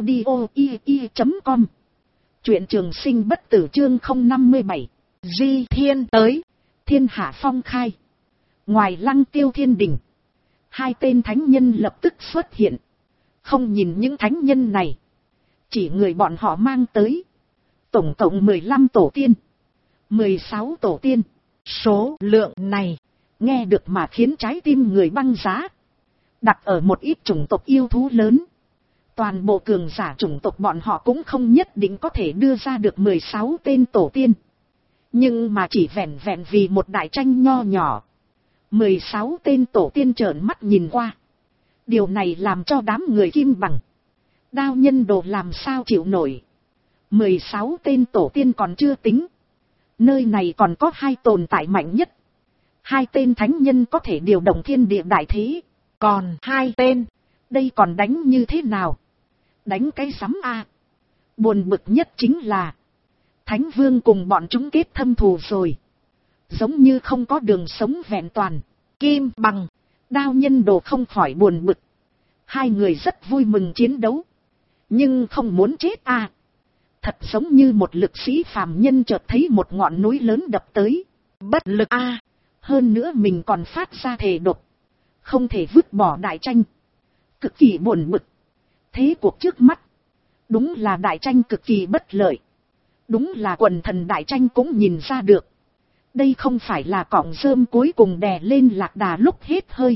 audio.com. Truyện Trường Sinh bất tử chương 057. Di Thiên tới. Thiên hạ phong khai. Ngoài Lăng Tiêu Thiên Đình. Hai tên thánh nhân lập tức xuất hiện. Không nhìn những thánh nhân này. Chỉ người bọn họ mang tới. Tổng cộng 15 tổ tiên. 16 tổ tiên. Số lượng này. Nghe được mà khiến trái tim người băng giá. Đặt ở một ít chủng tộc yêu thú lớn. Toàn bộ cường giả chủng tộc bọn họ cũng không nhất định có thể đưa ra được 16 tên tổ tiên. Nhưng mà chỉ vẹn vẹn vì một đại tranh nho nhỏ. 16 tên tổ tiên trợn mắt nhìn qua. Điều này làm cho đám người kim bằng. Đao nhân đồ làm sao chịu nổi. 16 tên tổ tiên còn chưa tính. Nơi này còn có 2 tồn tại mạnh nhất. 2 tên thánh nhân có thể điều động thiên địa đại thế.
Còn 2 tên,
đây còn đánh như thế nào? Đánh cái sắm a. Buồn bực nhất chính là Thánh Vương cùng bọn chúng kết thâm thù rồi. Giống như không có đường sống vẹn toàn.
Kim Bằng,
Đao Nhân Đồ không khỏi buồn bực. 2 người rất vui mừng chiến đấu. Nhưng không muốn chết a. Thật giống như một lực sĩ phàm nhân chợt thấy một ngọn núi lớn đập tới.
bất lực a.
Hơn nữa mình còn phát ra thề độc. Không thể vứt bỏ đại tranh. Cực kỳ buồn bực. Thế cuộc trước mắt. Đúng là đại tranh cực kỳ bất lợi. Đúng là quần thần đại tranh cũng nhìn ra được. Đây không phải là cọng rơm cuối cùng đè lên Lạc Đà lúc hết hơi.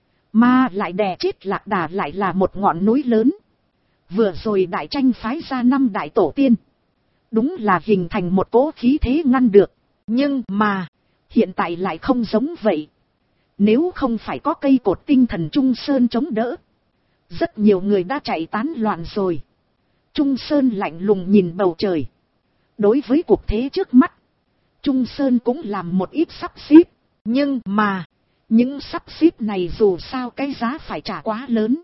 Mà lại đè chết Lạc Đà lại là một ngọn núi lớn. Vừa rồi đại tranh phái ra 5 đại tổ tiên. Đúng là hình thành một cỗ khí thế ngăn được.
Nhưng mà,
hiện tại lại không giống vậy. Nếu không phải có cây cột tinh thần Trung Sơn chống đỡ. Rất nhiều người đã chạy tán loạn rồi. Trung Sơn lạnh lùng nhìn bầu trời. Đối với cuộc thế trước mắt, Trung Sơn cũng làm một ít sắp xếp.
nhưng mà,
những sắp xếp này dù sao cái giá phải trả quá lớn.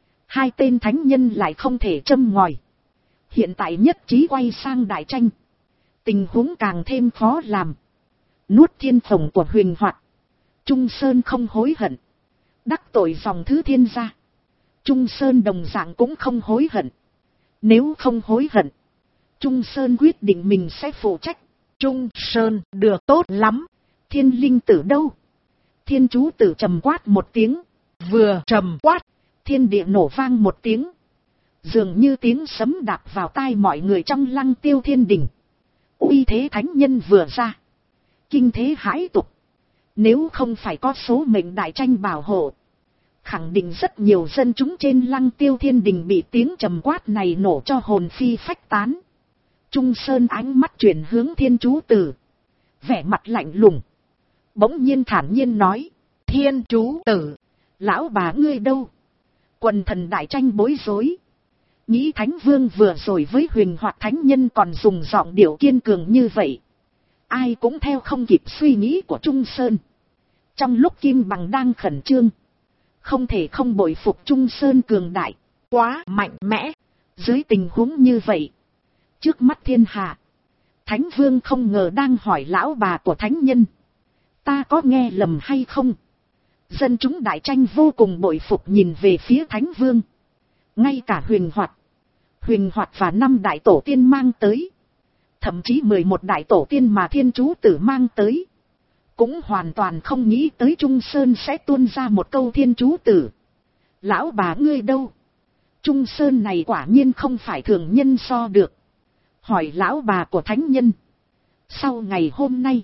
2 tên thánh nhân lại không thể châm ngòi. Hiện tại nhất trí quay sang đại tranh. Tình huống càng thêm khó làm. Nuốt thiên phồng của Huyền Hoạt. Trung Sơn không hối hận. Đắc tội dòng thứ thiên gia. Trung Sơn đồng dạng cũng không hối hận. Nếu không hối hận, Trung Sơn quyết định mình sẽ phụ trách.
Trung Sơn được tốt lắm.
Thiên linh tử đâu? Thiên chú tử trầm quát một tiếng.
Vừa trầm quát,
thiên địa nổ vang một tiếng. Dường như tiếng sấm đạp vào tai mọi người trong Lăng Tiêu Thiên Đình. Uy thế thánh nhân vừa ra. Kinh thế hãi tục. Nếu không phải có số mệnh đại tranh bảo hộ, khẳng định rất nhiều dân chúng trên Lăng Tiêu Thiên Đình bị tiếng trầm quát này nổ cho hồn phi phách tán. Trung Sơn ánh mắt chuyển hướng Thiên Chú Tử. Vẻ mặt lạnh lùng. Bỗng nhiên thản nhiên nói.
Thiên Chú Tử,
lão bà ngươi đâu? Quần thần đại tranh bối rối. Nghĩ Thánh Vương vừa rồi với Huyền Hoạt thánh nhân còn dùng giọng điệu kiên cường như vậy. Ai cũng theo không kịp suy nghĩ của Trung Sơn. Trong lúc Kim Bằng đang khẩn trương, không thể không bội phục Trung Sơn cường đại,
quá mạnh mẽ.
Dưới tình huống như vậy, trước mắt thiên hạ, Thánh Vương không ngờ đang hỏi lão bà của thánh nhân. Ta có nghe lầm hay không? Dân chúng đại tranh vô cùng bội phục nhìn về phía Thánh Vương. Ngay cả Huyền Hoạt và 5 đại tổ tiên mang tới, thậm chí 11 đại tổ tiên mà Thiên Chú Tử mang tới, cũng hoàn toàn không nghĩ tới Trung Sơn sẽ tuôn ra một câu Thiên Chú Tử. Lão bà ngươi đâu? Trung Sơn này quả nhiên không phải thường nhân so được. Hỏi lão bà của thánh nhân. Sau ngày hôm nay,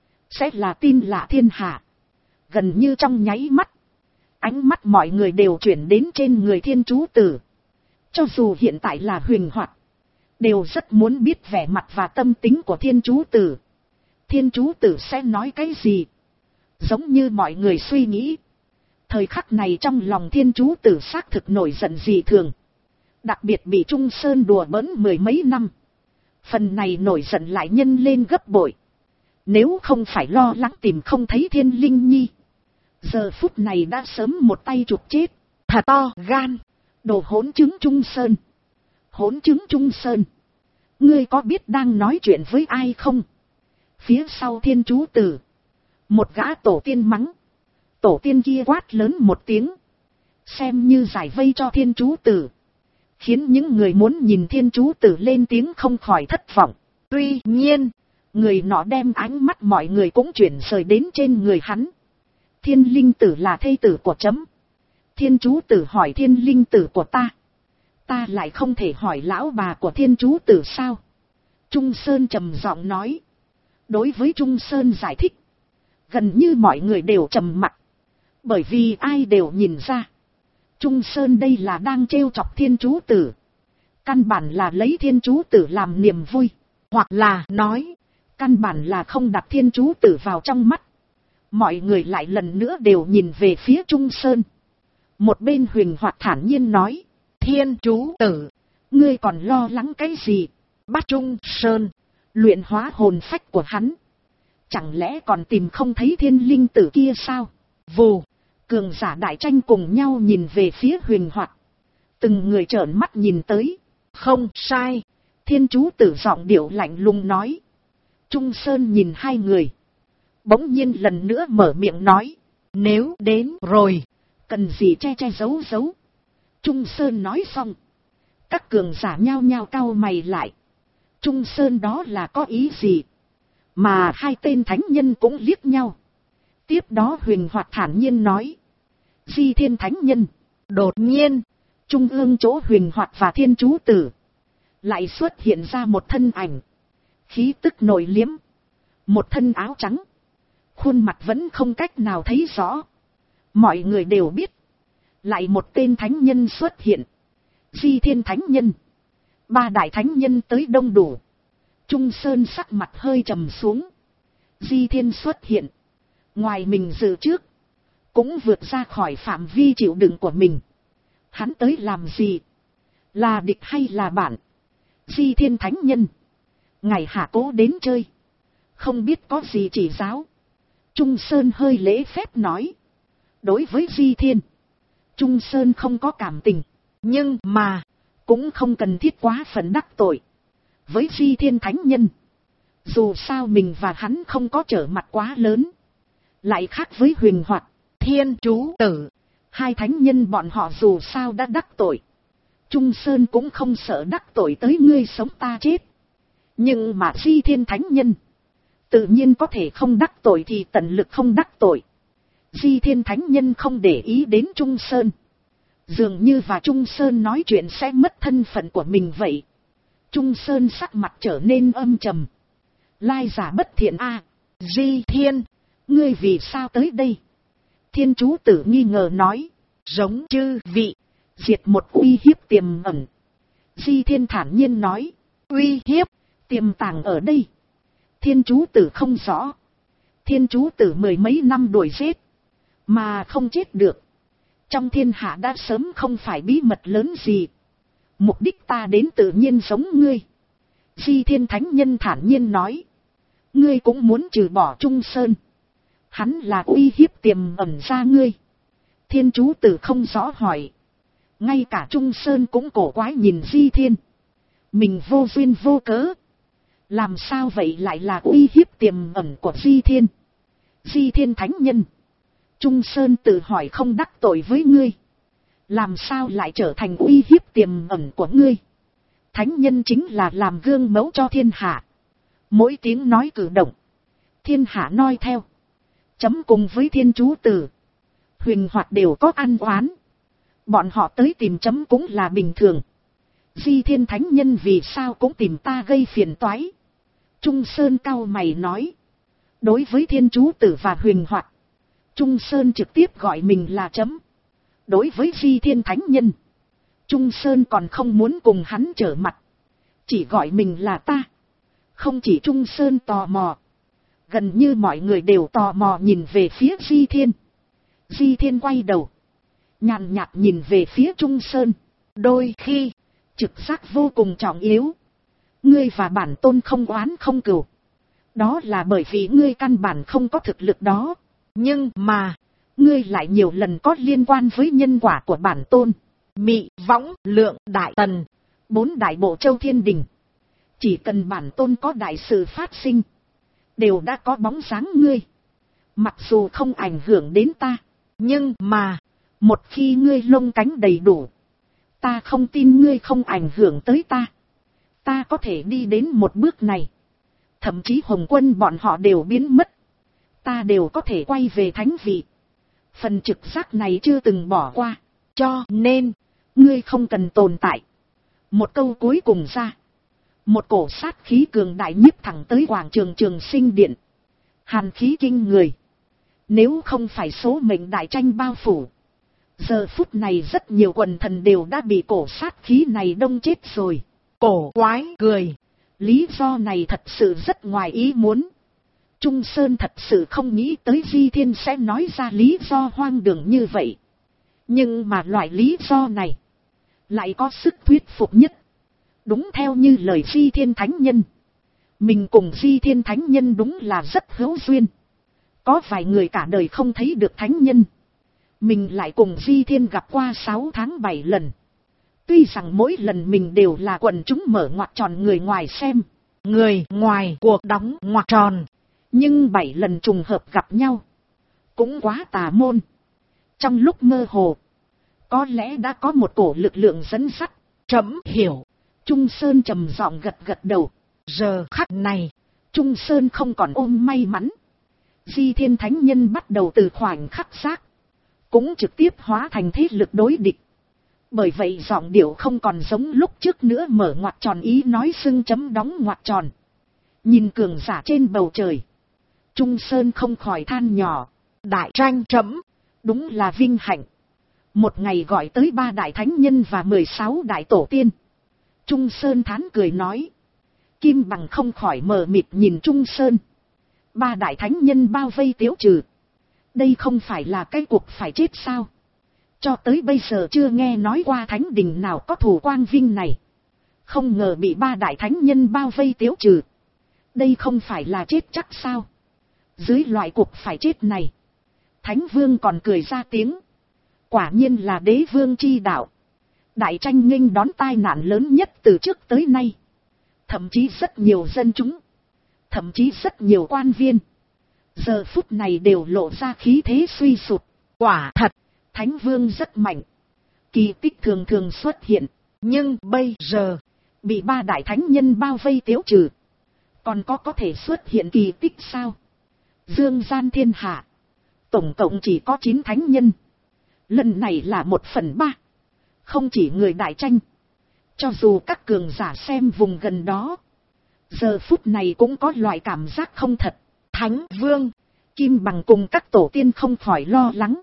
sẽ là tin lạ thiên hạ. Gần như trong nháy mắt, ánh mắt mọi người đều chuyển đến trên người Thiên Chú Tử. Cho dù hiện tại là Huyền Hoạt, đều rất muốn biết vẻ mặt và tâm tính của Thiên Chú Tử. Thiên Chú Tử sẽ nói cái gì? Giống như mọi người suy nghĩ, thời khắc này trong lòng Thiên Chú Tử xác thực nổi giận dị thường. Đặc biệt bị Trung Sơn đùa bỡn 10 mấy năm. Phần này nổi giận lại nhân lên gấp bội. Nếu không phải lo lắng tìm không thấy Thiên Linh Nhi, giờ phút này đã sớm một tay chụp chết.
Thật to gan.
Đồ hỗn chứng Trung Sơn. Hỗn chứng Trung Sơn. Ngươi có biết đang nói chuyện với ai không? Phía sau Thiên Chú Tử, một gã tổ tiên mắng. Tổ tiên kia quát lớn một tiếng, xem như giải vây cho Thiên Chú Tử, khiến những người muốn nhìn Thiên Chú Tử lên tiếng không khỏi thất vọng.
Tuy nhiên,
người nọ đem ánh mắt mọi người cũng chuyển rời đến trên người hắn. Thiên Linh Tử là thê tử của chấm. Thiên Chú Tử hỏi Thiên Linh Tử của ta. Ta lại không thể hỏi lão bà của Thiên Chú Tử sao? Trung Sơn trầm giọng nói. Đối với Trung Sơn giải thích, gần như mọi người đều trầm mặc. Bởi vì ai đều nhìn ra, Trung Sơn đây là đang trêu chọc Thiên Chú Tử. Căn bản là lấy Thiên Chú Tử làm niềm vui. Hoặc là nói, căn bản là không đặt Thiên Chú Tử vào trong mắt. Mọi người lại lần nữa đều nhìn về phía Trung Sơn. Một bên Huyền Hoạt thản nhiên nói.
Thiên Chú Tử,
ngươi còn lo lắng cái gì?
bắt Trung Sơn,
luyện hóa hồn phách của hắn. Chẳng lẽ còn tìm không thấy thiên linh tử kia sao? Vù, cường giả đại tranh cùng nhau nhìn về phía Huyền Hoạt. Từng người trợn mắt nhìn tới.
không sai.
Thiên chú tử giọng điệu lạnh lùng nói. Trung Sơn nhìn hai người. Bỗng nhiên lần nữa mở miệng nói.
Nếu đến rồi,
cần gì che che giấu giấu. Trung Sơn nói xong. Các cường giả nhao nhao cau mày lại. Trung Sơn đó là có ý gì? Mà hai tên thánh nhân cũng liếc nhau. Tiếp đó Huyền Hoạt thản nhiên nói. Di Thiên Thánh Nhân.
Đột nhiên,
trung ương chỗ Huyền Hoạt và Thiên Chú Tử lại xuất hiện ra một thân ảnh. Khí tức nội liếm. Một thân áo trắng. Khuôn mặt vẫn không cách nào thấy rõ. Mọi người đều biết. Lại một tên thánh nhân xuất hiện. Di Thiên Thánh Nhân. Ba đại thánh nhân tới đông đủ. Trung Sơn sắc mặt hơi trầm xuống. Di Thiên xuất hiện. Ngoài mình dự trước. Cũng vượt ra khỏi phạm vi chịu đựng của mình. Hắn tới làm gì? Là địch hay là bạn? Di Thiên Thánh Nhân. Ngài hạ cố đến chơi. Không biết có gì chỉ giáo. Trung Sơn hơi lễ phép nói. Đối với Di Thiên, Trung Sơn không có cảm tình.
nhưng mà,
cũng không cần thiết quá phận đắc tội. Với Di Thiên Thánh Nhân, dù sao mình và hắn không có trở mặt quá lớn. Lại khác với Huyền Hoạt,
Thiên Chú Tử.
hai thánh nhân bọn họ dù sao đã đắc tội. Trung Sơn cũng không sợ đắc tội tới ngươi sống ta chết. Nhưng mà Di Thiên Thánh Nhân, tự nhiên có thể không đắc tội thì tận lực không đắc tội. Di Thiên Thánh Nhân không để ý đến Trung Sơn. Dường như và Trung Sơn nói chuyện sẽ mất thân phận của mình vậy. Trung Sơn sắc mặt trở nên âm trầm. Lai giả bất thiện a.
Di Thiên,
ngươi vì sao tới đây? Thiên Chú Tử nghi ngờ nói.
giống chư vị,
diệt một uy hiếp tiềm ẩn. Di Thiên thản nhiên nói.
uy hiếp,
tiềm tàng ở đây. Thiên Chú Tử không rõ. Thiên Chú Tử mười mấy năm đuổi giết, mà không chết được. Trong thiên hạ đã sớm không phải bí mật lớn gì. Mục đích ta đến tự nhiên giống ngươi. Di Thiên Thánh Nhân thản nhiên nói. Ngươi cũng muốn trừ bỏ Trung Sơn. Hắn là uy hiếp tiềm ẩn ra ngươi. Thiên Chú Tử không rõ hỏi. Ngay cả Trung Sơn cũng cổ quái nhìn Di Thiên. Mình vô duyên vô cớ. Làm sao vậy lại là uy hiếp tiềm ẩn của Di Thiên? Di Thiên Thánh Nhân. Trung Sơn tự hỏi không đắc tội với ngươi. Làm sao lại trở thành uy hiếp tiềm ẩn của ngươi? Thánh Nhân chính là làm gương mẫu cho thiên hạ. Mỗi tiếng nói cử động, thiên hạ noi theo. Chấm cùng với Thiên Chú Tử, Huyền Hoạt đều có ăn oán. Bọn họ tới tìm chấm cũng là bình thường. Di Thiên Thánh Nhân vì sao cũng tìm ta gây phiền toái? Trung Sơn cau mày nói. Đối với Thiên Chú Tử và Huyền Hoạt, Trung Sơn trực tiếp gọi mình là chấm. Đối với Di Thiên Thánh Nhân, Trung Sơn còn không muốn cùng hắn trở mặt. Chỉ gọi mình là ta. Không chỉ Trung Sơn tò mò. Gần như mọi người đều tò mò nhìn về phía Di Thiên. Di Thiên quay đầu, nhàn nhạt nhìn về phía Trung Sơn. Đôi khi, trực giác vô cùng trọng yếu. Ngươi và bản tôn không oán không cừu. Đó là bởi vì ngươi căn bản không có thực lực đó. Nhưng mà, ngươi lại nhiều lần có liên quan với nhân quả của bản tôn.
Mị Võng Lượng Đại Tần,
4 đại bộ châu thiên đình. Chỉ cần bản tôn có đại sự phát sinh, đều đã có bóng dáng ngươi. Mặc dù không ảnh hưởng đến ta, nhưng mà, một khi ngươi lông cánh đầy đủ, ta không tin ngươi không ảnh hưởng tới ta. Ta có thể đi đến một bước này. Thậm chí Hồng Quân bọn họ đều biến mất. Ta đều có thể quay về thánh vị. Phần trực giác này chưa từng bỏ qua. Cho nên, ngươi không cần tồn tại. Một câu cuối cùng ra. Một cổ sát khí cường đại nhiếp thẳng tới quảng trường Trường Sinh Điện. Hàn khí kinh người. Nếu không phải số mệnh đại tranh bao phủ, giờ phút này rất nhiều quần thần đều đã bị cổ sát khí này đông chết rồi.
cổ quái cười.
Lý do này thật sự rất ngoài ý muốn. Trung Sơn thật sự không nghĩ tới Di Thiên sẽ nói ra lý do hoang đường như vậy. Nhưng mà loại lý do này lại có sức thuyết phục nhất. Đúng theo như lời Di Thiên Thánh Nhân. Mình cùng Di Thiên Thánh Nhân đúng là rất hữu duyên. Có vài người cả đời không thấy được Thánh Nhân. Mình lại cùng Di Thiên gặp qua 6 tháng 7 lần. Tuy rằng mỗi lần mình đều là quần chúng mở ngoặc tròn người ngoài xem.
Người ngoài cuộc đóng ngoặc tròn.
Nhưng 7 lần trùng hợp gặp nhau. Cũng quá tà môn. Trong lúc mơ hồ. Có lẽ đã có một cổ lực lượng dẫn dắt.
Trẫm hiểu.
Trung Sơn trầm giọng gật gật đầu.
Giờ khắc này.
Trung Sơn không còn ôm may mắn. Di Thiên Thánh Nhân bắt đầu từ khoảnh khắc giác. Cũng trực tiếp hóa thành thế lực đối địch. Bởi vậy giọng điệu không còn giống lúc trước nữa, mở ngoặc tròn ý nói xưng chấm đóng ngoặc tròn. Nhìn cường giả trên bầu trời. Trung Sơn không khỏi than nhỏ.
Đại tranh trẫm
đúng là vinh hạnh. Một ngày gọi tới 3 đại thánh nhân và 16 đại tổ tiên. Trung Sơn thán cười nói. Kim Bằng không khỏi mờ mịt nhìn Trung Sơn. 3 đại thánh nhân bao vây Tiếu Trừ. Đây không phải là cái cuộc phải chết sao? Cho tới bây giờ chưa nghe nói qua thánh đình nào có thù quang vinh này. Không ngờ bị 3 đại thánh nhân bao vây Tiếu Trừ. Đây không phải là chết chắc sao? Dưới loại cuộc phải chết này, Thánh Vương còn cười ra tiếng. Quả nhiên là đế vương chi đạo. Đại tranh nghênh đón tai nạn lớn nhất từ trước tới nay. Thậm chí rất nhiều dân chúng, thậm chí rất nhiều quan viên, giờ phút này đều lộ ra khí thế suy sụp.
Quả thật,
Thánh Vương rất mạnh. Kỳ tích thường thường xuất hiện.
Nhưng bây giờ,
bị 3 đại thánh nhân bao vây Tiếu Trừ. Còn có thể xuất hiện kỳ tích sao? Dương gian thiên hạ. Tổng cộng chỉ có 9 thánh nhân. Lần này là 1/3. Không chỉ người đại tranh. Cho dù các cường giả xem vùng gần đó. Giờ phút này cũng có loại cảm giác không thật.
Thánh Vương,
Kim Bằng cùng các tổ tiên không khỏi lo lắng.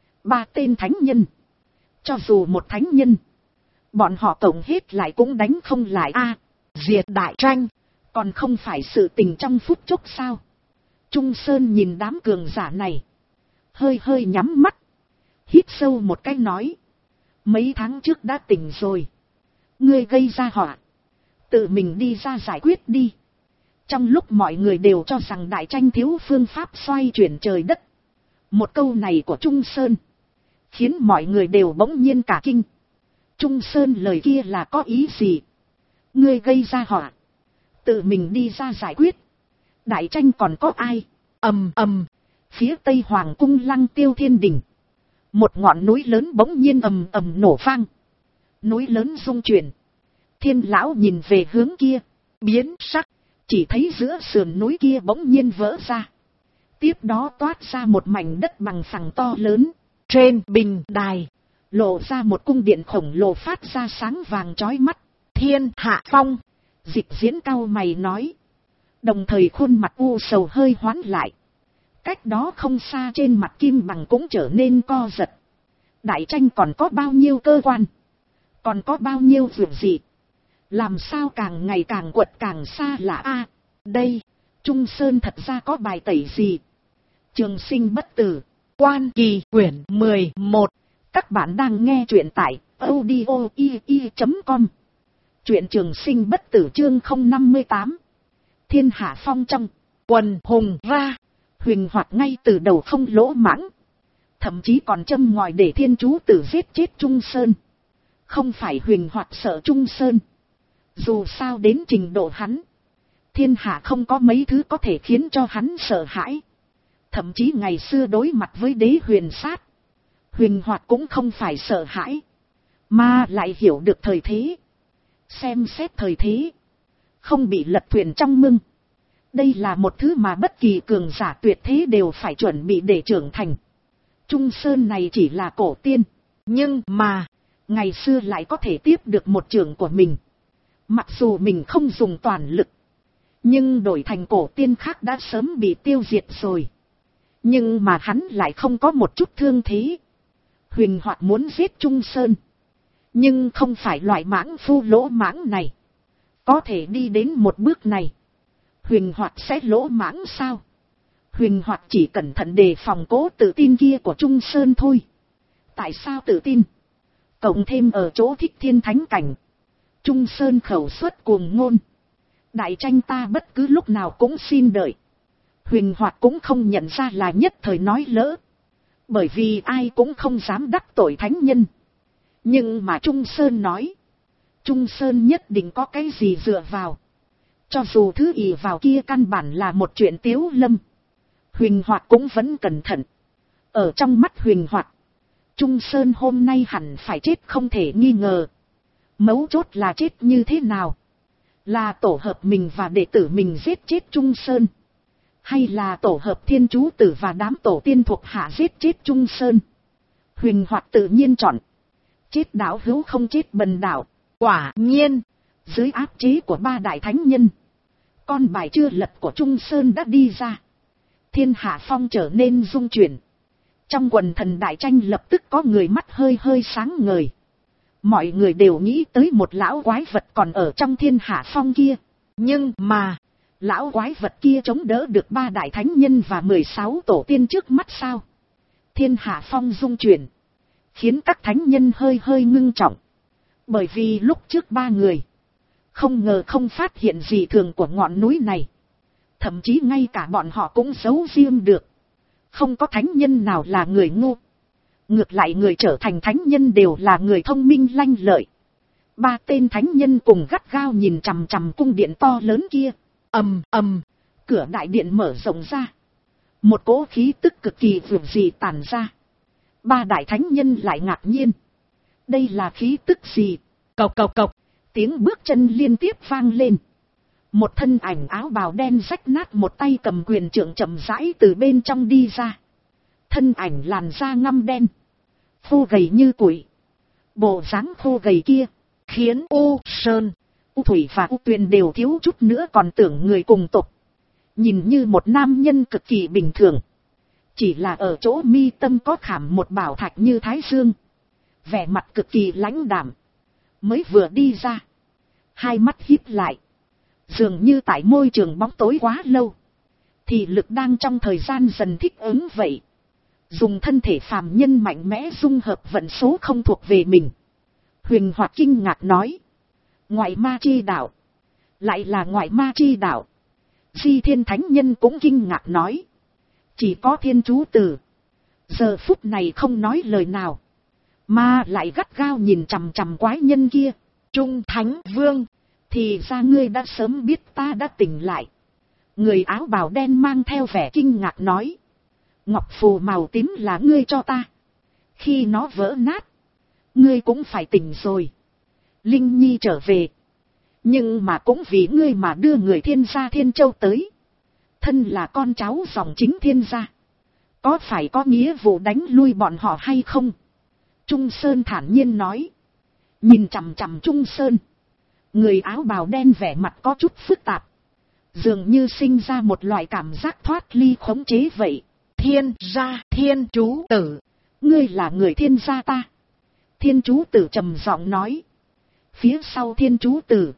3 tên thánh nhân. Cho dù một thánh nhân, bọn họ tổng hết lại cũng đánh không lại a.
Diệt đại tranh,
còn không phải sự tình trong phút chốc sao? Trung Sơn nhìn đám cường giả này, hơi hơi nhắm mắt, hít sâu một cái nói. Mấy tháng trước đã tỉnh rồi. Ngươi gây ra họa, tự mình đi ra giải quyết đi. Trong lúc mọi người đều cho rằng đại tranh thiếu phương pháp xoay chuyển trời đất. Một câu này của Trung Sơn khiến mọi người đều bỗng nhiên cả kinh. Trung Sơn lời kia là có ý gì? Ngươi gây ra họa, tự mình đi ra giải quyết. Đại tranh còn có ai?
Ầm ầm,
phía tây hoàng cung Lăng Tiêu Thiên Đình. Một ngọn núi lớn bỗng nhiên ầm ầm nổ vang. Núi lớn rung chuyển. Thiên lão nhìn về hướng kia, biến sắc. Chỉ thấy giữa sườn núi kia bỗng nhiên vỡ ra. Tiếp đó toát ra một mảnh đất bằng phẳng to lớn.
Trên bình đài,
lộ ra một cung điện khổng lồ phát ra sáng vàng chói mắt.
Thiên Hạ Phong,
Dịch Diễn cau mày nói. Đồng thời khuôn mặt u sầu hơi hoán lại. Cách đó không xa trên mặt Kim Bằng cũng trở nên co giật. Đại tranh còn có bao nhiêu cơ quan, còn có bao nhiêu việc gì, làm sao càng ngày càng quật càng xa lạ a? Đây, Trung Sơn thật ra có bài tẩy gì? Trường Sinh Bất Tử,
Quan Kỳ quyển 11.
Các bạn đang nghe truyện tại audio.com. Truyện Trường Sinh Bất Tử chương 058. Thiên Hạ Phong trong,
quần hùng ra,
Huỳnh Hoạt ngay từ đầu không lỗ mãng. Thậm chí còn châm ngòi để Thiên Chú Tử giết chết Trung Sơn. Không phải Huỳnh Hoạt sợ Trung Sơn. Dù sao đến trình độ hắn, thiên hạ không có mấy thứ có thể khiến cho hắn sợ hãi. Thậm chí ngày xưa đối mặt với đế huyền sát, Huỳnh Hoạt cũng không phải sợ hãi, mà lại hiểu được thời thế. Xem xét thời thế, không bị lật thuyền trong mưng. Đây là một thứ mà bất kỳ cường giả tuyệt thế đều phải chuẩn bị để trưởng thành. Trung Sơn này chỉ là cổ tiên, nhưng mà ngày xưa lại có thể tiếp được một trưởng của mình. Mặc dù mình không dùng toàn lực, nhưng đổi thành cổ tiên khác đã sớm bị tiêu diệt rồi. Nhưng mà hắn lại không có một chút thương thế. Huỳnh Hoạt muốn giết Trung Sơn, nhưng không phải loại mãng phu lỗ mãng này. Có thể đi đến một bước này, Huỳnh Hoạt sẽ lỗ mãng sao? Huỳnh Hoạt chỉ cẩn thận đề phòng cố tự tin kia của Trung Sơn thôi. Tại sao tự tin? Cộng thêm ở chỗ thích thiên thánh cảnh, Trung Sơn khẩu suất cuồng ngôn. Đại tranh ta bất cứ lúc nào cũng xin đợi. Huỳnh Hoạt cũng không nhận ra là nhất thời nói lỡ. Bởi vì ai cũng không dám đắc tội thánh nhân. Nhưng mà Trung Sơn nói. Trung Sơn nhất định có cái gì dựa vào. Cho dù thứ ỷ vào kia căn bản là một chuyện tiếu lâm. Huỳnh Hoạt cũng vẫn cẩn thận. Ở trong mắt Huỳnh Hoạt, Trung Sơn hôm nay hẳn phải chết không thể nghi ngờ. Mấu chốt là chết như thế nào? Là tổ hợp mình và đệ tử mình giết chết Trung Sơn? Hay là tổ hợp Thiên Chú Tử và đám tổ tiên thuộc hạ giết chết Trung Sơn? Huỳnh Hoạt tự nhiên chọn chết đạo hữu không chết bần đạo.
Quả nhiên,
dưới áp chế của ba đại thánh nhân, con bài chưa lật của Trung Sơn đã đi ra. Thiên hạ phong trở nên rung chuyển. Trong quần thần đại tranh lập tức có người mắt hơi hơi sáng ngời. Mọi người đều nghĩ tới một lão quái vật còn ở trong thiên hạ phong kia. Nhưng mà, lão quái vật kia chống đỡ được ba đại thánh nhân và 16 tổ tiên trước mắt sao? Thiên hạ phong rung chuyển, khiến các thánh nhân hơi hơi ngưng trọng. Bởi vì lúc trước ba người, không ngờ không phát hiện gì thường của ngọn núi này. Thậm chí ngay cả bọn họ cũng giấu riêng được. Không có thánh nhân nào là người ngu. Ngược lại người trở thành thánh nhân đều là người thông minh lanh lợi. Ba tên thánh nhân cùng gắt gao nhìn chằm chằm cung điện to lớn kia. Ầm ầm, cửa đại điện mở rộng ra. Một cỗ khí tức cực kỳ vượt dị tản ra. Ba đại thánh nhân lại ngạc nhiên. Đây là khí tức gì? Cộc cộc cộc, tiếng bước chân liên tiếp vang lên. Một thân ảnh áo bào đen rách nát một tay cầm quyền trượng chậm rãi từ bên trong đi ra. Thân ảnh làn da ngăm đen, khô gầy như củi. Bộ dáng khô gầy kia khiến U Sơn, U Thủy và U Tuyền đều thiếu chút nữa còn tưởng người cùng tộc. Nhìn như một nam nhân cực kỳ bình thường. Chỉ là ở chỗ mi tâm có khảm một bảo thạch như thái dương. Vẻ mặt cực kỳ lãnh đạm. Mới vừa đi ra, hai mắt híp lại. Dường như tại môi trường bóng tối quá lâu, thì lực đang trong thời gian dần thích ứng vậy. Dùng thân thể phàm nhân mạnh mẽ dung hợp vận số không thuộc về mình. Huỳnh Hoạt kinh ngạc nói. Ngoại ma chi đạo. Lại là ngoại ma chi đạo. Di Thiên Thánh Nhân cũng kinh ngạc nói. Chỉ có Thiên Chú Tử giờ phút này không nói lời nào, mà lại gắt gao nhìn chằm chằm quái nhân kia. Trung Thánh Vương, thì ra ngươi đã sớm biết ta đã tỉnh lại. Người áo bào đen mang theo vẻ kinh ngạc nói. Ngọc phù màu tím là ngươi cho ta. Khi nó vỡ nát, ngươi cũng phải tỉnh rồi. Linh Nhi trở về. Nhưng mà cũng vì ngươi mà đưa người Thiên gia Thiên Châu tới. Thân là con cháu dòng chính Thiên gia, có phải có nghĩa vụ đánh lui bọn họ hay không? Trung Sơn thản nhiên nói. Nhìn chằm chằm Trung Sơn, người áo bào đen vẻ mặt có chút phức tạp. Dường như sinh ra một loại cảm giác thoát ly khống chế vậy. Thiên gia Thiên Chú Tử, ngươi là người Thiên gia ta. Thiên Chú Tử trầm giọng nói. Phía sau Thiên Chú Tử,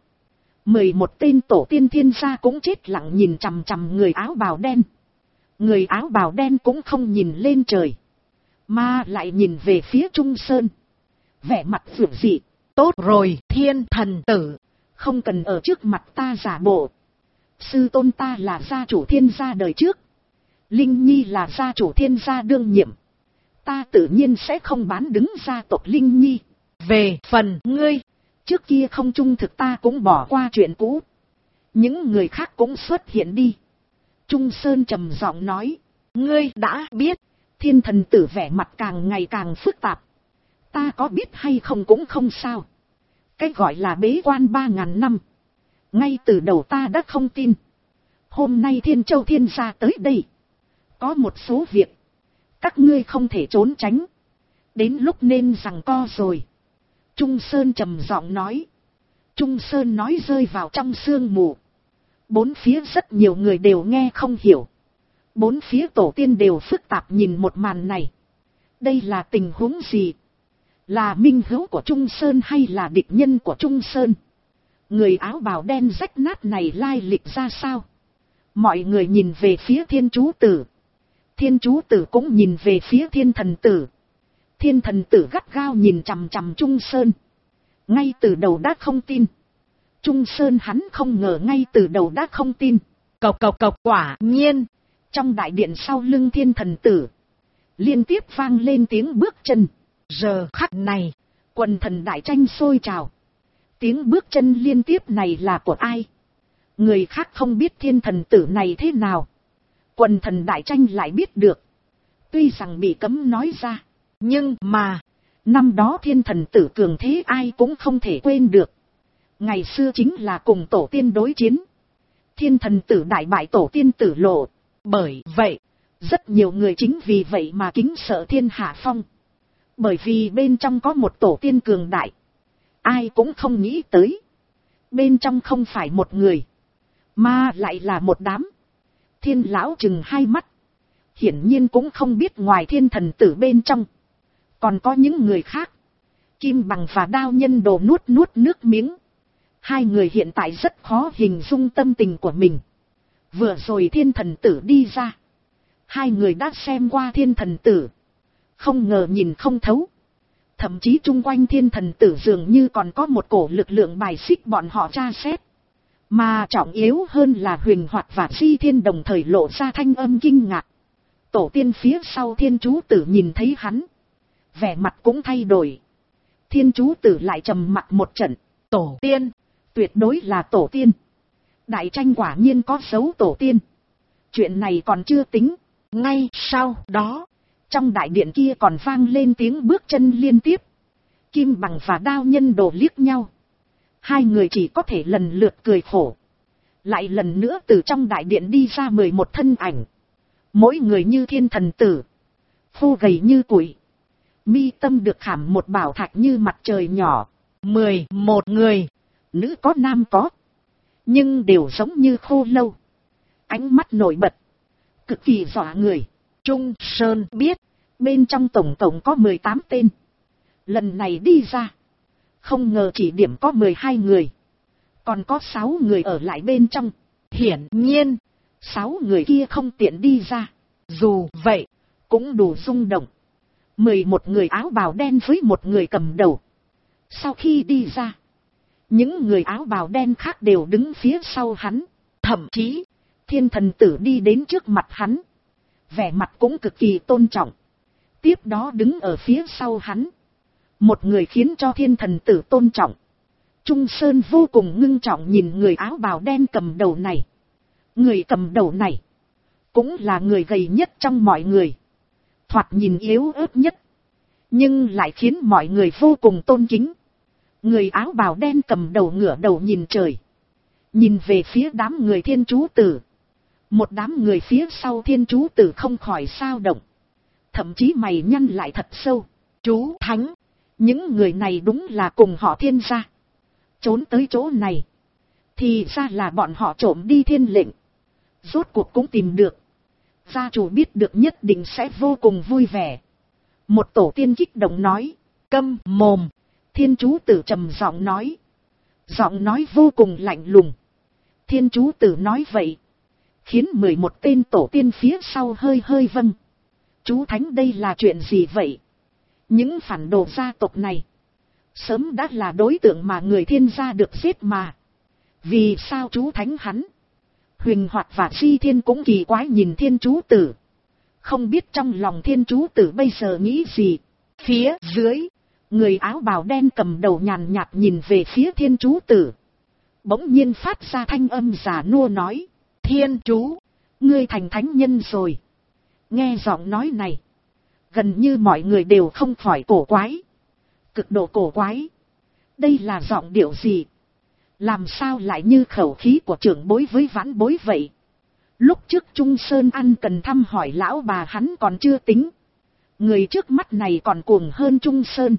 11 tên tổ tiên Thiên gia cũng chết lặng nhìn chằm chằm người áo bào đen. Người áo bào đen cũng không nhìn lên trời, mà lại nhìn về phía Trung Sơn. Vẻ mặt vượt dị. Tốt rồi Thiên Thần Tử, không cần ở trước mặt ta giả bộ. Sư tôn ta là gia chủ Thiên gia đời trước, Linh Nhi là gia chủ Thiên gia đương nhiệm. Ta tự nhiên sẽ không bán đứng gia tộc Linh Nhi. Về phần ngươi, trước kia không trung thực ta cũng bỏ qua chuyện cũ. Những người khác cũng xuất hiện đi. Trung Sơn trầm giọng nói. Ngươi đã biết. Thiên Thần Tử vẻ mặt càng ngày càng phức tạp. Ta có biết hay không cũng không sao. Cái gọi là bế quan 3000 năm, ngay từ đầu ta đã không tin. Hôm nay Thiên Châu Thiên gia tới đây, có một số việc các ngươi không thể trốn tránh. Đến lúc nên giằng co rồi. Trung Sơn trầm giọng nói. Trung Sơn nói rơi vào trong sương mù. Bốn phía rất nhiều người đều nghe không hiểu. Bốn phía tổ tiên đều phức tạp nhìn một màn này. Đây là tình huống gì? Là minh hữu của Trung Sơn hay là địch nhân của Trung Sơn? Người áo bào đen rách nát này lai lịch ra sao? Mọi người nhìn về phía Thiên Chú Tử. Thiên Chú Tử cũng nhìn về phía Thiên Thần Tử. Thiên Thần Tử gắt gao nhìn chằm chằm Trung Sơn. Ngay từ đầu đã không tin. Trung Sơn hắn không ngờ ngay từ đầu đã không tin.
Cộc cộc cộc, quả nhiên.
Trong đại điện sau lưng thiên thần tử, liên tiếp vang lên tiếng bước chân.
Giờ khắc này,
quần thần đại tranh sôi trào. Tiếng bước chân liên tiếp này là của ai? Người khác không biết thiên thần tử này thế nào. Quần thần đại tranh lại biết được. Tuy rằng bị cấm nói ra,
nhưng mà
năm đó thiên thần tử cường thế ai cũng không thể quên được. Ngày xưa chính là cùng tổ tiên đối chiến. Thiên thần tử đại bại tổ tiên Tử Lộ.
Bởi vậy,
rất nhiều người chính vì vậy mà kính sợ Thiên Hạ Phong. Bởi vì bên trong có một tổ tiên cường đại. Ai cũng không nghĩ tới. Bên trong không phải một người, mà lại là một đám. Thiên lão chừng hai mắt. Hiển nhiên cũng không biết ngoài thiên thần tử bên trong còn có những người khác. Kim Bằng và Đao Nhân Đồ nuốt nước miếng. Hai người hiện tại rất khó hình dung tâm tình của mình. Vừa rồi thiên thần tử đi ra, hai người đã xem qua thiên thần tử, không ngờ nhìn không thấu. Thậm chí chung quanh thiên thần tử dường như còn có một cổ lực lượng bài xích bọn họ tra xét. Mà trọng yếu hơn là Huyền Hoạt và Di Thiên đồng thời lộ ra thanh âm kinh ngạc. Tổ tiên phía sau thiên chú tử nhìn thấy hắn, vẻ mặt cũng thay đổi. Thiên chú tử lại trầm mặt một trận.
Tổ tiên,
tuyệt đối là tổ tiên. Đại tranh quả nhiên có dấu tổ tiên. Chuyện này còn chưa tính.
Ngay sau đó,
trong đại điện kia còn vang lên tiếng bước chân liên tiếp. Kim Bằng và Đao Nhân Đồ liếc nhau. Hai người chỉ có thể lần lượt cười khổ. Lại lần nữa từ trong đại điện đi ra 11 thân ảnh. Mỗi người như thiên thần tử, khô gầy như củi. Mi tâm được khảm một bảo thạch như mặt trời nhỏ.
11 người,
nữ có nam có, nhưng đều giống như khô lâu. Ánh mắt nổi bật, cực kỳ dọa người.
Trung Sơn biết,
bên trong tổng cộng có 18 tên. Lần này đi ra, không ngờ chỉ điểm có 12 người. Còn có 6 người ở lại bên trong.
Hiển nhiên,
6 người kia không tiện đi ra.
Dù vậy,
cũng đủ rung động. 11 người áo bào đen với một người cầm đầu. Sau khi đi ra, những người áo bào đen khác đều đứng phía sau hắn.
Thậm chí,
thiên thần tử đi đến trước mặt hắn, vẻ mặt cũng cực kỳ tôn trọng. Tiếp đó đứng ở phía sau hắn, một người khiến cho thiên thần tử tôn trọng. Trung Sơn vô cùng ngưng trọng nhìn người áo bào đen cầm đầu này. Người cầm đầu này cũng là người gầy nhất trong mọi người, thoạt nhìn yếu ớt nhất, nhưng lại khiến mọi người vô cùng tôn kính. Người áo bào đen cầm đầu ngửa đầu nhìn trời, nhìn về phía đám người thiên chú tử. Một đám người phía sau thiên chú tử không khỏi sao động, thậm chí mày nhăn lại thật sâu. Chú Thánh, những người này đúng là cùng họ Thiên gia. Trốn tới chỗ này, thì ra là bọn họ trộm đi thiên lệnh. Rốt cuộc cũng tìm được. Gia chủ biết được nhất định sẽ vô cùng vui vẻ. Một tổ tiên kích động nói.
Câm mồm.
Thiên chú tử trầm giọng nói. Giọng nói vô cùng lạnh lùng. Thiên chú tử nói vậy, khiến 11 tên tổ tiên phía sau hơi hơi vâng. Chú Thánh, đây là chuyện gì vậy? Những phản đồ gia tộc này sớm đã là đối tượng mà người Thiên gia được giết mà. Vì sao chú Thánh hắn? Huyền Hoạt và Di Thiên cũng kỳ quái nhìn thiên chú tử. Không biết trong lòng thiên chú tử bây giờ nghĩ gì. Phía dưới, người áo bào đen cầm đầu nhàn nhạt nhìn về phía thiên chú tử. Bỗng nhiên phát ra thanh âm già nua nói. Thiên chú, ngươi thành thánh nhân rồi. Nghe giọng nói này, gần như mọi người đều không khỏi cổ quái. Cực độ cổ quái. Đây là giọng điệu gì? Làm sao lại như khẩu khí của trưởng bối với vãn bối vậy? Lúc trước Trung Sơn ăn cần thăm hỏi lão bà hắn còn chưa tính. Người trước mắt này còn cuồng hơn Trung Sơn.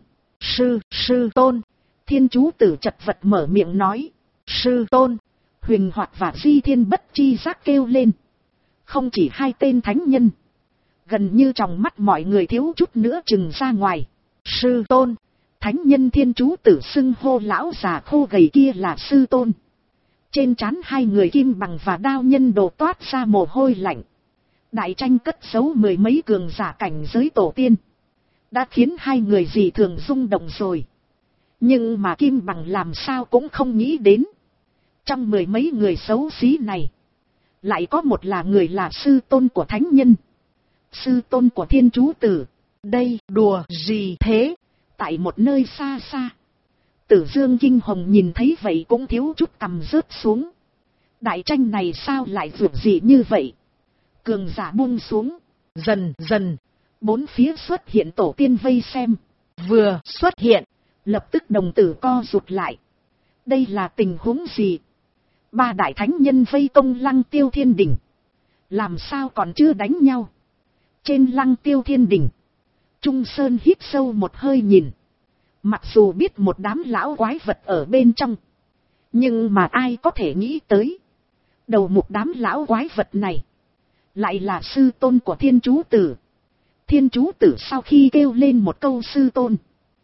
Sư tôn. Thiên chú tử chật vật mở miệng nói. Sư tôn. Huyền Hoạt và Di Thiên bất chi giác kêu lên. Không chỉ hai tên thánh nhân, gần như trong mắt mọi người thiếu chút nữa trừng ra ngoài. Sư tôn. Thánh nhân thiên chú tử xưng hô lão già khô gầy kia là sư tôn. Trên trán hai người Kim Bằng và Đao Nhân Đồ toát ra mồ hôi lạnh. Đại tranh cất giấu 10 mấy cường giả cảnh giới tổ tiên, đã khiến hai người dị thường rung động rồi. Nhưng mà Kim Bằng làm sao cũng không nghĩ đến. Trong 10 mấy người xấu xí này, lại có một là người là sư tôn của thánh nhân. Sư tôn của Thiên Chú Tử.
Đây đùa gì thế?
Tại một nơi xa xa, Tử Dương Kinh Hồng nhìn thấy vậy cũng thiếu chút cằm rớt xuống. Đại tranh này sao lại vượt dị như vậy? Cường giả buông xuống.
Dần dần,
bốn phía xuất hiện tổ tiên vây xem.
Vừa xuất hiện,
lập tức đồng tử co rụt lại. Đây là tình huống gì? Ba đại thánh nhân vây công Lăng Tiêu Thiên Đỉnh. Làm sao còn chưa đánh nhau? Trên Lăng Tiêu Thiên Đỉnh, Trung Sơn hít sâu một hơi nhìn. Mặc dù biết một đám lão quái vật ở bên trong, nhưng mà ai có thể nghĩ tới, đầu một đám lão quái vật này lại là sư tôn của Thiên Chú Tử. Thiên Chú Tử sau khi kêu lên một câu sư tôn,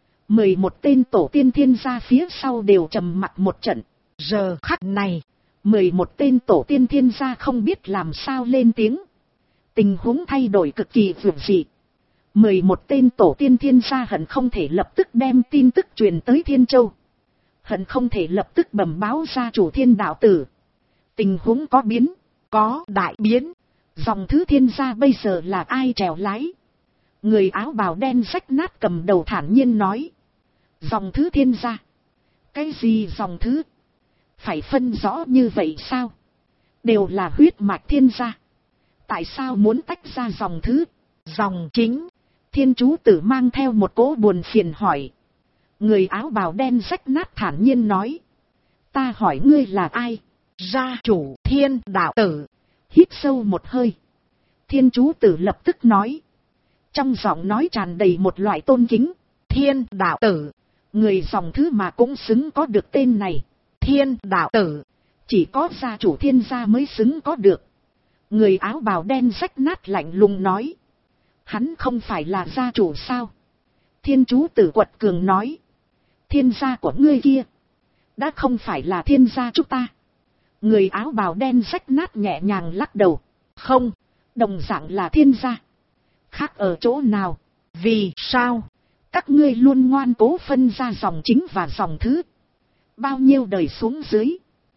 11 tên tổ tiên thiên gia phía sau đều trầm mặc một trận.
Giờ khắc này,
11 tên tổ tiên thiên gia không biết làm sao lên tiếng. Tình huống thay đổi cực kỳ vượt dị. 11 tên tổ tiên thiên gia hận không thể lập tức đem tin tức truyền tới Thiên Châu. Hận không thể lập tức bẩm báo gia chủ Thiên Đạo Tử. Tình huống có biến, có đại biến. Dòng thứ Thiên gia bây giờ là ai trèo lái? Người áo bào đen rách nát cầm đầu thản nhiên nói. Dòng thứ Thiên gia? Cái gì dòng thứ? Phải phân rõ như vậy sao? Đều là huyết mạch Thiên gia. Tại sao muốn tách ra dòng thứ?
Dòng chính.
Thiên Chú Tử mang theo một cỗ buồn phiền hỏi. Người áo bào đen rách nát thản nhiên nói. Ta hỏi ngươi là ai?
Gia chủ Thiên Đạo Tử.
Hít sâu một hơi, Thiên Chú Tử lập tức nói. Trong giọng nói tràn đầy một loại tôn kính.
Thiên Đạo Tử.
Người dòng thứ mà cũng xứng có được tên này.
Thiên Đạo Tử.
Chỉ có gia chủ Thiên gia mới xứng có được. Người áo bào đen rách nát lạnh lùng nói. Hắn không phải là gia chủ sao? Thiên Chú Tử quật cường nói. Thiên gia của ngươi kia đã không phải là thiên gia chúng ta. Người áo bào đen rách nát nhẹ nhàng lắc đầu. Không, đồng dạng là thiên gia. Khác ở chỗ nào?
Vì sao?
Các ngươi luôn ngoan cố phân ra dòng chính và dòng thứ. Bao nhiêu đời xuống dưới,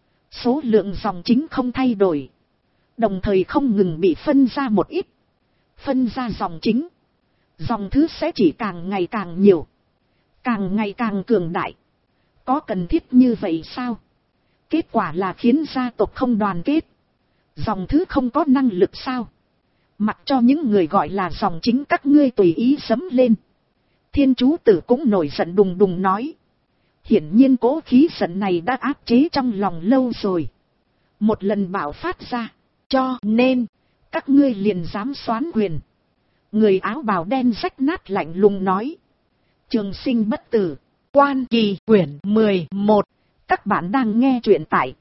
số lượng dòng chính không thay đổi. Đồng thời không ngừng bị phân ra một ít. Phân ra dòng chính, dòng thứ sẽ chỉ càng ngày càng nhiều, càng ngày càng cường đại. Có cần thiết như vậy sao? Kết quả là khiến gia tộc không đoàn kết. Dòng thứ không có năng lực sao? Mặc cho những người gọi là dòng chính các ngươi tùy ý sấm lên. Thiên Chú Tử cũng nổi giận đùng đùng nói. Hiển nhiên cố khí giận này đã áp chế trong lòng lâu rồi, một lần bạo phát ra. Cho nên các ngươi liền dám soán quyền. Người áo bào đen rách nát lạnh lùng nói. Trường Sinh Bất Tử,
Quan Kỳ quyển 11.
Các bạn đang nghe truyện tại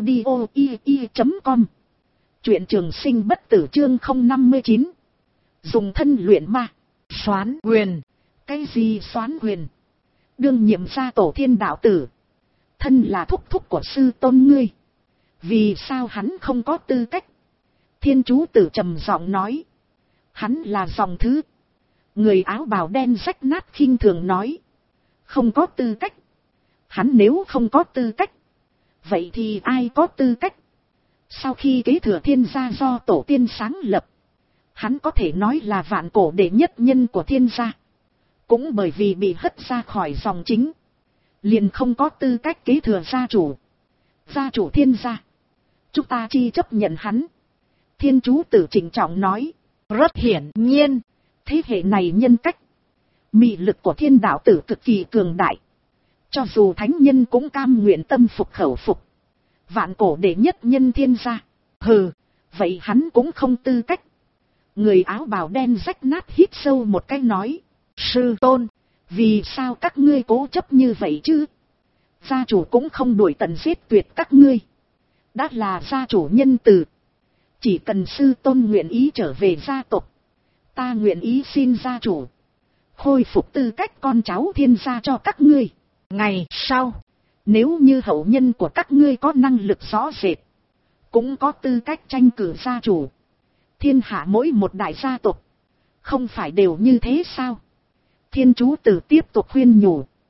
audio.com. Truyện Trường Sinh Bất Tử chương 059. Dùng thân luyện ma.
Soán quyền.
Cái gì soán quyền? Đương nhiệm gia tổ Thiên Đạo Tử, thân là thúc thúc của sư tôn ngươi, vì sao hắn không có tư cách? Thiên Chú Tử trầm giọng nói. Hắn là dòng thứ. Người áo bào đen rách nát khinh thường nói. Không có tư cách? Hắn nếu không có tư cách, vậy thì ai có tư cách? Sau khi kế thừa thiên gia do tổ tiên sáng lập, hắn có thể nói là vạn cổ đệ nhất nhân của thiên gia. Cũng bởi vì bị hất ra khỏi dòng chính, liền không có tư cách kế thừa gia chủ. Gia chủ thiên gia, chúng ta chi chấp nhận hắn. Thiên Chú Tử trịnh trọng nói.
Rất hiển nhiên,
thế hệ này nhân cách, mị lực của Thiên Đạo Tử cực kỳ cường đại. Cho dù thánh nhân cũng cam nguyện tâm phục khẩu phục. Vạn cổ đệ nhất nhân thiên gia. Hừ, vậy hắn cũng không tư cách. Người áo bào đen rách nát hít sâu một cái nói. Sư tôn, vì sao các ngươi cố chấp như vậy chứ? Gia chủ cũng không đuổi tận giết tuyệt các ngươi. Đã là gia chủ nhân từ. Chỉ cần sư tôn nguyện ý trở về gia tộc, ta nguyện ý xin gia chủ khôi phục tư cách con cháu thiên gia cho các ngươi.
Ngày sau,
nếu như hậu nhân của các ngươi có năng lực rõ rệt, cũng có tư cách tranh cử gia chủ. Thiên hạ mỗi một đại gia tộc, không phải đều như thế sao? Thiên Chú Tử tiếp tục khuyên nhủ.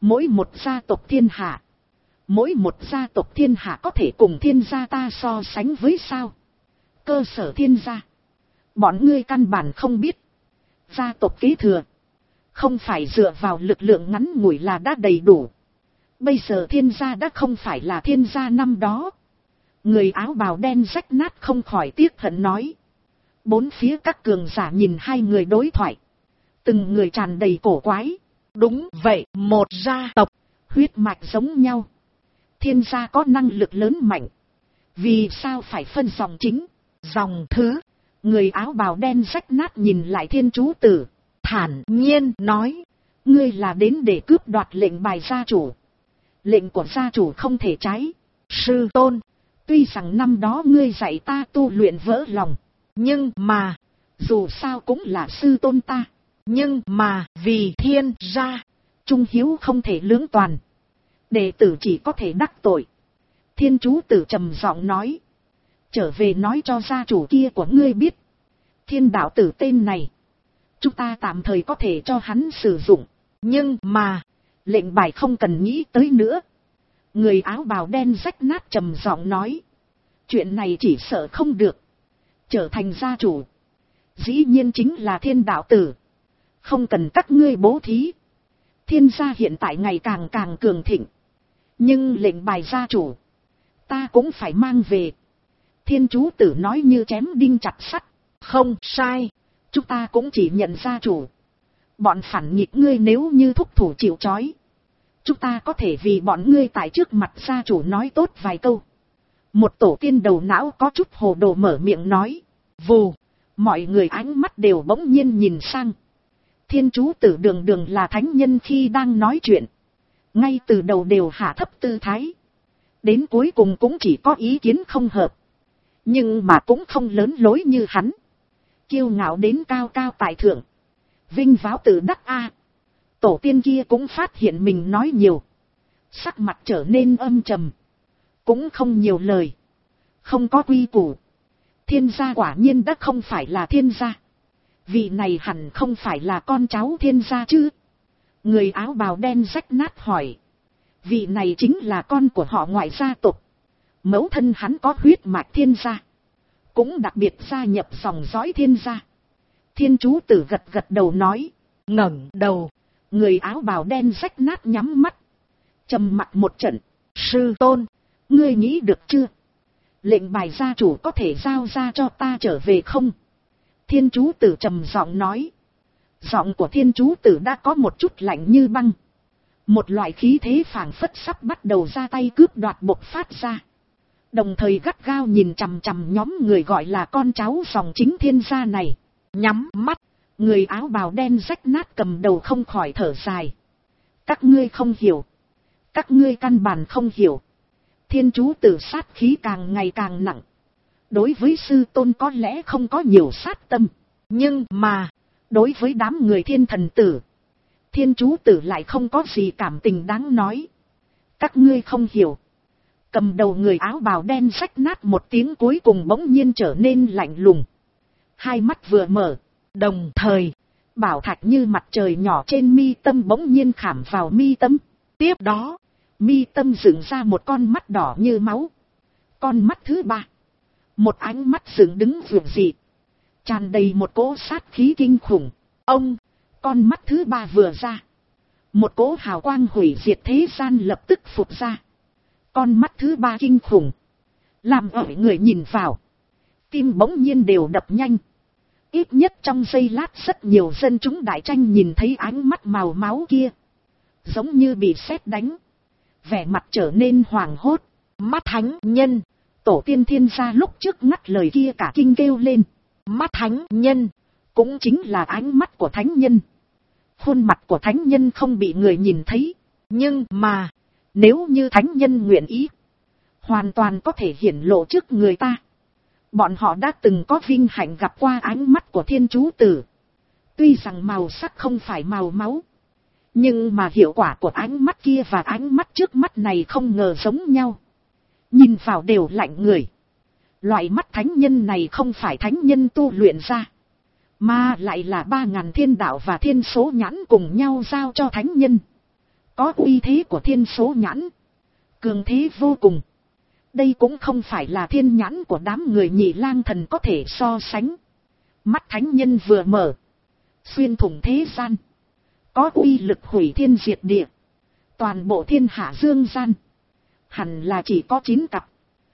Mỗi một gia tộc thiên hạ. Mỗi một gia tộc thiên hạ có thể cùng thiên gia ta so sánh với sao? Cơ sở thiên gia. Bọn ngươi căn bản không biết. Gia tộc kế thừa. Không phải dựa vào lực lượng ngắn ngủi là đã đầy đủ. Bây giờ thiên gia đã không phải là thiên gia năm đó. Người áo bào đen rách nát không khỏi tiếc hận nói. Bốn phía các cường giả nhìn hai người đối thoại. Từng người tràn đầy cổ quái.
Đúng vậy, một gia tộc.
Huyết mạch giống nhau. Thiên gia có năng lực lớn mạnh. Vì sao phải phân dòng chính,
dòng thứ?
Người áo bào đen rách nát nhìn lại Thiên Chú Tử.
Thản nhiên nói.
Ngươi là đến để cướp đoạt lệnh bài gia chủ. Lệnh của gia chủ không thể trái.
Sư tôn.
Tuy rằng năm đó ngươi dạy ta tu luyện vỡ lòng.
Nhưng mà.
Dù sao cũng là sư tôn ta.
Nhưng mà vì thiên gia.
Trung hiếu không thể lưỡng toàn. Đệ tử chỉ có thể đắc tội. Thiên Chú Tử trầm giọng nói. Trở về nói cho gia chủ kia của ngươi biết. Thiên đạo tử tên này. Chúng ta tạm thời có thể cho hắn sử dụng.
Nhưng mà.
Lệnh bài không cần nghĩ tới nữa. Người áo bào đen rách nát trầm giọng nói. Chuyện này chỉ sợ không được. Trở thành gia chủ. Dĩ nhiên chính là thiên đạo tử. Không cần các ngươi bố thí. Thiên gia hiện tại ngày càng càng cường thịnh. Nhưng lệnh bài gia chủ. Ta cũng phải mang về. Thiên Chú Tử nói như chém đinh chặt sắt.
Không sai.
Chúng ta cũng chỉ nhận gia chủ. Bọn phản nghịch ngươi nếu như thúc thủ chịu trói. Chúng ta có thể vì bọn ngươi tại trước mặt gia chủ nói tốt vài câu. Một tổ tiên đầu não có chút hồ đồ mở miệng nói. Vù. Mọi người ánh mắt đều bỗng nhiên nhìn sang. Thiên Chú Tử đường đường là thánh nhân khi đang nói chuyện. Ngay từ đầu đều hạ thấp tư thái. Đến cuối cùng cũng chỉ có ý kiến không hợp. Nhưng mà cũng không lớn lối như hắn. Kiêu ngạo đến cao cao tại thượng. Vinh váo tự đắc a. Tổ tiên kia cũng phát hiện mình nói nhiều. Sắc mặt trở nên âm trầm. Cũng không nhiều lời. Không có quy củ. Thiên gia quả nhiên đã không phải là thiên gia. Vị này hẳn không phải là con cháu thiên gia chứ. Người áo bào đen rách nát hỏi. Vị này chính là con của họ ngoại gia tộc. Mẫu thân hắn có huyết mạch thiên gia. Cũng đặc biệt gia nhập dòng dõi thiên gia. Thiên Chú Tử gật gật đầu nói.
Ngẩng đầu.
Người áo bào đen rách nát nhắm mắt. Trầm mặc một trận.
Sư tôn.
Ngươi nghĩ được chưa? Lệnh bài gia chủ có thể giao ra cho ta trở về không? Thiên Chú Tử trầm giọng nói. Giọng của Thiên Chú Tử đã có một chút lạnh như băng. Một loại khí thế phảng phất sắp bắt đầu ra tay cướp đoạt bộc phát ra. Đồng thời gắt gao nhìn chằm chằm nhóm người gọi là con cháu dòng chính thiên gia này.
Nhắm mắt.
Người áo bào đen rách nát cầm đầu không khỏi thở dài. Các ngươi không hiểu. Các ngươi căn bản không hiểu. Thiên Chú Tử sát khí càng ngày càng nặng. Đối với sư tôn có lẽ không có nhiều sát tâm. Nhưng mà, đối với đám người thiên thần tử, Thiên Chú Tử lại không có gì cảm tình đáng nói. Các ngươi không hiểu. Cầm đầu người áo bào đen rách nát một tiếng cuối cùng bỗng nhiên trở nên lạnh lùng. Hai mắt vừa mở, đồng thời, bảo thạch như mặt trời nhỏ trên mi tâm bỗng nhiên khảm vào mi tâm. Tiếp đó, mi tâm dựng ra một con mắt đỏ như máu. Con mắt thứ ba. Một ánh mắt dựng đứng vượt dị. Tràn đầy một cỗ sát khí kinh khủng. Ông, con mắt thứ ba vừa ra. Một cỗ hào quang hủy diệt thế gian lập tức phục ra. Con mắt thứ ba kinh khủng. Làm ở người nhìn vào. Tim bỗng nhiên đều đập nhanh. Ít nhất trong giây lát rất nhiều dân chúng đại tranh nhìn thấy ánh mắt màu máu kia. Giống như bị sét đánh. Vẻ mặt trở nên hoảng hốt. Mắt thánh nhân. Tổ tiên thiên gia lúc trước ngắt lời kia cả kinh kêu lên. Mắt thánh nhân. Cũng chính là ánh mắt của thánh nhân. Khuôn mặt của thánh nhân không bị người nhìn thấy. Nhưng mà, nếu như thánh nhân nguyện ý, hoàn toàn có thể hiển lộ trước người ta. Bọn họ đã từng có vinh hạnh gặp qua ánh mắt của Thiên Chú Tử. Tuy rằng màu sắc không phải màu máu, nhưng mà hiệu quả của ánh mắt kia và ánh mắt trước mắt này không ngờ giống nhau. Nhìn vào đều lạnh người. Loại mắt thánh nhân này không phải thánh nhân tu luyện ra, mà lại là 3000 thiên đạo và thiên số nhãn cùng nhau giao cho thánh nhân. Có uy thế của thiên số nhãn. Cường thế vô cùng. Đây cũng không phải là thiên nhãn của đám người Nhị Lang Thần có thể so sánh. Mắt thánh nhân vừa mở. Xuyên thủng thế gian. Có uy lực hủy thiên diệt địa. Toàn bộ thiên hạ dương gian. Hẳn là chỉ có 9 cặp.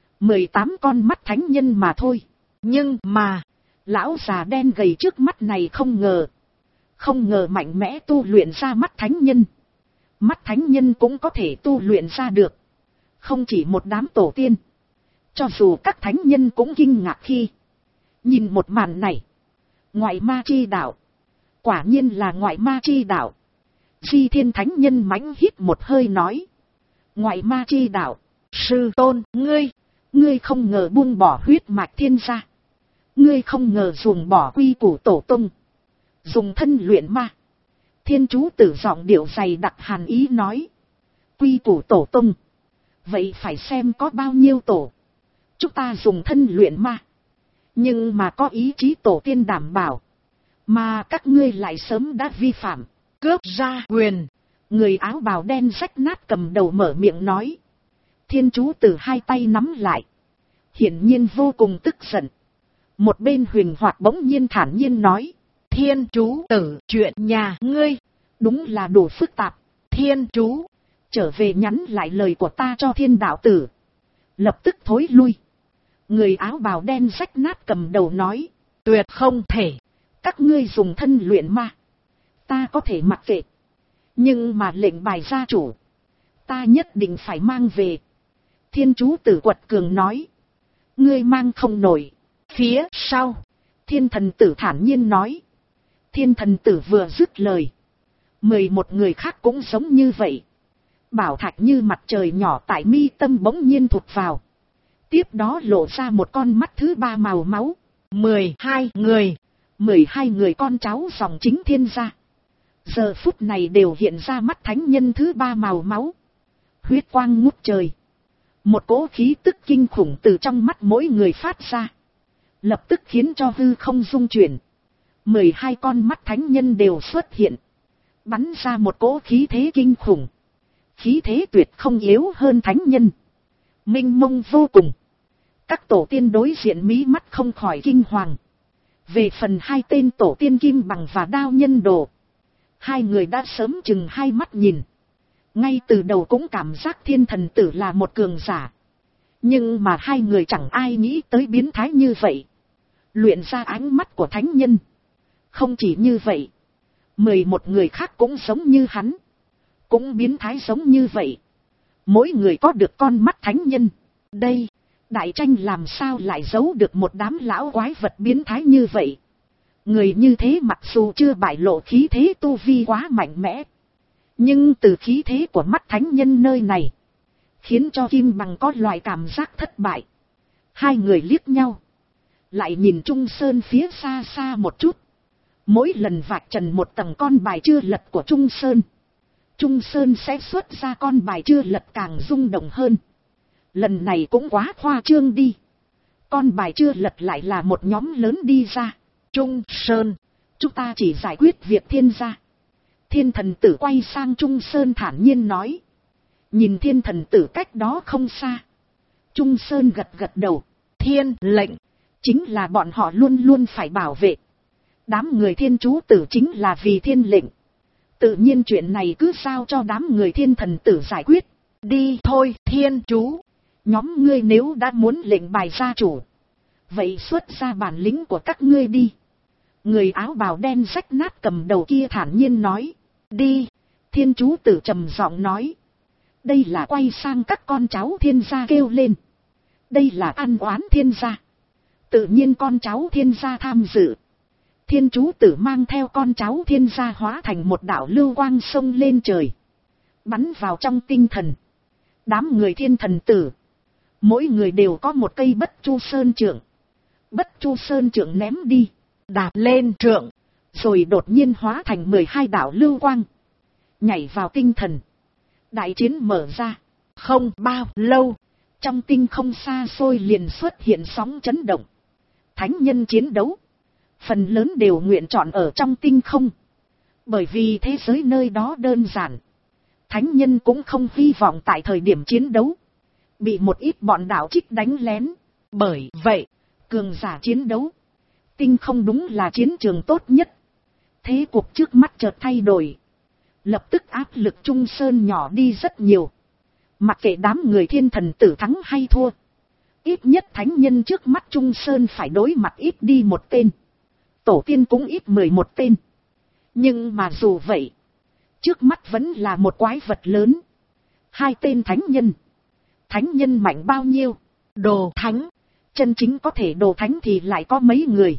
18 con mắt thánh nhân mà thôi. Nhưng mà, lão già đen gầy trước mắt này không ngờ mạnh mẽ tu luyện ra mắt thánh nhân. Mắt thánh nhân cũng có thể tu luyện ra được. Không chỉ một đám tổ tiên. Cho dù các thánh nhân cũng kinh ngạc khi nhìn một màn này. Ngoại ma chi đạo. Quả nhiên là ngoại ma chi đạo. Di Thiên thánh nhân mãnh hít một hơi nói. Ngoại ma chi đạo. Sư tôn, ngươi không ngờ buông bỏ huyết mạch thiên gia. Ngươi không ngờ dùng bỏ quy củ tổ tông. Dùng thân luyện ma. Thiên chú tử giọng điệu dày đặc hàn ý nói. Quy củ tổ tông. Vậy phải xem có bao nhiêu tổ. Chúng ta dùng thân luyện ma. Nhưng mà có ý chí tổ tiên đảm bảo. Mà các ngươi lại sớm đã vi phạm. Cướp ra quyền. Người áo bào đen rách nát cầm đầu mở miệng nói. Thiên chú tử hai tay nắm lại. Hiển nhiên vô cùng tức giận. Một bên Huỳnh Hoạt bỗng nhiên thản nhiên nói. Thiên chú tử, chuyện nhà ngươi đúng là đủ phức tạp. Thiên chú, trở về nhắn lại lời của ta cho thiên đạo tử. Lập tức thối lui. Người áo bào đen rách nát cầm đầu nói. Tuyệt không thể. Các ngươi dùng thân luyện ma. Ta có thể mặc kệ. Nhưng mà lệnh bài gia chủ. Ta nhất định phải mang về. Thiên chú tử quật cường nói. Ngươi mang không nổi. Phía sau. Thiên thần tử thản nhiên nói. Thiên thần tử vừa dứt lời. 11 người khác cũng giống như vậy. Bảo thạch như mặt trời nhỏ tại mi tâm bỗng nhiên thụt vào. Tiếp đó lộ ra một con mắt thứ 3 màu máu. 12 người con cháu dòng chính thiên gia. Giờ phút này đều hiện ra mắt thánh nhân thứ 3 màu máu. Huyết quang ngút trời. Một cỗ khí tức kinh khủng từ trong mắt mỗi người phát ra. Lập tức khiến cho hư không rung chuyển. 12 con mắt thánh nhân đều xuất hiện. Bắn ra một cỗ khí thế kinh khủng. Khí thế tuyệt không yếu hơn thánh nhân. Minh mông vô cùng. Các tổ tiên đối diện mí mắt không khỏi kinh hoàng. Về phần hai tên tổ tiên Kim Bằng và Đao Nhân Đồ. Hai người đã sớm chừng hai mắt nhìn. Ngay từ đầu cũng cảm giác thiên thần tử là một cường giả. Nhưng mà hai người chẳng ai nghĩ tới biến thái như vậy. Luyện ra ánh mắt của thánh nhân. Không chỉ như vậy. 11 người khác cũng giống như hắn. Cũng biến thái giống như vậy. Mỗi người có được con mắt thánh nhân. Đây, đại tranh làm sao lại giấu được một đám lão quái vật biến thái như vậy. Người như thế mặc dù chưa bại lộ khí thế tu vi quá mạnh mẽ. Nhưng từ khí thế của mắt thánh nhân nơi này. Khiến cho Kim Bằng có loại cảm giác thất bại. Hai người liếc nhau. Lại nhìn Trung Sơn phía xa xa một chút. Mỗi lần vạch trần một tầng con bài chưa lật của Trung Sơn. Trung Sơn sẽ xuất ra con bài chưa lật càng rung động hơn. Lần này cũng quá khoa trương đi. Con bài chưa lật lại là một nhóm lớn đi ra. Trung Sơn, chúng ta chỉ giải quyết việc thiên gia. Thiên thần tử quay sang Trung Sơn thản nhiên nói. Nhìn thiên thần tử cách đó không xa. Trung Sơn gật gật đầu. Thiên lệnh, chính là bọn họ luôn luôn phải bảo vệ. Đám người thiên chú tử chính là vì thiên lệnh. Tự nhiên chuyện này cứ giao cho đám người thiên thần tử giải quyết. Đi thôi thiên chú. Nhóm ngươi nếu đã muốn lệnh bài gia chủ. Vậy xuất ra bản lĩnh của các ngươi đi. Người áo bào đen rách nát cầm đầu kia thản nhiên nói. Đi. Thiên chú tử trầm giọng nói. Đây là quay sang các con cháu thiên gia kêu lên. Đây là ăn oán thiên gia. Tự nhiên con cháu thiên gia tham dự. Thiên chú tử mang theo con cháu thiên gia hóa thành một đạo lưu quang sông lên trời. Bắn vào trong tinh thần. Đám người thiên thần tử. Mỗi người đều có một cây bất chu sơn trượng. Bất chu sơn trượng ném đi. Đạp lên trượng. Rồi đột nhiên hóa thành 12 đạo lưu quang. Nhảy vào tinh thần. Đại chiến mở ra. Không bao lâu. Trong tinh không xa xôi liền xuất hiện sóng chấn động. Thánh nhân chiến đấu. Phần lớn đều nguyện chọn ở trong tinh không. Bởi vì thế giới nơi đó đơn giản. Thánh nhân cũng không hy vọng tại thời điểm chiến đấu bị một ít bọn đạo trích đánh lén. Bởi vậy, cường giả chiến đấu, tinh không đúng là chiến trường tốt nhất. Thế cuộc trước mắt chợt thay đổi. Lập tức áp lực Trung Sơn nhỏ đi rất nhiều. Mặc kệ đám người thiên thần tử thắng hay thua, ít nhất thánh nhân trước mắt Trung Sơn phải đối mặt ít đi một tên. Tổ tiên cũng ít 11 tên. Nhưng mà dù vậy, trước mắt vẫn là một quái vật lớn. 2 tên thánh nhân. Thánh nhân mạnh bao nhiêu? Đồ thánh. Chân chính có thể đồ thánh thì lại có mấy người?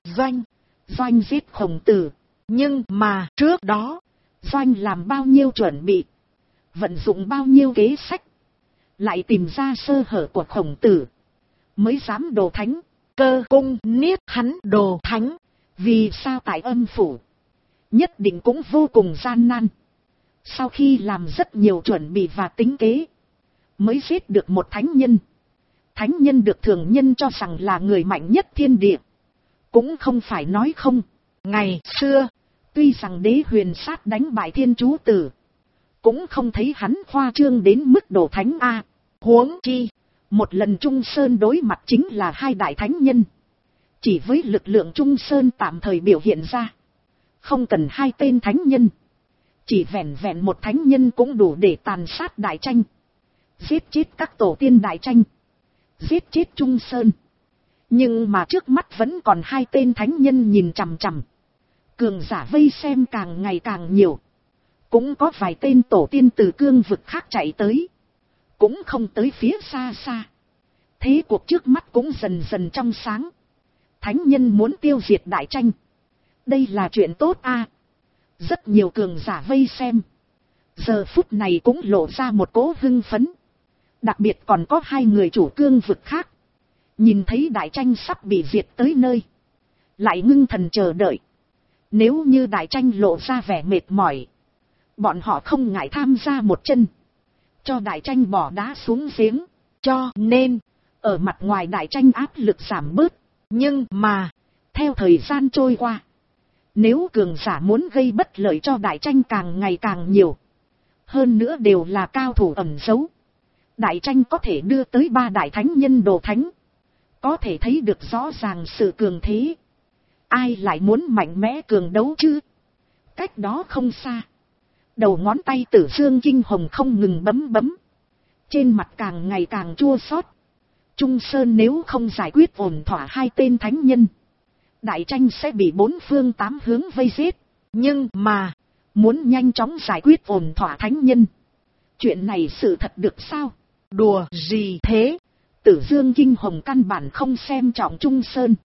Doanh giết Khổng Tử. Nhưng mà trước đó, Doanh làm bao nhiêu chuẩn bị, vận dụng bao nhiêu kế sách, lại tìm ra sơ hở của Khổng Tử, mới dám đồ thánh. Cơ cung niết hắn đồ thánh. Vì sao tại âm phủ nhất định cũng vô cùng gian nan. Sau khi làm rất nhiều chuẩn bị và tính kế, mới giết được một thánh nhân. Thánh nhân được thường nhân cho rằng là người mạnh nhất thiên địa. Cũng không phải nói không. Ngày xưa, tuy rằng Đế Huyền Sát đánh bại Thiên Chú Tử, cũng không thấy hắn khoa trương đến mức độ thánh A. Huống chi, một lần Trung Sơn đối mặt chính là 2 đại thánh nhân. Chỉ với lực lượng Trung Sơn tạm thời biểu hiện ra, không cần 2 tên thánh nhân, chỉ vẹn vẹn một thánh nhân cũng đủ để tàn sát Đại Tranh, giết chết các tổ tiên Đại Tranh, giết chết Trung Sơn. Nhưng mà trước mắt vẫn còn 2 tên thánh nhân nhìn chằm chằm. Cường giả vây xem càng ngày càng nhiều. Cũng có vài tên tổ tiên từ cương vực khác chạy tới, cũng không tới phía xa xa. Thế cuộc trước mắt cũng dần dần trong sáng. Thánh nhân muốn tiêu diệt Đại Tranh, đây là chuyện tốt a. Rất nhiều cường giả vây xem, giờ phút này cũng lộ ra một cỗ hưng phấn. Đặc biệt còn có 2 người chủ cương vực khác, nhìn thấy Đại Tranh sắp bị diệt tới nơi, lại ngưng thần chờ đợi. Nếu như Đại Tranh lộ ra vẻ mệt mỏi, bọn họ không ngại tham gia một chân, cho Đại Tranh bỏ đá xuống giếng. Cho nên, ở mặt ngoài Đại Tranh áp lực giảm bớt. Nhưng mà, theo thời gian trôi qua, nếu cường giả muốn gây bất lợi cho Đại Tranh càng ngày càng nhiều, hơn nữa đều là cao thủ ẩn giấu, Đại Tranh có thể đưa tới 3 đại thánh nhân đồ thánh. Có thể thấy được rõ ràng sự cường thế. Ai lại muốn mạnh mẽ cường đấu chứ? Cách đó không xa, đầu ngón tay Tử Dương Kinh Hồng không ngừng bấm bấm, trên mặt càng ngày càng chua xót. Trung Sơn nếu không giải quyết ổn thỏa 2 tên thánh nhân, Đại Tranh sẽ bị 4 phương 8 hướng vây giết. Nhưng mà, muốn nhanh chóng giải quyết ổn thỏa thánh nhân, chuyện này sự thật được sao? Đùa gì thế? Tử Dương Kinh Hồng căn bản không xem trọng Trung Sơn.